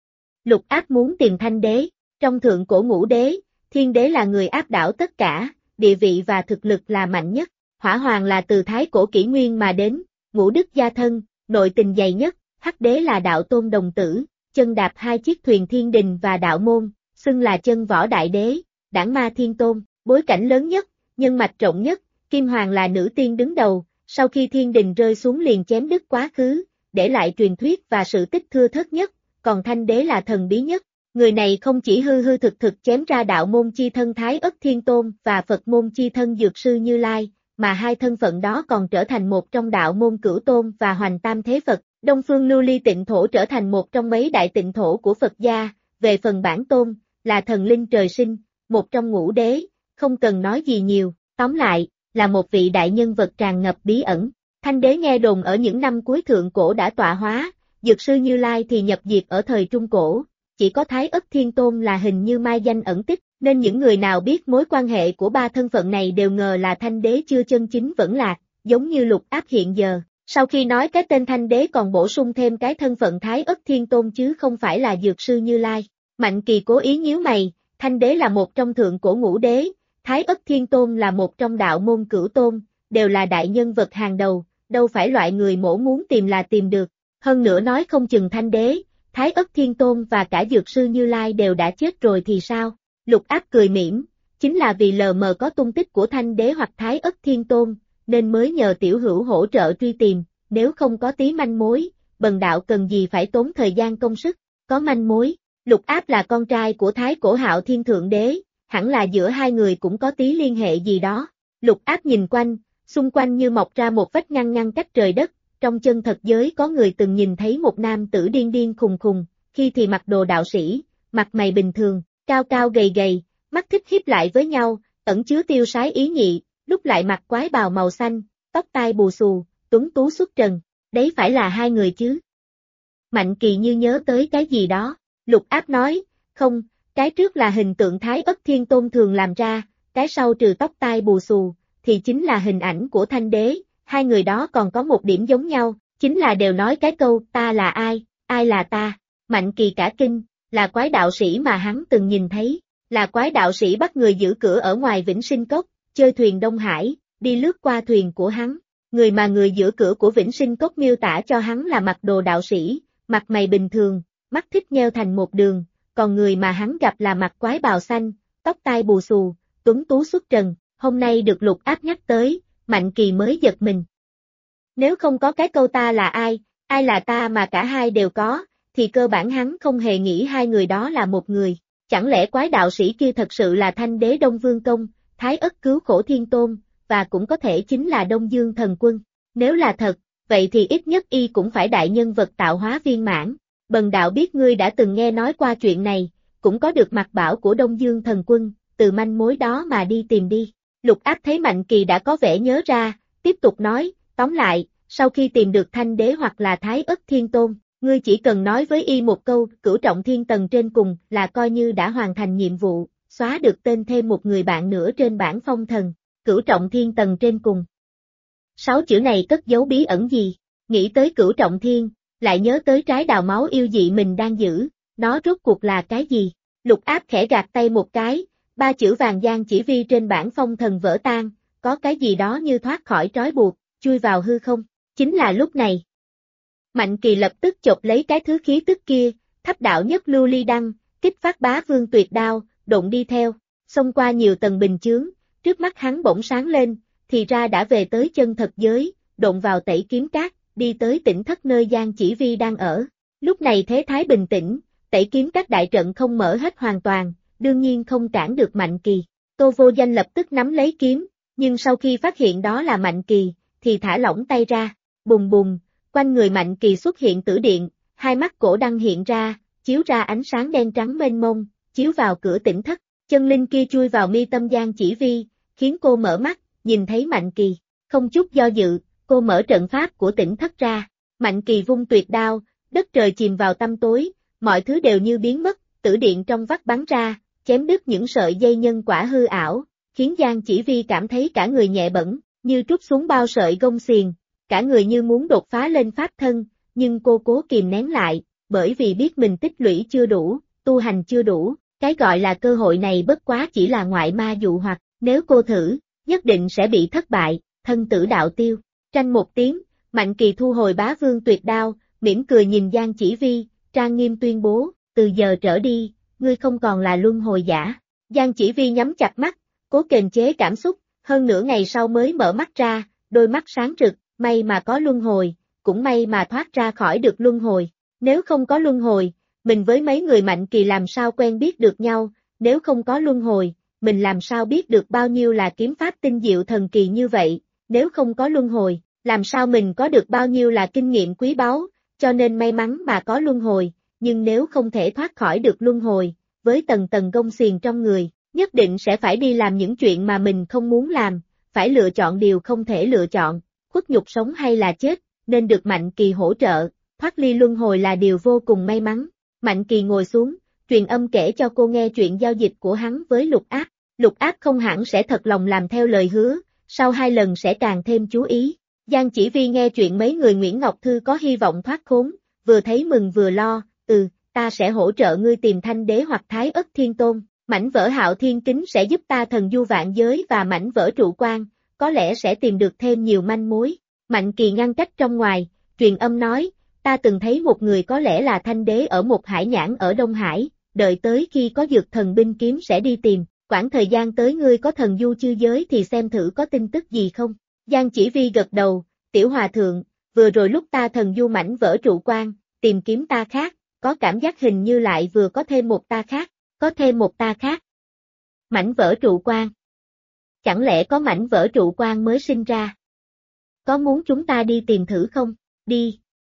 Lục Áp muốn tìm Thanh Đế. Trong thượng cổ ngũ đế, Thiên Đế là người áp đảo tất cả, địa vị và thực lực là mạnh nhất. Hỏa Hoàng là từ thái cổ kỷ nguyên mà đến, ngũ đức gia thân, nội tình dày nhất. Hắc Đế là đạo tôn đồng tử, chân đạp hai chiếc thuyền thiên đình và đạo môn, xưng là chân võ đại đế. Đảng Ma Thiên Tôn, bối cảnh lớn nhất, nhân mạch rộng nhất. Kim Hoàng là nữ tiên đứng đầu, sau khi thiên đình rơi xuống liền chém đứt quá khứ, để lại truyền thuyết và sự tích thưa thớt nhất. Còn Thanh Đế là thần bí nhất. Người này không chỉ hư hư thực thực chém ra đạo môn chi thân Thái Ất Thiên Tôn và Phật môn chi thân Dược Sư Như Lai, mà hai thân phận đó còn trở thành một trong đạo môn Cửu Tôn và Hoành Tam Thế Phật. Đông Phương Lưu Ly Tịnh Thổ trở thành một trong mấy đại tịnh thổ của Phật gia, về phần bản tôn, là thần linh trời sinh, một trong ngũ đế, không cần nói gì nhiều, tóm lại, là một vị đại nhân vật tràn ngập bí ẩn. Thanh Đế nghe đồn ở những năm cuối thượng cổ đã tọa hóa, Dược Sư Như Lai thì nhập diệt ở thời Trung Cổ. Chỉ có Thái Ất Thiên Tôn là hình như mai danh ẩn tích, nên những người nào biết mối quan hệ của ba thân phận này đều ngờ là Thanh Đế chưa chân chính vẫn lạc, giống như Lục Áp hiện giờ. Sau khi nói cái tên Thanh Đế còn bổ sung thêm cái thân phận Thái Ất Thiên Tôn chứ không phải là Dược Sư Như Lai. Mạnh Kỳ cố ý nhíu mày, Thanh Đế là một trong thượng cổ ngũ đế, Thái Ất Thiên Tôn là một trong đạo môn Cửu Tôn, đều là đại nhân vật hàng đầu, đâu phải loại người mổ muốn tìm là tìm được. Hơn nữa nói không chừng Thanh Đế, Thái Ất Thiên Tôn và cả Dược Sư Như Lai đều đã chết rồi thì sao? Lục Áp cười mỉm, chính là vì lờ mờ có tung tích của Thanh Đế hoặc Thái Ất Thiên Tôn, nên mới nhờ tiểu hữu hỗ trợ truy tìm, nếu không có tí manh mối, bần đạo cần gì phải tốn thời gian công sức, có manh mối. Lục Áp là con trai của Thái Cổ Hạo Thiên Thượng Đế, hẳn là giữa hai người cũng có tí liên hệ gì đó. Lục Áp nhìn quanh, xung quanh như mọc ra một vách ngăn cách trời đất. Trong chân thật giới có người từng nhìn thấy một nam tử điên điên khùng khùng, khi thì mặc đồ đạo sĩ, mặt mày bình thường, cao cao gầy gầy, mắt thích híp lại với nhau, ẩn chứa tiêu sái ý nhị, lúc lại mặc quái bào màu xanh, tóc tai bù xù, tuấn tú xuất trần, đấy phải là hai người chứ. Mạnh Kỳ như nhớ tới cái gì đó, Lục Áp nói, không, Cái trước là hình tượng Thái Ất Thiên Tôn thường làm ra, cái sau trừ tóc tai bù xù, thì chính là hình ảnh của Thanh Đế, hai người đó còn có một điểm giống nhau, chính là đều nói cái câu ta là ai là ta. Mạnh Kỳ cả kinh, là quái đạo sĩ mà hắn từng nhìn thấy, là quái đạo sĩ bắt người giữ cửa ở ngoài Vĩnh Sinh Cốc, chơi thuyền Đông Hải, đi lướt qua thuyền của hắn. Người mà người giữ cửa của Vĩnh Sinh Cốc miêu tả cho hắn là mặc đồ đạo sĩ, mặt mày bình thường, mắt thích nheo thành một đường, còn người mà hắn gặp là mặc quái bào xanh, tóc tai bù xù, tuấn tú xuất trần, hôm nay được Lục Áp nhắc tới, Mạnh Kỳ mới giật mình. Nếu không có cái câu ta là ai là ta mà cả hai đều có, thì cơ bản hắn không hề nghĩ hai người đó là một người. Chẳng lẽ quái đạo sĩ kia thật sự là Thanh Đế Đông Vương Công, Thái Ất Cứu Khổ Thiên Tôn, và cũng có thể chính là Đông Dương Thần Quân. Nếu là thật, vậy thì ít nhất y cũng phải đại nhân vật tạo hóa viên mãn. Bần đạo biết ngươi đã từng nghe nói qua chuyện này, cũng có được mặt bảo của Đông Dương Thần Quân, từ manh mối đó mà đi tìm đi. Lục Áp thấy Mạnh Kỳ đã có vẻ nhớ ra, tiếp tục nói, tóm lại, sau khi tìm được Thanh Đế hoặc là Thái Ất Thiên Tôn, ngươi chỉ cần nói với y một câu, Cửu Trọng Thiên tầng trên cùng là coi như đã hoàn thành nhiệm vụ, xóa được tên thêm một người bạn nữa trên bảng phong thần. Cửu Trọng Thiên tầng trên cùng. 6 chữ này cất giấu bí ẩn gì? Nghĩ tới Cửu Trọng Thiên, lại nhớ tới trái đào máu yêu dị mình đang giữ, nó rốt cuộc là cái gì? Lục Áp khẽ gạt tay một cái, 3 chữ vàng giang chỉ vi trên bảng phong thần vỡ tan, có cái gì đó như thoát khỏi trói buộc, chui vào hư không. Chính là lúc này. Mạnh Kỳ lập tức chộp lấy cái thứ khí tức kia, thắp đạo nhất lưu ly đăng, kích phát Bá Vương Tuyệt Đao, độn đi theo, xông qua nhiều tầng bình chướng, trước mắt hắn bỗng sáng lên, thì ra đã về tới chân thật giới, độn vào Tẩy Kiếm Các, đi tới tỉnh thất nơi Giang Chỉ Vi đang ở. Lúc này thế thái bình tĩnh, Tẩy Kiếm Các đại trận không mở hết hoàn toàn, đương nhiên không cản được Mạnh Kỳ. Tô Vô Danh lập tức nắm lấy kiếm, nhưng sau khi phát hiện đó là Mạnh Kỳ, thì thả lỏng tay ra, bùng bùng, quanh người Mạnh Kỳ xuất hiện tử điện, hai mắt cổ đăng hiện ra, chiếu ra ánh sáng đen trắng mênh mông, chiếu vào cửa tỉnh thất, chân linh kia chui vào mi tâm Giang Chỉ Vi, khiến cô mở mắt, nhìn thấy Mạnh Kỳ, không chút do dự, cô mở trận pháp của tỉnh thất ra, Mạnh Kỳ vung tuyệt đao, đất trời chìm vào tăm tối, mọi thứ đều như biến mất, tử điện trong vắt bắn ra, chém đứt những sợi dây nhân quả hư ảo, khiến Giang Chỉ Vi cảm thấy cả người nhẹ bẫng, như trút xuống bao sợi gông xiềng, cả người như muốn đột phá lên pháp thân, nhưng cô cố kìm nén lại, bởi vì biết mình tích lũy chưa đủ, tu hành chưa đủ, cái gọi là cơ hội này bất quá chỉ là ngoại ma dụ hoặc, nếu cô thử, nhất định sẽ bị thất bại, thân tử đạo tiêu. Tranh một tiếng, Mạnh Kỳ thu hồi Bá Vương Tuyệt Đao, mỉm cười nhìn Giang Chỉ Vi, trang nghiêm tuyên bố, từ giờ trở đi, ngươi không còn là luân hồi giả. Giang Chỉ Vi nhắm chặt mắt, cố kiềm chế cảm xúc, hơn nửa ngày sau mới mở mắt ra, đôi mắt sáng rực, may mà có luân hồi, cũng may mà thoát ra khỏi được luân hồi. Nếu không có luân hồi, mình với mấy người Mạnh Kỳ làm sao quen biết được nhau, nếu không có luân hồi, mình làm sao biết được bao nhiêu là kiếm pháp tinh diệu thần kỳ như vậy, nếu không có luân hồi, làm sao mình có được bao nhiêu là kinh nghiệm quý báu, cho nên may mắn mà có luân hồi, nhưng nếu không thể thoát khỏi được luân hồi, với tầng tầng gông xiềng trong người, nhất định sẽ phải đi làm những chuyện mà mình không muốn làm, phải lựa chọn điều không thể lựa chọn, khuất nhục sống hay là chết, nên được Mạnh Kỳ hỗ trợ, thoát ly luân hồi là điều vô cùng may mắn. Mạnh Kỳ ngồi xuống, truyền âm kể cho cô nghe chuyện giao dịch của hắn với Lục Áp. Lục Áp không hẳn sẽ thật lòng làm theo lời hứa, sau 2 lần sẽ càng thêm chú ý. Giang Chỉ Vi nghe chuyện mấy người Nguyễn Ngọc Thư có hy vọng thoát khốn, vừa thấy mừng vừa lo, ta sẽ hỗ trợ ngươi tìm Thanh Đế hoặc Thái Ất Thiên Tôn, mảnh vỡ Hạo Thiên Kính sẽ giúp ta thần du vạn giới và mảnh vỡ trụ quan, có lẽ sẽ tìm được thêm nhiều manh mối. Mạnh Kỳ ngăn cách trong ngoài, truyền âm nói, ta từng thấy một người có lẽ là Thanh Đế ở một hải nhãn ở Đông Hải, đợi tới khi có dược thần binh kiếm sẽ đi tìm, quãng thời gian tới ngươi có thần du chư giới thì xem thử có tin tức gì không. Giang Chỉ Vi gật đầu, tiểu hòa thượng, vừa rồi lúc ta thần du mảnh vỡ trụ quan, tìm kiếm ta khác, có cảm giác hình như lại vừa có thêm một ta khác, có thêm một ta khác. Mảnh vỡ trụ quan. Chẳng lẽ có mảnh vỡ trụ quan mới sinh ra? Có muốn chúng ta đi tìm thử không? Đi.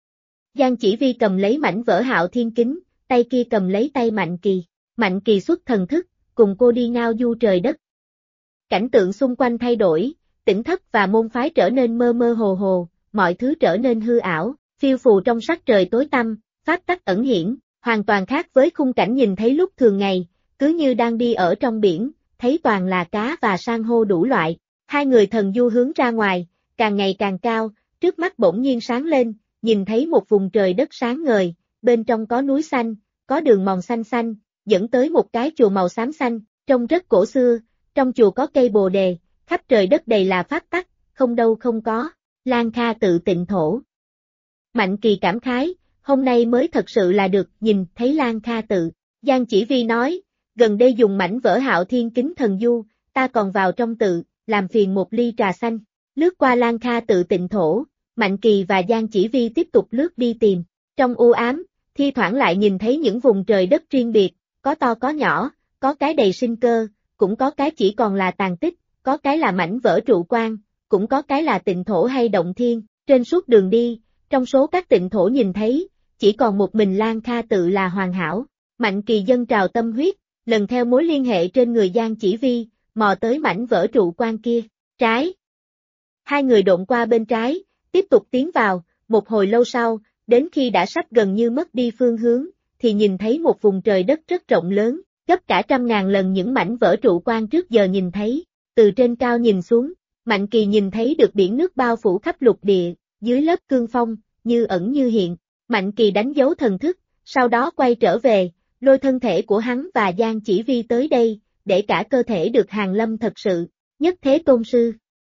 Giang Chỉ Vi cầm lấy mảnh vỡ Hạo Thiên Kính, tay kia cầm lấy tay Mạnh Kỳ. Mạnh Kỳ xuất thần thức, cùng cô đi ngao du trời đất. Cảnh tượng xung quanh thay đổi, tỉnh thất và môn phái trở nên mơ mơ hồ hồ, mọi thứ trở nên hư ảo, phiêu phù trong sắc trời tối tăm, pháp tắc ẩn hiển, hoàn toàn khác với khung cảnh nhìn thấy lúc thường ngày, cứ như đang đi ở trong biển, thấy toàn là cá và san hô đủ loại. Hai người thần du hướng ra ngoài, càng ngày càng cao, trước mắt bỗng nhiên sáng lên, nhìn thấy một vùng trời đất sáng ngời, bên trong có núi xanh, có đường mòn xanh xanh, dẫn tới một cái chùa màu xám xanh, trông rất cổ xưa, trong chùa có cây bồ đề, khắp trời đất đầy là pháp tắc, không đâu không có, Lan Kha tự tịnh thổ. Mạnh Kỳ cảm khái, hôm nay mới thật sự là được nhìn thấy Lan Kha tự. Giang Chỉ Vi nói, gần đây dùng mảnh vỡ Hạo Thiên Kính Thần Du, ta còn vào trong tự, làm phiền một ly trà xanh. Lướt qua Lan Kha tự tịnh thổ, Mạnh Kỳ và Giang Chỉ Vi tiếp tục lướt đi tìm. Trong u ám, thi thoảng lại nhìn thấy những vùng trời đất riêng biệt, có to có nhỏ, có cái đầy sinh cơ, cũng có cái chỉ còn là tàn tích, có cái là mảnh vỡ trụ quan, cũng có cái là tịnh thổ hay động thiên. Trên suốt đường đi, trong số các tịnh thổ nhìn thấy, chỉ còn một mình Lan Kha tự là hoàn hảo. Mạnh Kỳ dâng trào tâm huyết, lần theo mối liên hệ trên người Giang Chỉ Vi, mò tới mảnh vỡ trụ quan kia. Trái. Hai người độn qua bên trái, tiếp tục tiến vào, một hồi lâu sau, đến khi đã sắp gần như mất đi phương hướng, thì nhìn thấy một vùng trời đất rất rộng lớn, gấp cả 100.000 lần những mảnh vỡ trụ quan trước giờ nhìn thấy. Từ trên cao nhìn xuống, Mạnh Kỳ nhìn thấy được biển nước bao phủ khắp lục địa, dưới lớp cương phong, như ẩn như hiện. Mạnh Kỳ đánh dấu thần thức, sau đó quay trở về, lôi thân thể của hắn và Giang Chỉ Vi tới đây, để cả cơ thể được hàng lâm thật sự. Nhất Thế Tôn Sư.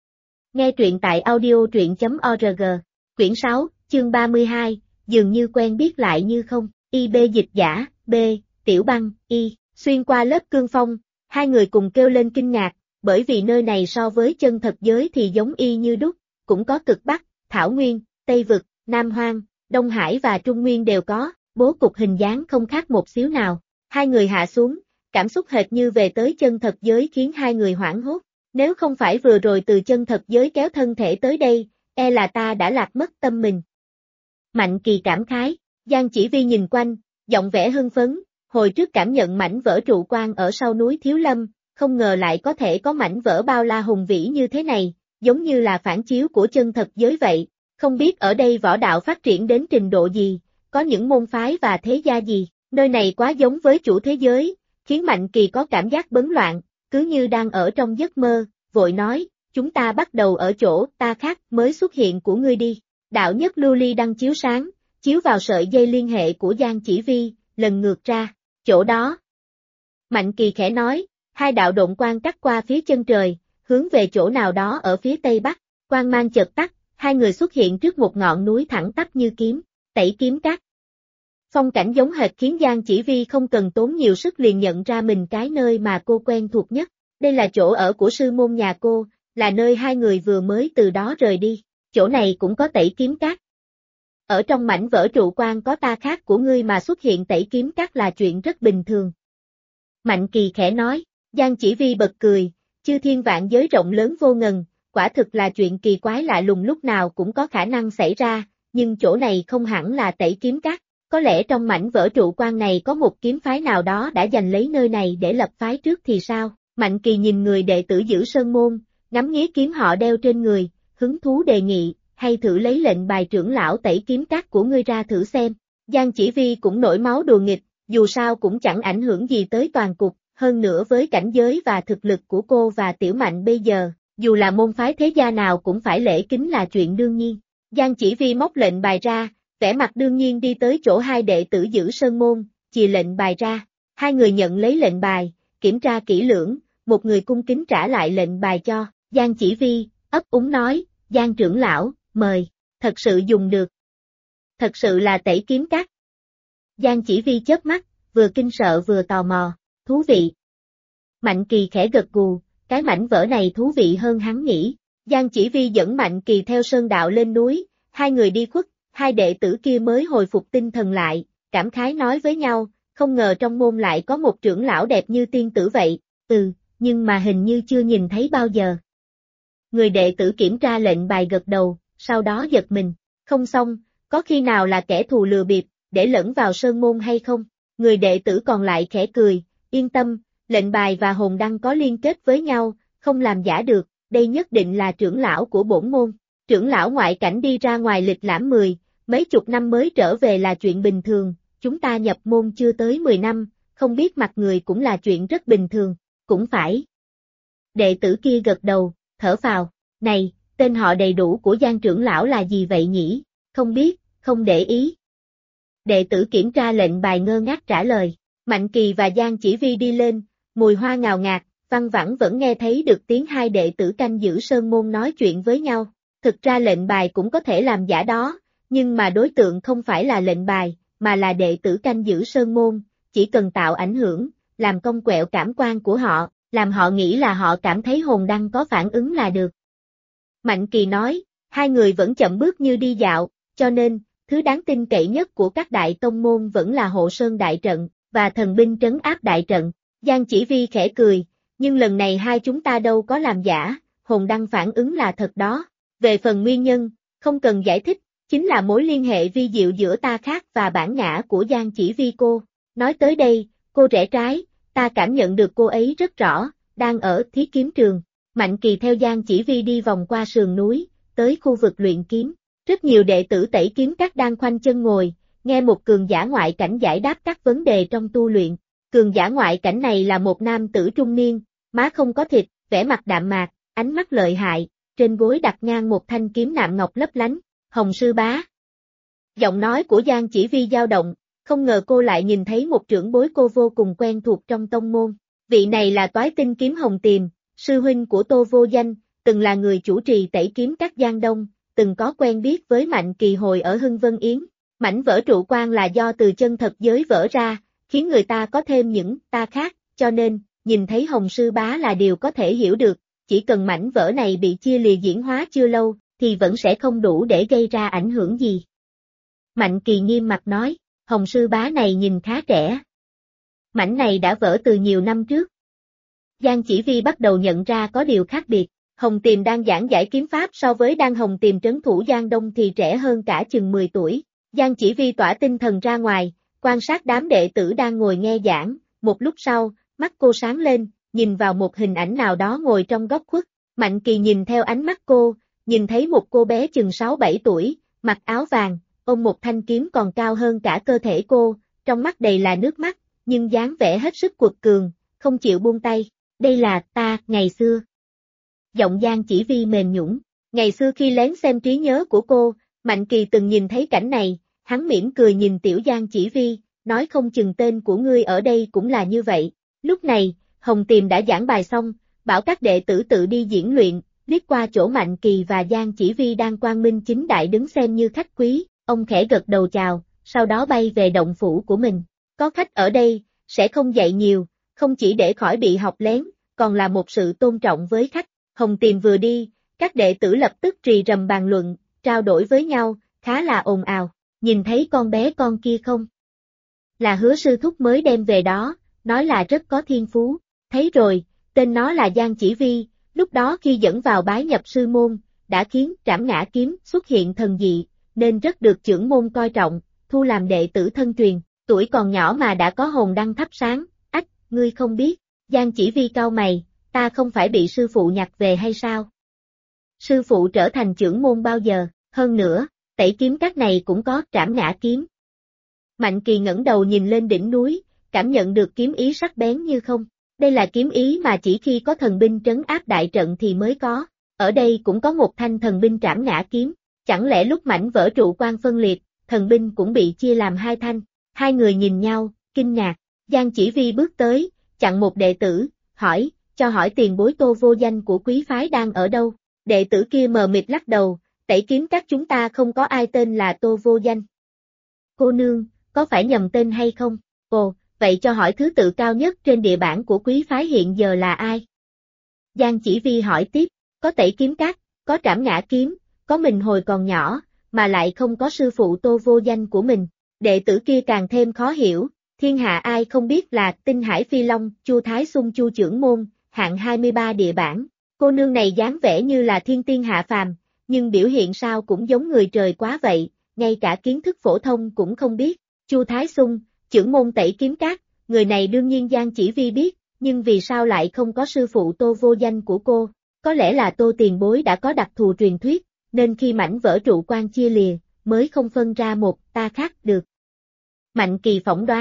Nghe truyện tại audio.truyện.org. Quyển 6, chương 32, dường như quen biết lại như không. IB dịch giả, B, Tiểu Băng, Y. Xuyên qua lớp cương phong, hai người cùng kêu lên kinh ngạc, bởi vì nơi này so với chân thật giới thì giống y như đúc, cũng có cực Bắc, Thảo Nguyên, Tây Vực, Nam Hoang, Đông Hải và Trung Nguyên đều có, bố cục hình dáng không khác một xíu nào. Hai người hạ xuống, cảm xúc hệt như về tới chân thật giới khiến hai người hoảng hốt. Nếu không phải vừa rồi từ chân thật giới kéo thân thể tới đây, e là ta đã lạc mất tâm mình. Mạnh Kỳ cảm khái, Giang Chỉ Vi nhìn quanh, giọng vẻ hưng phấn, hồi trước cảm nhận mảnh vỡ trụ quan ở sau núi Thiếu Lâm, không ngờ lại có thể có mảnh vỡ bao la hùng vĩ như thế này, giống như là phản chiếu của chân thật giới vậy. Không biết ở đây võ đạo phát triển đến trình độ gì, có những môn phái và thế gia gì, nơi này quá giống với chủ thế giới, khiến Mạnh Kỳ có cảm giác bấn loạn, cứ như đang ở trong giấc mơ, vội nói, chúng ta bắt đầu ở chỗ ta khác mới xuất hiện của ngươi đi. Đạo nhất lưu ly đang chiếu sáng, chiếu vào sợi dây liên hệ của Giang Chỉ Vi, lần ngược ra, chỗ đó. Mạnh Kỳ khẽ nói, hai đạo độn quang cắt qua phía chân trời, hướng về chỗ nào đó ở phía tây bắc, quang mang chợt tắt, hai người xuất hiện trước một ngọn núi thẳng tắp như kiếm, Tẩy Kiếm Các. Phong cảnh giống hệt khiến Giang Chỉ Vi không cần tốn nhiều sức liền nhận ra mình cái nơi mà cô quen thuộc nhất. Đây là chỗ ở của sư môn nhà cô, là nơi hai người vừa mới từ đó rời đi. Chỗ này cũng có Tẩy Kiếm Các. Ở trong mảnh vỡ trụ quan có ta khác của ngươi mà xuất hiện Tẩy Kiếm Các là chuyện rất bình thường. Mạnh Kỳ khẽ nói, Giang Chỉ Vi bật cười, chư thiên vạn giới rộng lớn vô ngần, quả thực là chuyện kỳ quái lạ lùng lúc nào cũng có khả năng xảy ra, nhưng chỗ này không hẳn là Tẩy Kiếm Các. Có lẽ trong mảnh vỡ trụ quan này có một kiếm phái nào đó đã giành lấy nơi này để lập phái trước thì sao? Mạnh Kỳ nhìn người đệ tử giữ sơn môn, ngắm nghía kiếm họ đeo trên người, hứng thú đề nghị, hay thử lấy lệnh bài trưởng lão Tẩy Kiếm Các của ngươi ra thử xem. Giang Chỉ Vi cũng nổi máu đùa nghịch, dù sao cũng chẳng ảnh hưởng gì tới toàn cục, hơn nữa với cảnh giới và thực lực của cô và Tiểu Mạnh bây giờ, dù là môn phái thế gia nào cũng phải lễ kính là chuyện đương nhiên. Giang Chỉ Vi móc lệnh bài ra, vẻ mặt đương nhiên đi tới chỗ hai đệ tử giữ sơn môn, chìa lệnh bài ra. Hai người nhận lấy lệnh bài, kiểm tra kỹ lưỡng, một người cung kính trả lại lệnh bài cho Giang Chỉ Vi, ấp úng nói, Giang trưởng lão, mời, thật sự dùng được. Thật sự là Tẩy Kiếm Các. Giang Chỉ Vi chớp mắt, vừa kinh sợ vừa tò mò, thú vị. Mạnh Kỳ khẽ gật gù, cái mảnh vỡ này thú vị hơn hắn nghĩ. Giang Chỉ Vi dẫn Mạnh Kỳ theo sơn đạo lên núi, hai người đi khuất, hai đệ tử kia mới hồi phục tinh thần lại, cảm khái nói với nhau, không ngờ trong môn lại có một trưởng lão đẹp như tiên tử vậy, nhưng mà hình như chưa nhìn thấy bao giờ. Người đệ tử kiểm tra lệnh bài gật đầu, sau đó giật mình, không xong, có khi nào là kẻ thù lừa bịp, để lẫn vào sơn môn hay không? Người đệ tử còn lại khẽ cười, yên tâm, lệnh bài và hồn đăng có liên kết với nhau, không làm giả được, đây nhất định là trưởng lão của bổn môn. Trưởng lão ngoại cảnh đi ra ngoài lịch lãm mấy chục năm mới trở về là chuyện bình thường, chúng ta nhập môn chưa tới 10 năm, không biết mặt người cũng là chuyện rất bình thường, cũng phải. Đệ tử kia gật đầu, thở phào, này, tên họ đầy đủ của Giang trưởng lão là gì vậy nhỉ? Không biết, không để ý. Đệ tử kiểm tra lệnh bài ngơ ngác trả lời, Mạnh Kỳ và Giang Chỉ Vi đi lên, mùi hoa ngào ngạt, văng vẳng vẫn nghe thấy được tiếng hai đệ tử canh giữ sơn môn nói chuyện với nhau. Thực ra lệnh bài cũng có thể làm giả đó, nhưng mà đối tượng không phải là lệnh bài, mà là đệ tử canh giữ sơn môn, chỉ cần tạo ảnh hưởng, làm cong quẹo cảm quan của họ, làm họ nghĩ là họ cảm thấy hồn đăng có phản ứng là được. Mạnh Kỳ nói, hai người vẫn chậm bước như đi dạo, cho nên, thứ đáng tin cậy nhất của các đại tông môn vẫn là hộ sơn đại trận, và thần binh trấn áp đại trận. Giang Chỉ Vi khẽ cười, nhưng lần này hai chúng ta đâu có làm giả, hồn đăng phản ứng là thật đó. Về phần nguyên nhân, không cần giải thích, chính là mối liên hệ vi diệu giữa ta khác và bản ngã của Giang Chỉ Vi cô. Nói tới đây, cô rẽ trái, ta cảm nhận được cô ấy rất rõ, đang ở Thí Kiếm Trường. Mạnh Kỳ theo Giang Chỉ Vi đi vòng qua sườn núi, tới khu vực luyện kiếm. Rất nhiều đệ tử Tẩy Kiếm Các đang khoanh chân ngồi, nghe một cường giả ngoại cảnh giải đáp các vấn đề trong tu luyện. Cường giả ngoại cảnh này là một nam tử trung niên, má không có thịt, vẻ mặt đạm mạc, ánh mắt lợi hại, trên gối đặt ngang một thanh kiếm nạm ngọc lấp lánh, Hồng Sư Bá. Giọng nói của Giang Chỉ Vi dao động, không ngờ cô lại nhìn thấy một trưởng bối cô vô cùng quen thuộc trong tông môn. Vị này là Toái Tinh Kiếm Hồng Tiềm, sư huynh của Tô Vô Danh, từng là người chủ trì Tẩy Kiếm Các Giang Đông, từng có quen biết với Mạnh Kỳ hồi ở Hưng Vân Yến. Mảnh vỡ trụ quan là do từ chân thật giới vỡ ra, khiến người ta có thêm những ta khác, cho nên, nhìn thấy Hồng Sư Bá là điều có thể hiểu được, chỉ cần mảnh vỡ này bị chia lìa diễn hóa chưa lâu, thì vẫn sẽ không đủ để gây ra ảnh hưởng gì. Mạnh Kỳ nghiêm mặt nói, Hồng Sư Bá này nhìn khá trẻ. Mảnh này đã vỡ từ nhiều năm trước. Giang Chỉ Vi bắt đầu nhận ra có điều khác biệt, Hồng Tiềm đang giảng giải kiếm pháp so với Đan Hồng Tiềm trấn thủ Giang Đông thì trẻ hơn cả chừng 10 tuổi. Giang Chỉ Vi tỏa tinh thần ra ngoài, quan sát đám đệ tử đang ngồi nghe giảng, một lúc sau, mắt cô sáng lên, nhìn vào một hình ảnh nào đó ngồi trong góc khuất. Mạnh Kỳ nhìn theo ánh mắt cô, nhìn thấy một cô bé chừng 6-7 tuổi, mặc áo vàng, ôm một thanh kiếm còn cao hơn cả cơ thể cô, trong mắt đầy là nước mắt, nhưng dáng vẻ hết sức quật cường, không chịu buông tay. Đây là ta, ngày xưa. Giọng Giang Chỉ Vi mềm nhũn. Ngày xưa khi lén xem trí nhớ của cô, Mạnh Kỳ từng nhìn thấy cảnh này, hắn mỉm cười nhìn tiểu Giang Chỉ Vi, nói không chừng tên của ngươi ở đây cũng là như vậy. Lúc này, Hồng Tiềm đã giảng bài xong, bảo các đệ tử tự đi diễn luyện, liếc qua chỗ Mạnh Kỳ và Giang Chỉ Vi đang quang minh chính đại đứng xem như khách quý, ông khẽ gật đầu chào, sau đó bay về động phủ của mình. Có khách ở đây, sẽ không dạy nhiều, không chỉ để khỏi bị học lén, còn là một sự tôn trọng với khách. Hồng Tiềm vừa đi, các đệ tử lập tức rì rầm bàn luận, trao đổi với nhau, khá là ồn ào. Nhìn thấy con bé con kia không? Là Hứa sư thúc mới đem về đó, nói là rất có thiên phú. Thấy rồi, tên nó là Giang Chỉ Vi, lúc đó khi dẫn vào bái nhập sư môn, đã khiến Trảm Ngã kiếm xuất hiện thần dị, nên rất được trưởng môn coi trọng, thu làm đệ tử thân truyền. Tuổi còn nhỏ mà đã có hồn đăng thắp sáng, ách, ngươi không biết. Giang Chỉ Vi cau mày, ta không phải bị sư phụ nhặt về hay sao? Sư phụ trở thành trưởng môn bao giờ, hơn nữa, Tẩy Kiếm Các này cũng có Trảm Ngã kiếm. Mạnh Kỳ ngẩng đầu nhìn lên đỉnh núi, cảm nhận được kiếm ý sắc bén như không. Đây là kiếm ý mà chỉ khi có thần binh trấn áp đại trận thì mới có. Ở đây cũng có một thanh thần binh Trảm Ngã kiếm. Chẳng lẽ lúc mảnh vỡ trụ quan phân liệt, thần binh cũng bị chia làm hai thanh? Hai người nhìn nhau, kinh ngạc. Giang Chỉ Vi bước tới, chặn một đệ tử, hỏi, cho hỏi tiền bối Tô Vô Danh của quý phái đang ở đâu? Đệ tử kia mờ mịt lắc đầu, Tẩy Kiếm Các chúng ta không có ai tên là Tô Vô Danh. Cô nương, có phải nhầm tên hay không? Ồ, vậy cho hỏi thứ tự cao nhất trên địa bản của quý phái hiện giờ là ai? Giang Chỉ Vi hỏi tiếp, có Tẩy Kiếm Các, có Trảm Ngã kiếm, có mình hồi còn nhỏ, mà lại không có sư phụ Tô Vô Danh của mình. Đệ tử kia càng thêm khó hiểu, thiên hạ ai không biết là Tinh Hải Phi Long, Chu Thái Xung Chu trưởng môn, hạng 23 địa bản. Cô nương này dáng vẻ như là thiên tiên hạ phàm, nhưng biểu hiện sao cũng giống người trời quá vậy, ngay cả kiến thức phổ thông cũng không biết. Chu Thái Xung, trưởng môn Tẩy Kiếm Các, người này đương nhiên Giang Chỉ Vi biết, nhưng vì sao lại không có sư phụ Tô Vô Danh của cô? Có lẽ là Tô tiền bối đã có đặc thù truyền thuyết, nên khi mảnh vỡ trụ quan chia lìa, mới không phân ra một ta khác được. Mạnh Kỳ phỏng đoán,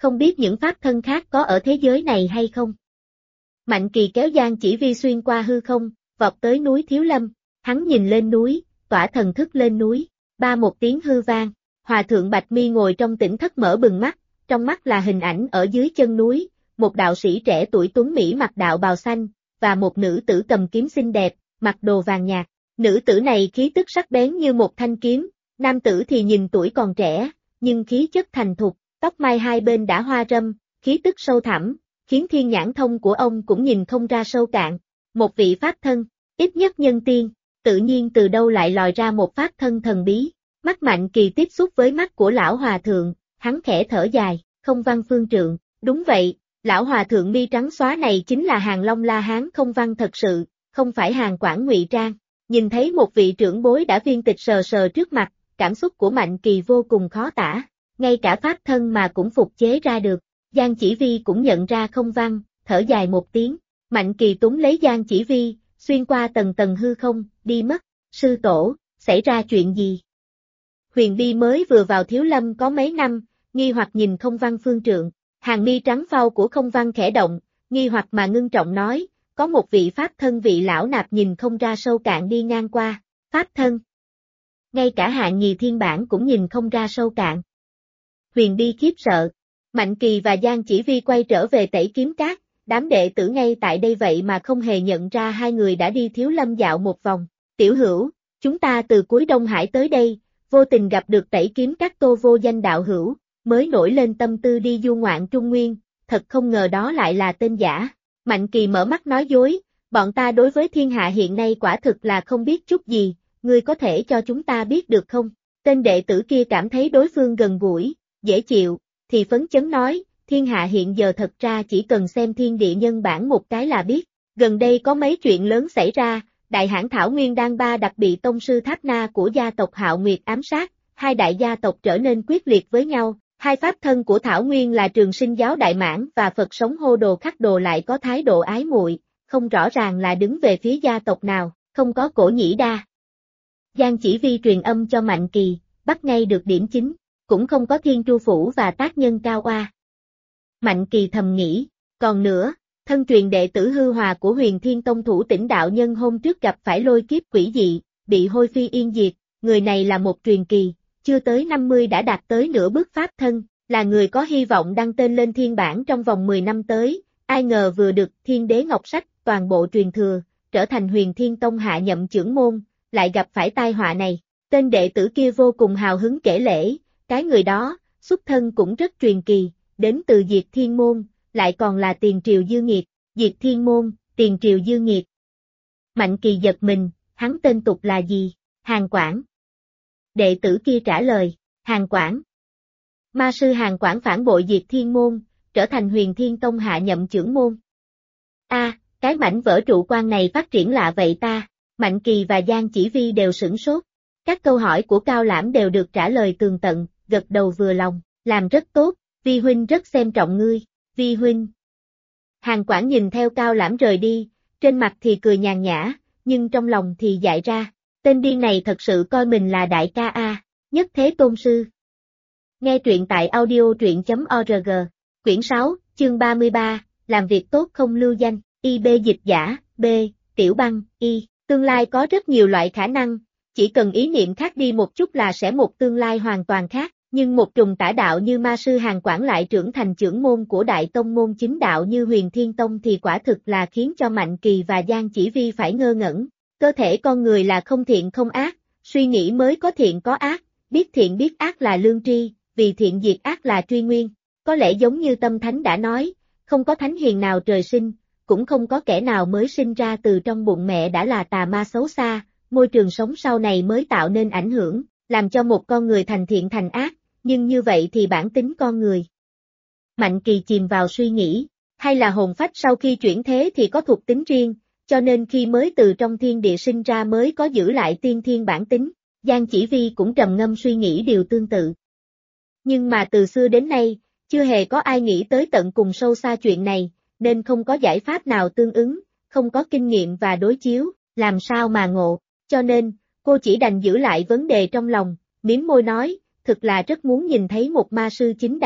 không biết những pháp thân khác có ở thế giới này hay không. Mạnh Kỳ kéo Giang Chỉ Vi xuyên qua hư không, vọt tới núi Thiếu Lâm, hắn nhìn lên núi, tỏa thần thức lên núi, ba một tiếng hư vang, Hòa thượng Bạch Mi ngồi trong tỉnh thất mở bừng mắt, trong mắt là hình ảnh ở dưới chân núi, một đạo sĩ trẻ tuổi tuấn mỹ mặc đạo bào xanh, và một nữ tử cầm kiếm xinh đẹp, mặc đồ vàng nhạt. Nữ tử này khí tức sắc bén như một thanh kiếm, nam tử thì nhìn tuổi còn trẻ, nhưng khí chất thành thục, tóc mai hai bên đã hoa râm, khí tức sâu thẳm, khiến thiên nhãn thông của ông cũng nhìn không ra sâu cạn. Một vị pháp thân, ít nhất nhân tiên, tự nhiên từ đâu lại lòi ra một pháp thân thần bí. Mắt Mạnh Kỳ tiếp xúc với mắt của lão hòa thượng, hắn khẽ thở dài, Không Văn Phương Trượng, đúng vậy, lão hòa thượng mi trắng xóa này chính là Hàng Long La Hán Không Văn thật sự, không phải Hàng Quảng ngụy trang. Nhìn thấy một vị trưởng bối đã viên tịch sờ sờ trước mặt, cảm xúc của Mạnh Kỳ vô cùng khó tả, ngay cả pháp thân mà cũng phục chế ra được. Giang Chỉ Vi cũng nhận ra Không Văn, thở dài một tiếng, Mạnh Kỳ túm lấy Giang Chỉ Vi, xuyên qua tầng tầng hư không, đi mất. Sư tổ, xảy ra chuyện gì? Huyền Bi mới vừa vào Thiếu Lâm có mấy năm, nghi hoặc nhìn Không Văn Phương Trượng, hàng mi trắng phau của Không Văn khẽ động, nghi hoặc mà ngưng trọng nói, có một vị pháp thân vị lão nạp nhìn không ra sâu cạn đi ngang qua. Pháp thân? Ngay cả Hạng Nhì Thiên Bản cũng nhìn không ra sâu cạn. Huyền Bi khiếp sợ. Mạnh Kỳ và Giang Chỉ Vi quay trở về Tẩy Kiếm Các, đám đệ tử ngay tại đây vậy mà không hề nhận ra hai người đã đi Thiếu Lâm dạo một vòng. Tiểu hữu, chúng ta từ cuối Đông Hải tới đây, vô tình gặp được Tẩy Kiếm Các Tô vô danh đạo hữu, mới nổi lên tâm tư đi du ngoạn Trung Nguyên, thật không ngờ đó lại là tên giả. Mạnh Kỳ mở mắt nói dối, bọn ta đối với thiên hạ hiện nay quả thực là không biết chút gì, ngươi có thể cho chúng ta biết được không? Tên đệ tử kia cảm thấy đối phương gần gũi, dễ chịu, thì phấn chấn nói, thiên hạ hiện giờ thật ra chỉ cần xem thiên địa nhân bản một cái là biết. Gần đây có mấy chuyện lớn xảy ra, đại hãn Thảo Nguyên Đan Ba đặc bị tông sư Tháp Na của gia tộc Hạo Nguyệt ám sát, hai đại gia tộc trở nên quyết liệt với nhau. Hai pháp thân của Thảo Nguyên là Trường Sinh giáo Đại Mãn và Phật sống Hô Đồ Khắc Đồ lại có thái độ ái muội, không rõ ràng là đứng về phía gia tộc nào, không có Cổ Nhĩ Đa. Giang Chỉ Vi truyền âm cho Mạnh Kỳ, bắt ngay được điểm chính, cũng không có Thiên Tru Phủ và tác nhân Cao Oa. Mạnh Kỳ thầm nghĩ, còn nữa, thân truyền đệ tử hư hòa của Huyền Thiên Tông thủ tỉnh đạo nhân hôm trước gặp phải lôi kiếp quỷ dị, bị hôi phi yên diệt, người này là một truyền kỳ. Chưa tới 50 đã đạt tới nửa bước pháp thân, là người có hy vọng đăng tên lên thiên bản trong vòng 10 năm tới, ai ngờ vừa được Thiên Đế Ngọc Sách toàn bộ truyền thừa, trở thành Huyền Thiên Tông hạ nhậm trưởng môn, lại gặp phải tai họa này. Tên đệ tử kia vô cùng hào hứng kể lể, cái người đó, xuất thân cũng rất truyền kỳ, đến từ Diệt Thiên Môn, lại còn là tiền triều dư nghiệt, Diệt Thiên Môn, tiền triều dư nghiệt. Mạnh Kỳ giật mình, hắn tên tục là gì? Hàng Quảng. Đệ tử kia trả lời, Hàng Quảng. Ma sư Hàng Quảng phản bội Diệt Thiên Môn, trở thành Huyền Thiên Tông hạ nhậm trưởng môn. Cái mảnh vỡ trụ quan này phát triển lạ vậy ta. Mạnh Kỳ và Giang Chỉ Vi đều sửng sốt. Các câu hỏi của Cao Lãm đều được trả lời tường tận, gật đầu vừa lòng, làm rất tốt, Vi huynh rất xem trọng ngươi, Vi huynh. Hàng Quảng nhìn theo Cao Lãm rời đi, trên mặt thì cười nhàn nhã, nhưng trong lòng thì dại ra. Tên điên này thật sự coi mình là đại ca a, nhất thế tôn sư. Nghe truyện tại audio.truyện.org, quyển 6, chương 33, làm việc tốt không lưu danh, IB dịch giả, B, Tiểu Băng, Y, tương lai có rất nhiều loại khả năng, chỉ cần ý niệm khác đi một chút là sẽ một tương lai hoàn toàn khác, nhưng một trùng tả đạo như ma sư Hàng Quảng lại trưởng thành trưởng môn của đại tông môn chính đạo như Huyền Thiên Tông thì quả thực là khiến cho Mạnh Kỳ và Giang Chỉ Vi phải ngơ ngẩn. Cơ thể con người là không thiện không ác, suy nghĩ mới có thiện có ác, biết thiện biết ác là lương tri, vì thiện diệt ác là truy nguyên. Có lẽ giống như Tâm Thánh đã nói, không có thánh hiền nào trời sinh, cũng không có kẻ nào mới sinh ra từ trong bụng mẹ đã là tà ma xấu xa, môi trường sống sau này mới tạo nên ảnh hưởng, làm cho một con người thành thiện thành ác, nhưng như vậy thì bản tính con người. Mạnh Kỳ chìm vào suy nghĩ, hay là hồn phách sau khi chuyển thế thì có thuộc tính riêng, cho nên khi mới từ trong thiên địa sinh ra mới có giữ lại tiên thiên bản tính. Giang Chỉ Vi cũng trầm ngâm suy nghĩ điều tương tự. Nhưng mà từ xưa đến nay, chưa hề có ai nghĩ tới tận cùng sâu xa chuyện này, nên không có giải pháp nào tương ứng, không có kinh nghiệm và đối chiếu, làm sao mà ngộ, cho nên, cô chỉ đành giữ lại vấn đề trong lòng, mím môi nói, thực là rất muốn nhìn thấy một ma sư chính đạo,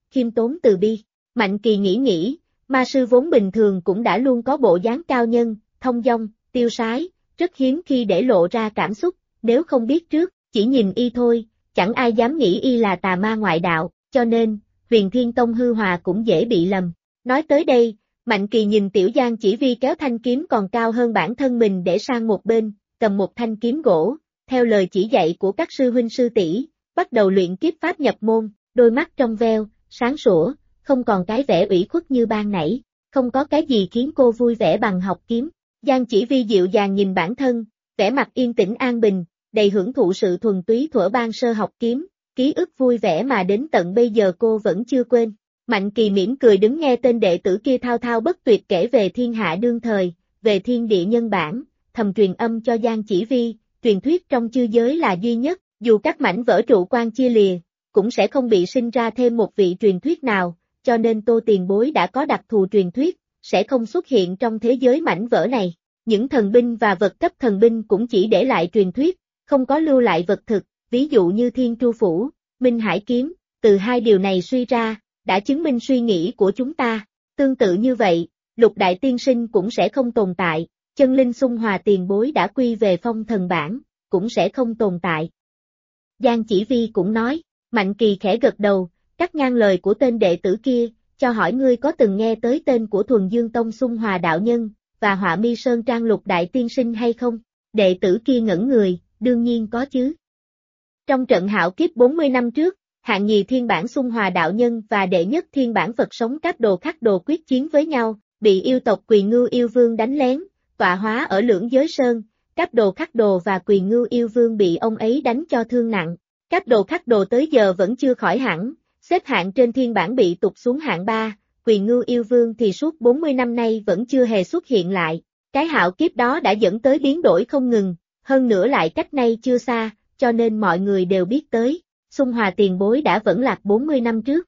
khiêm tốn từ bi. Mạnh Kỳ nghĩ, ma sư vốn bình thường cũng đã luôn có bộ dáng cao nhân, thông dong, tiêu sái, rất hiếm khi để lộ ra cảm xúc, nếu không biết trước, chỉ nhìn y thôi, chẳng ai dám nghĩ y là tà ma ngoại đạo, cho nên, Huyền Thiên Tông hư hòa cũng dễ bị lầm. Nói tới đây, Mạnh Kỳ nhìn Tiểu Giang Chỉ Vi kéo thanh kiếm còn cao hơn bản thân mình để sang một bên, cầm một thanh kiếm gỗ, theo lời chỉ dạy của các sư huynh sư tỷ, bắt đầu luyện kiếp pháp nhập môn, đôi mắt trong veo, sáng sủa, không còn cái vẻ ủy khuất như ban nãy, không có cái gì khiến cô vui vẻ bằng học kiếm. Giang Chỉ Vi dịu dàng nhìn bản thân, vẻ mặt yên tĩnh an bình, đầy hưởng thụ sự thuần túy thuở ban sơ học kiếm, ký ức vui vẻ mà đến tận bây giờ cô vẫn chưa quên. Mạnh Kỳ mỉm cười đứng nghe tên đệ tử kia thao thao bất tuyệt kể về thiên hạ đương thời, về thiên địa nhân bản, thầm truyền âm cho Giang Chỉ Vi, truyền thuyết trong chư giới là duy nhất, dù các mảnh vỡ trụ quan chia lìa, cũng sẽ không bị sinh ra thêm một vị truyền thuyết nào, cho nên Tô tiền bối đã có đặc thù truyền thuyết, sẽ không xuất hiện trong thế giới mảnh vỡ này. Những thần binh và vật cấp thần binh cũng chỉ để lại truyền thuyết, không có lưu lại vật thực, ví dụ như Thiên Tru Phủ, Minh Hải Kiếm, từ hai điều này suy ra, đã chứng minh suy nghĩ của chúng ta. Tương tự như vậy, Lục Đại Tiên Sinh cũng sẽ không tồn tại, chân linh xung hòa tiền bối đã quy về phong thần bảng, cũng sẽ không tồn tại. Giang Chỉ Vi cũng nói, Mạnh Kỳ khẽ gật đầu, cắt ngang lời của tên đệ tử kia, cho hỏi ngươi có từng nghe tới tên của Thuần Dương Tông xung hòa đạo nhân, và Họa Mi Sơn Trang Lục Đại Tiên Sinh hay không? Đệ tử kia ngẩn người, đương nhiên có chứ. Trong trận hạo kiếp 40 năm trước, hạng nhì thiên bản xung hòa đạo nhân và đệ nhất thiên bản Phật sống Cáp Đồ Khắc Đồ quyết chiến với nhau, bị yêu tộc Quỳ Ngưu Yêu Vương đánh lén, tọa hóa ở Lưỡng Giới Sơn, Cáp Đồ Khắc Đồ và Quỳ Ngưu Yêu Vương bị ông ấy đánh cho thương nặng. Cáp Đồ Khắc Đồ tới giờ vẫn chưa khỏi hẳn, xếp hạng trên thiên bản bị tụt xuống hạng 3, Quỳ Ngưu Yêu Vương thì suốt 40 năm nay vẫn chưa hề xuất hiện lại. Cái hạo kiếp đó đã dẫn tới biến đổi không ngừng, hơn nữa lại cách nay chưa xa, cho nên mọi người đều biết tới. Xung hòa tiền bối đã vẫn lạc 40 năm trước.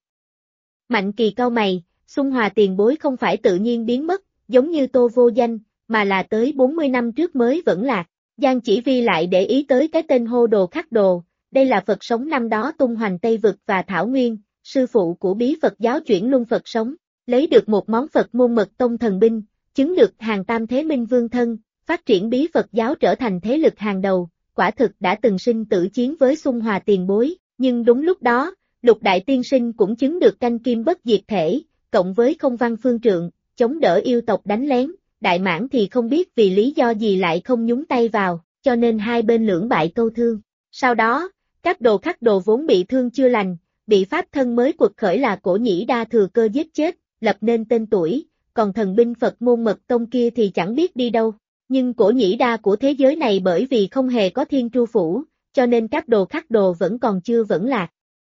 Mạnh Kỳ cau mày, xung hòa tiền bối không phải tự nhiên biến mất, giống như Tô Vô Danh, mà là tới 40 năm trước mới vẫn lạc. Giang Chỉ Vi lại để ý tới cái tên Hô Đồ Khắc Đồ, đây là Phật sống năm đó tung hoành Tây Vực và Thảo Nguyên, sư phụ của bí Phật giáo chuyển luân Phật sống, lấy được một món Phật môn mật tông thần binh, chứng được hàng tam thế minh vương thân, phát triển bí Phật giáo trở thành thế lực hàng đầu, quả thực đã từng sinh tử chiến với xung hòa tiền bối. Nhưng đúng lúc đó, Lục Đại Tiên Sinh cũng chứng được canh kim bất diệt thể, cộng với không văn phương trượng, chống đỡ yêu tộc đánh lén, Đại Mãn thì không biết vì lý do gì lại không nhúng tay vào, cho nên hai bên lưỡng bại câu thương. Sau đó, các đồ khắc đồ vốn bị thương chưa lành, bị pháp thân mới quật khởi là Cổ Nhĩ Đa thừa cơ giết chết, lập nên tên tuổi, còn thần binh Phật môn mật tông kia thì chẳng biết đi đâu. Nhưng Cổ Nhĩ Đa của thế giới này bởi vì không hề có Thiên Tru Phủ, cho nên các đồ khắc đồ vẫn còn chưa vẫn lạc.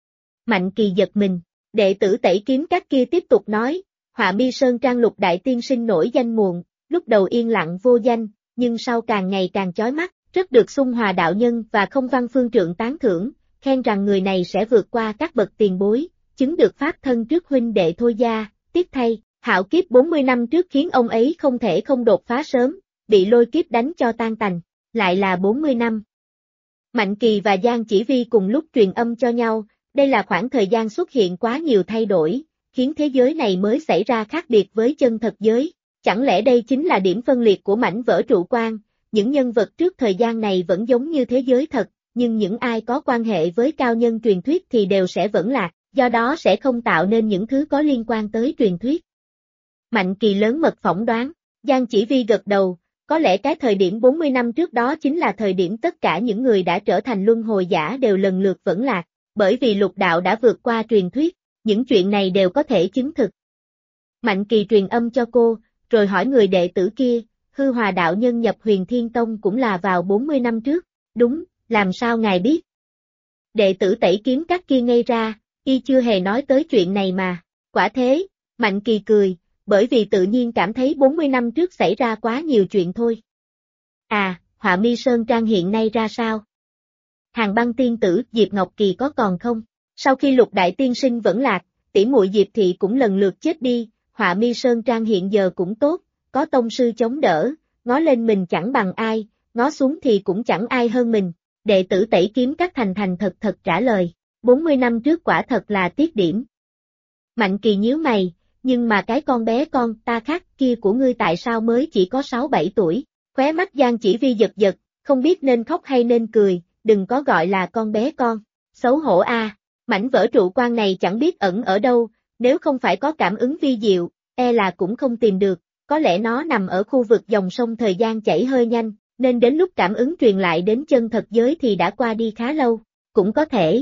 Mạnh Kỳ giật mình, đệ tử Tẩy Kiếm Các kia tiếp tục nói, Họa Mi Sơn Trang Lục Đại Tiên Sinh nổi danh muộn, lúc đầu yên lặng vô danh, nhưng sau càng ngày càng chói mắt, rất được xung hòa đạo nhân và không văn phương trượng tán thưởng, khen rằng người này sẽ vượt qua các bậc tiền bối, chứng được pháp thân trước huynh đệ Thôi Gia, tiếc thay, hạo kiếp 40 năm trước khiến ông ấy không thể không đột phá sớm, bị lôi kiếp đánh cho tan tành, lại là 40 năm. Mạnh Kỳ và Giang Chỉ Vi cùng lúc truyền âm cho nhau, đây là khoảng thời gian xuất hiện quá nhiều thay đổi, khiến thế giới này mới xảy ra khác biệt với chân thật giới. Chẳng lẽ đây chính là điểm phân liệt của mảnh vỡ trụ quan, những nhân vật trước thời gian này vẫn giống như thế giới thật, nhưng những ai có quan hệ với cao nhân truyền thuyết thì đều sẽ vẫn lạc, do đó sẽ không tạo nên những thứ có liên quan tới truyền thuyết. Mạnh Kỳ lớn mật phỏng đoán, Giang Chỉ Vi gật đầu. Có lẽ cái thời điểm 40 năm trước đó chính là thời điểm tất cả những người đã trở thành luân hồi giả đều lần lượt vẫn lạc, bởi vì lục đạo đã vượt qua truyền thuyết, những chuyện này đều có thể chứng thực. Mạnh Kỳ truyền âm cho cô, rồi hỏi người đệ tử kia, hư hòa đạo nhân nhập Huyền Thiên Tông cũng là vào 40 năm trước, đúng, làm sao ngài biết? Đệ tử Tẩy Kiếm Các kia ngây ra, y chưa hề nói tới chuyện này mà, quả thế, Mạnh Kỳ cười. Bởi vì tự nhiên cảm thấy 40 năm trước xảy ra quá nhiều chuyện thôi. À, Họa Mi Sơn Trang hiện nay ra sao? Hàng Băng tiên tử Diệp Ngọc Kỳ có còn không? Sau khi Lục Đại Tiên Sinh vẫn lạc, tỷ muội Diệp Thị cũng lần lượt chết đi, Họa Mi Sơn Trang hiện giờ cũng tốt, có tông sư chống đỡ, ngó lên mình chẳng bằng ai, ngó xuống thì cũng chẳng ai hơn mình. Đệ tử Tẩy Kiếm Các thành thành thật thật trả lời, 40 năm trước quả thật là tiết điểm. Mạnh Kỳ nhíu mày, nhưng mà cái con bé con ta khác kia của ngươi tại sao mới chỉ có 6-7 tuổi, khóe mắt Giang Chỉ Vi giật giật, không biết nên khóc hay nên cười, đừng có gọi là con bé con, xấu hổ a. Mảnh vỡ trụ quan này chẳng biết ẩn ở đâu, nếu không phải có cảm ứng vi diệu, e là cũng không tìm được, có lẽ nó nằm ở khu vực dòng sông thời gian chảy hơi nhanh, nên đến lúc cảm ứng truyền lại đến chân thật giới thì đã qua đi khá lâu, cũng có thể.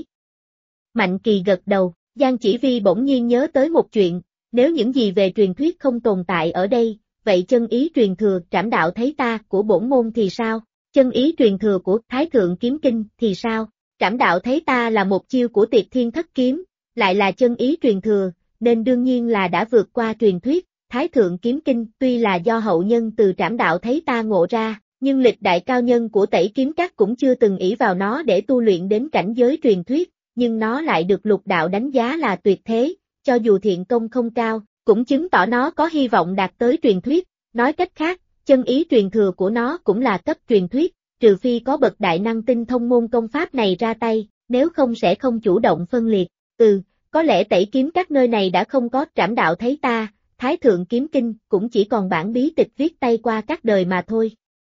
Mạnh Kỳ gật đầu, Giang Chỉ Vi bỗng nhiên nhớ tới một chuyện, nếu những gì về truyền thuyết không tồn tại ở đây, vậy chân ý truyền thừa trảm đạo thấy ta của bổn môn thì sao? Chân ý truyền thừa của Thái Thượng Kiếm Kinh thì sao? Trảm đạo thấy ta là một chiêu của Tiệt Thiên Thất Kiếm, lại là chân ý truyền thừa, nên đương nhiên là đã vượt qua truyền thuyết. Thái Thượng Kiếm Kinh tuy là do hậu nhân từ trảm đạo thấy ta ngộ ra, nhưng lịch đại cao nhân của Tẩy Kiếm Các cũng chưa từng ỷ vào nó để tu luyện đến cảnh giới truyền thuyết, nhưng nó lại được lục đạo đánh giá là tuyệt thế, cho dù thiện công không cao, cũng chứng tỏ nó có hy vọng đạt tới truyền thuyết. Nói cách khác, chân ý truyền thừa của nó cũng là cấp truyền thuyết, trừ phi có bậc đại năng tinh thông môn công pháp này ra tay, nếu không sẽ không chủ động phân liệt. Có lẽ Tẩy Kiếm Các nơi này đã không có trảm đạo thấy ta, Thái Thượng Kiếm Kinh cũng chỉ còn bản bí tịch viết tay qua các đời mà thôi.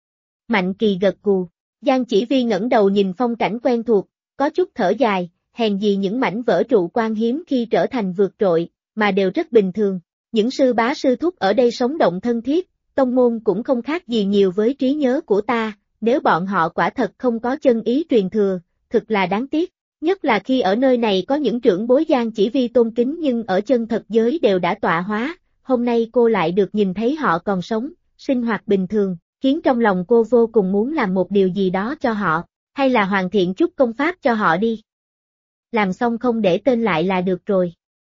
Mạnh Kỳ gật gù, Giang Chỉ Vi ngẩng đầu nhìn phong cảnh quen thuộc, có chút thở dài, hèn gì những mảnh vỡ trụ quan hiếm khi trở thành vượt trội, mà đều rất bình thường. Những sư bá sư thúc ở đây sống động thân thiết, tông môn cũng không khác gì nhiều với trí nhớ của ta, nếu bọn họ quả thật không có chân ý truyền thừa, thực là đáng tiếc. Nhất là khi ở nơi này có những trưởng bối Giang Chỉ Vi tôn kính nhưng ở chân thật giới đều đã tọa hóa, hôm nay cô lại được nhìn thấy họ còn sống, sinh hoạt bình thường, khiến trong lòng cô vô cùng muốn làm một điều gì đó cho họ, hay là hoàn thiện chút công pháp cho họ đi. Làm xong không để tên lại là được rồi.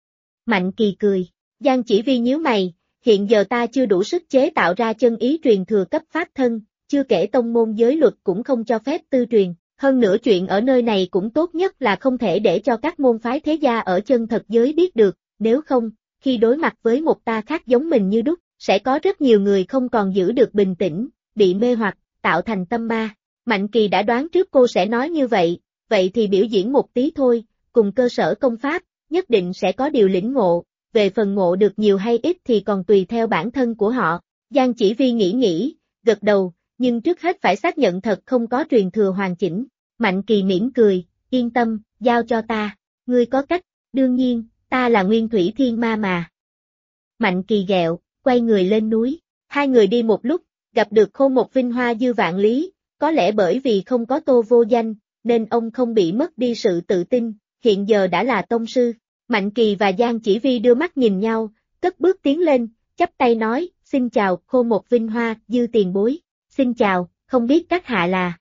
Mạnh Kỳ cười, Giang Chỉ Vi nhíu mày, hiện giờ ta chưa đủ sức chế tạo ra chân ý truyền thừa cấp pháp thân, chưa kể tông môn giới luật cũng không cho phép tư truyền. Hơn nữa chuyện ở nơi này cũng tốt nhất là không thể để cho các môn phái thế gia ở chân thật giới biết được, nếu không, khi đối mặt với một ta khác giống mình như đúc, sẽ có rất nhiều người không còn giữ được bình tĩnh, bị mê hoặc, tạo thành tâm ma. Mạnh Kỳ đã đoán trước cô sẽ nói như vậy thì biểu diễn một tí thôi, cùng cơ sở công pháp, nhất định sẽ có điều lĩnh ngộ, về phần ngộ được nhiều hay ít thì còn tùy theo bản thân của họ. Giang Chỉ Vi nghĩ, gật đầu, nhưng trước hết phải xác nhận thật không có truyền thừa hoàn chỉnh. Mạnh Kỳ mỉm cười, yên tâm, giao cho ta, ngươi có cách, đương nhiên, ta là Nguyên Thủy Thiên Ma mà. Mạnh Kỳ ghẹo, quay người lên núi, hai người đi một lúc, gặp được Khôn Một Vinh Hoa Dư Vạn Lý, có lẽ bởi vì không có Tô Vô Danh, nên ông không bị mất đi sự tự tin, hiện giờ đã là tông sư. Mạnh Kỳ và Giang Chỉ Vi đưa mắt nhìn nhau, cất bước tiến lên, chắp tay nói, xin chào Khôn Một Vinh Hoa, Dư tiền bối, xin chào, không biết các hạ là.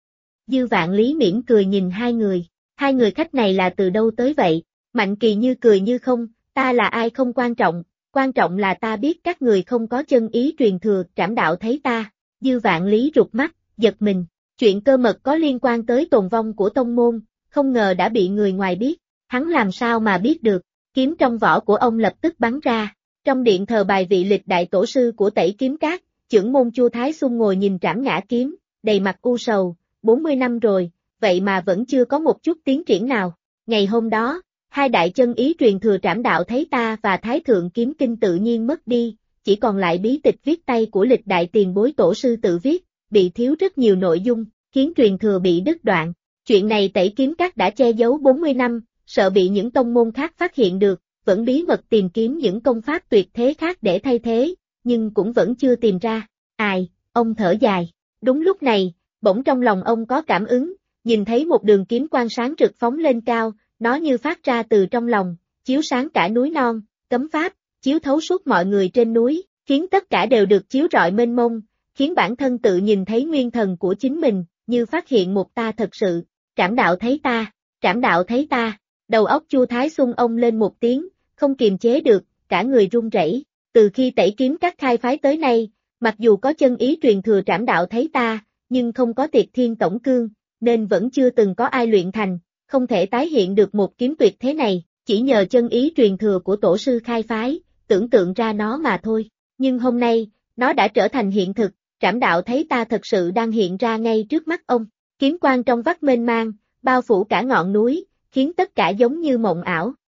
Dư Vạn Lý mỉm cười nhìn hai người khách này là từ đâu tới vậy? Mạnh Kỳ như cười như không, ta là ai không quan trọng là ta biết các người không có chân ý truyền thừa, trảm đạo thấy ta. Dư Vạn Lý rụt mắt, giật mình, chuyện cơ mật có liên quan tới tồn vong của tông môn, không ngờ đã bị người ngoài biết, hắn làm sao mà biết được, kiếm trong vỏ của ông lập tức bắn ra, trong điện thờ bài vị lịch đại tổ sư của Tẩy Kiếm Các, chưởng môn Chu Thái Xung ngồi nhìn trảm ngã kiếm, đầy mặt u sầu, 40 năm rồi, vậy mà vẫn chưa có một chút tiến triển nào. Ngày hôm đó, hai đại chân ý truyền thừa trảm đạo thấy ta và Thái Thượng Kiếm Kinh tự nhiên mất đi, chỉ còn lại bí tịch viết tay của lịch đại tiền bối tổ sư tự viết, bị thiếu rất nhiều nội dung, khiến truyền thừa bị đứt đoạn. Chuyện này Tẩy Kiếm Các đã che giấu 40 năm, sợ bị những tông môn khác phát hiện được, vẫn bí mật tìm kiếm những công pháp tuyệt thế khác để thay thế, nhưng cũng vẫn chưa tìm ra. Ai, ông thở dài. Đúng lúc này, bỗng trong lòng ông có cảm ứng, nhìn thấy một đường kiếm quang sáng rực phóng lên cao, nó như phát ra từ trong lòng, chiếu sáng cả núi non, cấm pháp, chiếu thấu suốt mọi người trên núi, khiến tất cả đều được chiếu rọi mênh mông, khiến bản thân tự nhìn thấy nguyên thần của chính mình, như phát hiện một ta thật sự. Trảm đạo thấy ta, trảm đạo thấy ta, đầu óc Chu Thái Xung ông lên một tiếng, không kiềm chế được, cả người run rẩy. Từ khi Tẩy Kiếm Các khai phái tới nay, mặc dù có chân ý truyền thừa trảm đạo thấy ta, nhưng không có Tiệt Thiên Tổng Cương, nên vẫn chưa từng có ai luyện thành, không thể tái hiện được một kiếm tuyệt thế này, chỉ nhờ chân ý truyền thừa của tổ sư khai phái, tưởng tượng ra nó mà thôi. Nhưng hôm nay, nó đã trở thành hiện thực, trảm đạo thấy ta thật sự đang hiện ra ngay trước mắt ông, kiếm quang trong vắt mênh mang, bao phủ cả ngọn núi, khiến tất cả giống như mộng ảo.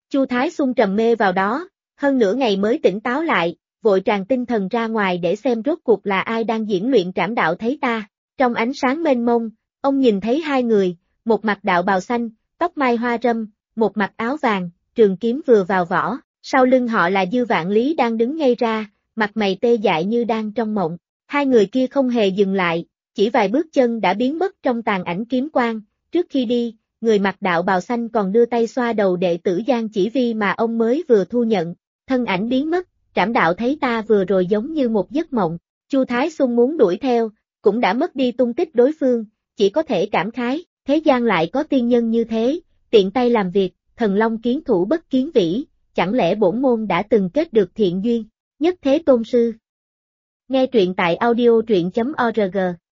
Chu Thái Xung trầm mê vào đó, hơn nửa ngày mới tỉnh táo lại, vội tràn tinh thần ra ngoài để xem rốt cuộc là ai đang diễn luyện trảm đạo thấy ta. Trong ánh sáng mênh mông, ông nhìn thấy hai người, một mặc đạo bào xanh, tóc mai hoa râm, một mặc áo vàng, trường kiếm vừa vào vỏ, sau lưng họ là Dư Vạn Lý đang đứng ngay ra, mặt mày tê dại như đang trong mộng. Hai người kia không hề dừng lại, chỉ vài bước chân đã biến mất trong tàn ảnh kiếm quang. Trước khi đi, người mặc đạo bào xanh còn đưa tay xoa đầu đệ tử Giang Chỉ Vi mà ông mới vừa thu nhận. Thân ảnh biến mất, trảm đạo thấy ta vừa rồi giống như một giấc mộng. Chu Thái Xung muốn đuổi theo, cũng đã mất đi tung tích đối phương, chỉ có thể cảm khái, thế gian lại có tiên nhân như thế, tiện tay làm việc, thần long kiến thủ bất kiến vĩ, chẳng lẽ bổn môn đã từng kết được thiện duyên. Nhất Thế Tôn Sư. Nghe truyện tại audio truyện.org